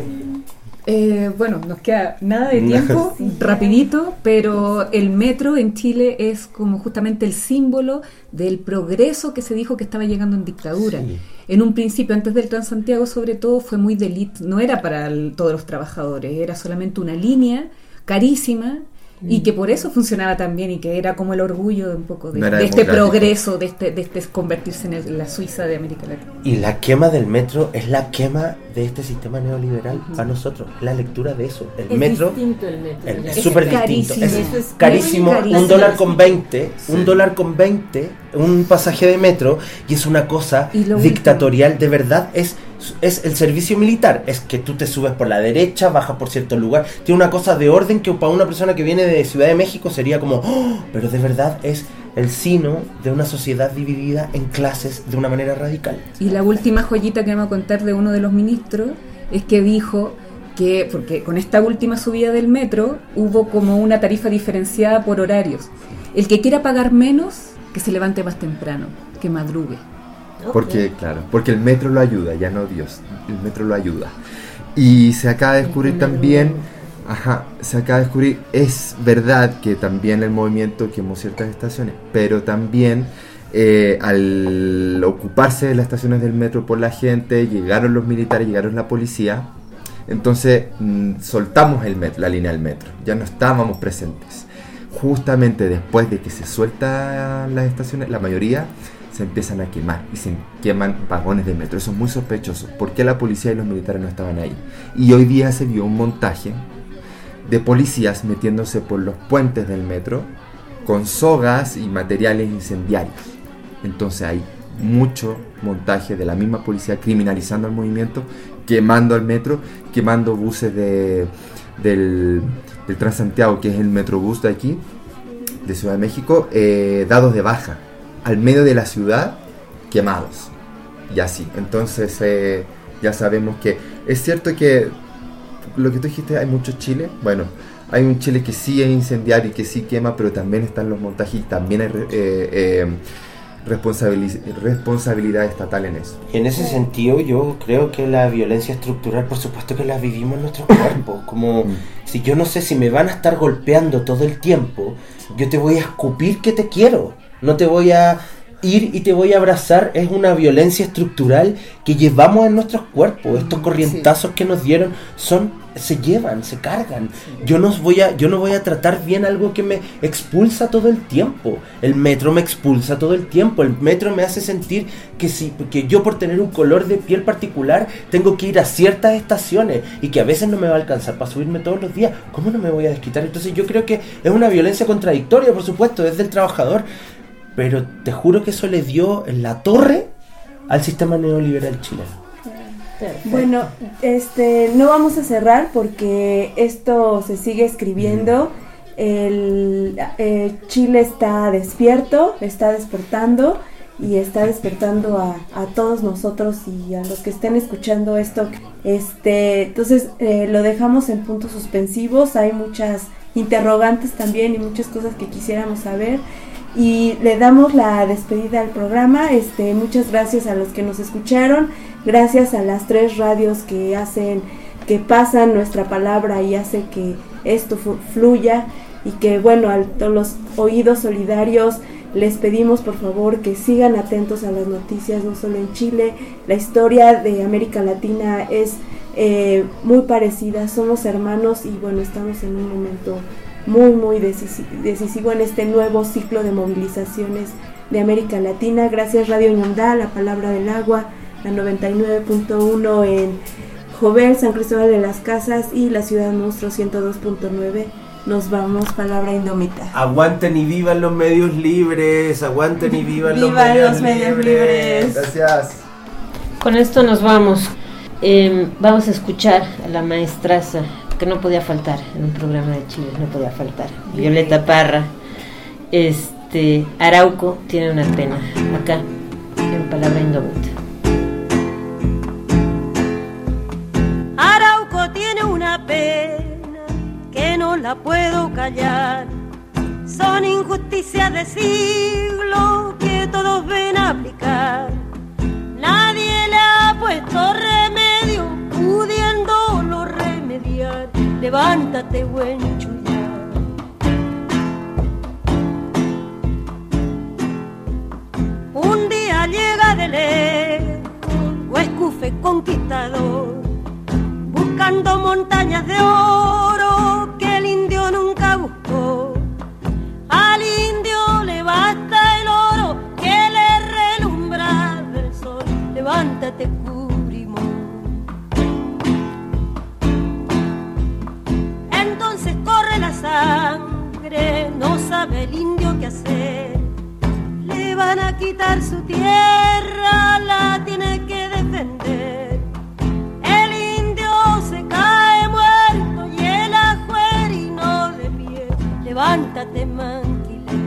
Eh, bueno, nos queda nada de tiempo, rapidito, pero el metro en Chile es como justamente el símbolo del progreso que se dijo que estaba llegando en dictadura. Sí. En un principio, antes del Transantiago sobre todo, fue muy de élite, no era para el, todos los trabajadores, era solamente una línea carísima, y que por eso funcionaba tan bien y que era como el orgullo de un poco de, no de este progreso, de este, de este convertirse en el, la Suiza de América Latina. Y la quema del metro es la quema de este sistema neoliberal uh-huh. para nosotros, la lectura de eso. El es metro distinto el metro. El, es súper distinto, es, es carísimo, carísimo, un dólar con veinte, sí. un dólar con veinte, un pasaje de metro, y es una cosa dictatorial, último. De verdad, es es el servicio militar, es que tú te subes por la derecha, bajas por cierto lugar, tiene una cosa de orden que para una persona que viene de Ciudad de México sería como, oh, pero de verdad es el sino de una sociedad dividida en clases de una manera radical. Y la última joyita que vamos a contar de uno de los ministros es que dijo que, porque con esta última subida del metro hubo como una tarifa diferenciada por horarios, el que quiera pagar menos, que se levante más temprano, que madrugue. Porque, claro, porque el metro lo ayuda, ya no Dios, el metro lo ayuda. Y se acaba de descubrir también, ajá, se acaba de descubrir, es verdad que también el movimiento quemó ciertas estaciones, pero también eh, al ocuparse de las estaciones del metro por la gente, llegaron los militares, llegaron la policía, entonces mmm, soltamos el metro, la línea del metro, ya no estábamos presentes. Justamente después de que se sueltan las estaciones, la mayoría se empiezan a quemar y se queman vagones de metro. Eso es muy sospechoso. ¿Por qué la policía y los militares no estaban ahí? Y hoy día se vio un montaje de policías metiéndose por los puentes del metro con sogas y materiales incendiarios. Entonces hay mucho montaje de la misma policía criminalizando al movimiento, quemando al metro, quemando buses de, del, del Transantiago, que es el metrobús de aquí, de Ciudad de México, eh, dados de baja, al medio de la ciudad, quemados, y así. Entonces eh, ya sabemos que es cierto que lo que tú dijiste, hay mucho Chile, bueno, hay un Chile que sí es incendiario y que sí quema, pero también están los montajes y también hay eh, eh, responsabilidad, responsabilidad estatal en eso. En ese sentido yo creo que la violencia estructural, por supuesto que la vivimos en nuestros cuerpos, como mm. si yo no sé si me van a estar golpeando todo el tiempo, yo te voy a escupir que te quiero, no te voy a ir y te voy a abrazar. Es una violencia estructural que llevamos en nuestros cuerpos. Estos corrientazos sí. que nos dieron son, se llevan, se cargan. Yo no voy a, yo no voy a tratar bien algo que me expulsa todo el tiempo. El metro me expulsa todo el tiempo. El metro me hace sentir que si, que yo por tener un color de piel particular tengo que ir a ciertas estaciones y que a veces no me va a alcanzar para subirme todos los días. ¿Cómo no me voy a desquitar? Entonces yo creo que es una violencia contradictoria, por supuesto, desde el trabajador. Pero te juro que eso le dio en la torre al sistema neoliberal chileno. Perfecto. Bueno, este, no vamos a cerrar porque esto se sigue escribiendo. El, eh, Chile está despierto, está despertando y está despertando a, a todos nosotros y a los que estén escuchando esto. Este, entonces eh, lo dejamos en puntos suspensivos. Hay muchas interrogantes también y muchas cosas que quisiéramos saber. Y le damos la despedida al programa. Este, muchas gracias a los que nos escucharon, gracias a las tres radios que hacen, que pasan nuestra palabra y hace que esto fluya, y que bueno, a todos los oídos solidarios les pedimos por favor que sigan atentos a las noticias, no solo en Chile. La historia de América Latina es eh, muy parecida, somos hermanos y bueno, estamos en un momento muy muy decisivo en este nuevo ciclo de movilizaciones de América Latina. Gracias Radio Ñomdá, La Palabra del Agua, la noventa y nueve punto uno en Jovel, San Cristóbal de las Casas y la Ciudad Monstruo ciento dos punto nueve. Nos vamos, Palabra Indómita. Aguanten y vivan los medios libres, aguanten y vivan, vivan los, medios, los medios libres. libres. Gracias. Con esto nos vamos. Eh, vamos a escuchar a la maestraza que no podía faltar en un programa de Chile, no podía faltar. Violeta Parra. Este, Arauco tiene una pena, acá, en Palabra Indómita. Arauco tiene una pena que no la puedo callar. Son injusticias de siglo que todos ven aplicar. Nadie le ha puesto remedio, pudiéndolo remediar. Levántate, buen chullar. Un día llega de lejos Huescufe conquistador, buscando montañas de oro que el indio nunca buscó. Al indio le basta el oro que le relumbra del sol. Levántate, Cubrimón. Entonces corre la sangre, no sabe el indio qué hacer. Le van a quitar su tierra, la tiene que defender. El indio se cae muerto y el ajuerino de pie. Levántate, manquilé.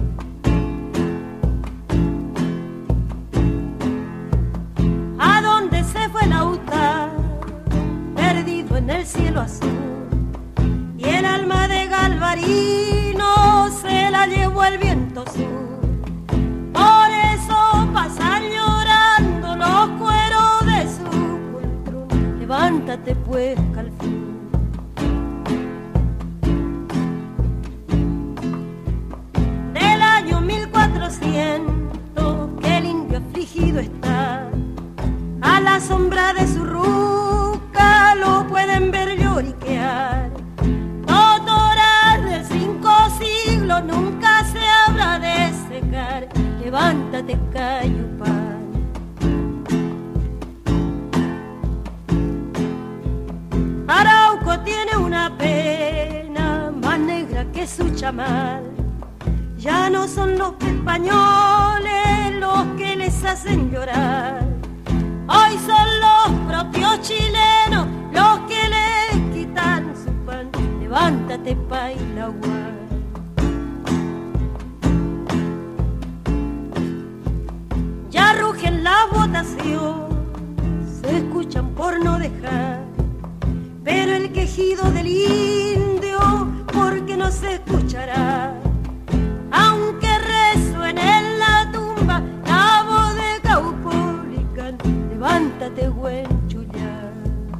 ¿A dónde se fue el autar? Perdido en el cielo azul. Y el alma de Galvarino se la llevó el viento sur. Por eso pasa llorando busca el fin. Del año mil cuatrocientos que el indio afligido está, a la sombra de su ruca lo pueden ver lloriquear. Totoras de cinco siglos nunca se habrá de secar. Levántate, Cayupán. Arauco tiene una pena más negra que su chamal. Ya no son los españoles los que les hacen llorar. Hoy son los propios chilenos los que les quitan su pan. Levántate, Painahual. Ya rugen la votación, se escuchan por no dejar, pero el quejido del indio, porque no se escuchará. Aunque resuene en la tumba la voz de Caupolicán, levántate, Huenchullar.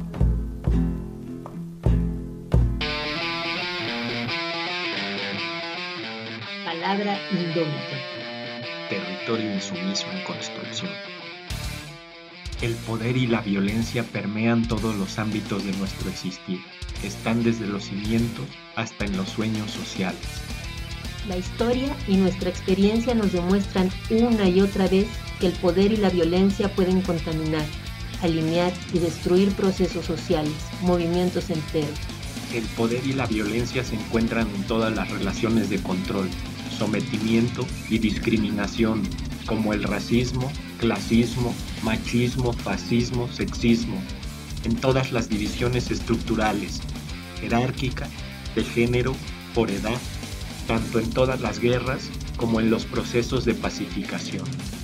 Palabra indómita. Territorio insumiso en construcción. El poder y la violencia permean todos los ámbitos de nuestro existir. Están desde los cimientos hasta en los sueños sociales. La historia y nuestra experiencia nos demuestran una y otra vez que el poder y la violencia pueden contaminar, alinear y destruir procesos sociales, movimientos enteros. El poder y la violencia se encuentran en todas las relaciones de control, sometimiento y discriminación, como el racismo, clasismo, machismo, fascismo, sexismo, en todas las divisiones estructurales, jerárquica, de género, por edad, tanto en todas las guerras como en los procesos de pacificación.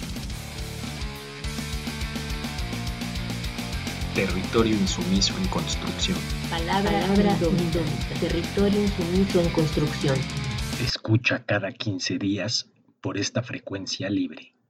Territorio insumiso en construcción. Palabra, Palabra indómita. Territorio insumiso en construcción. Escucha cada quince días por esta frecuencia libre.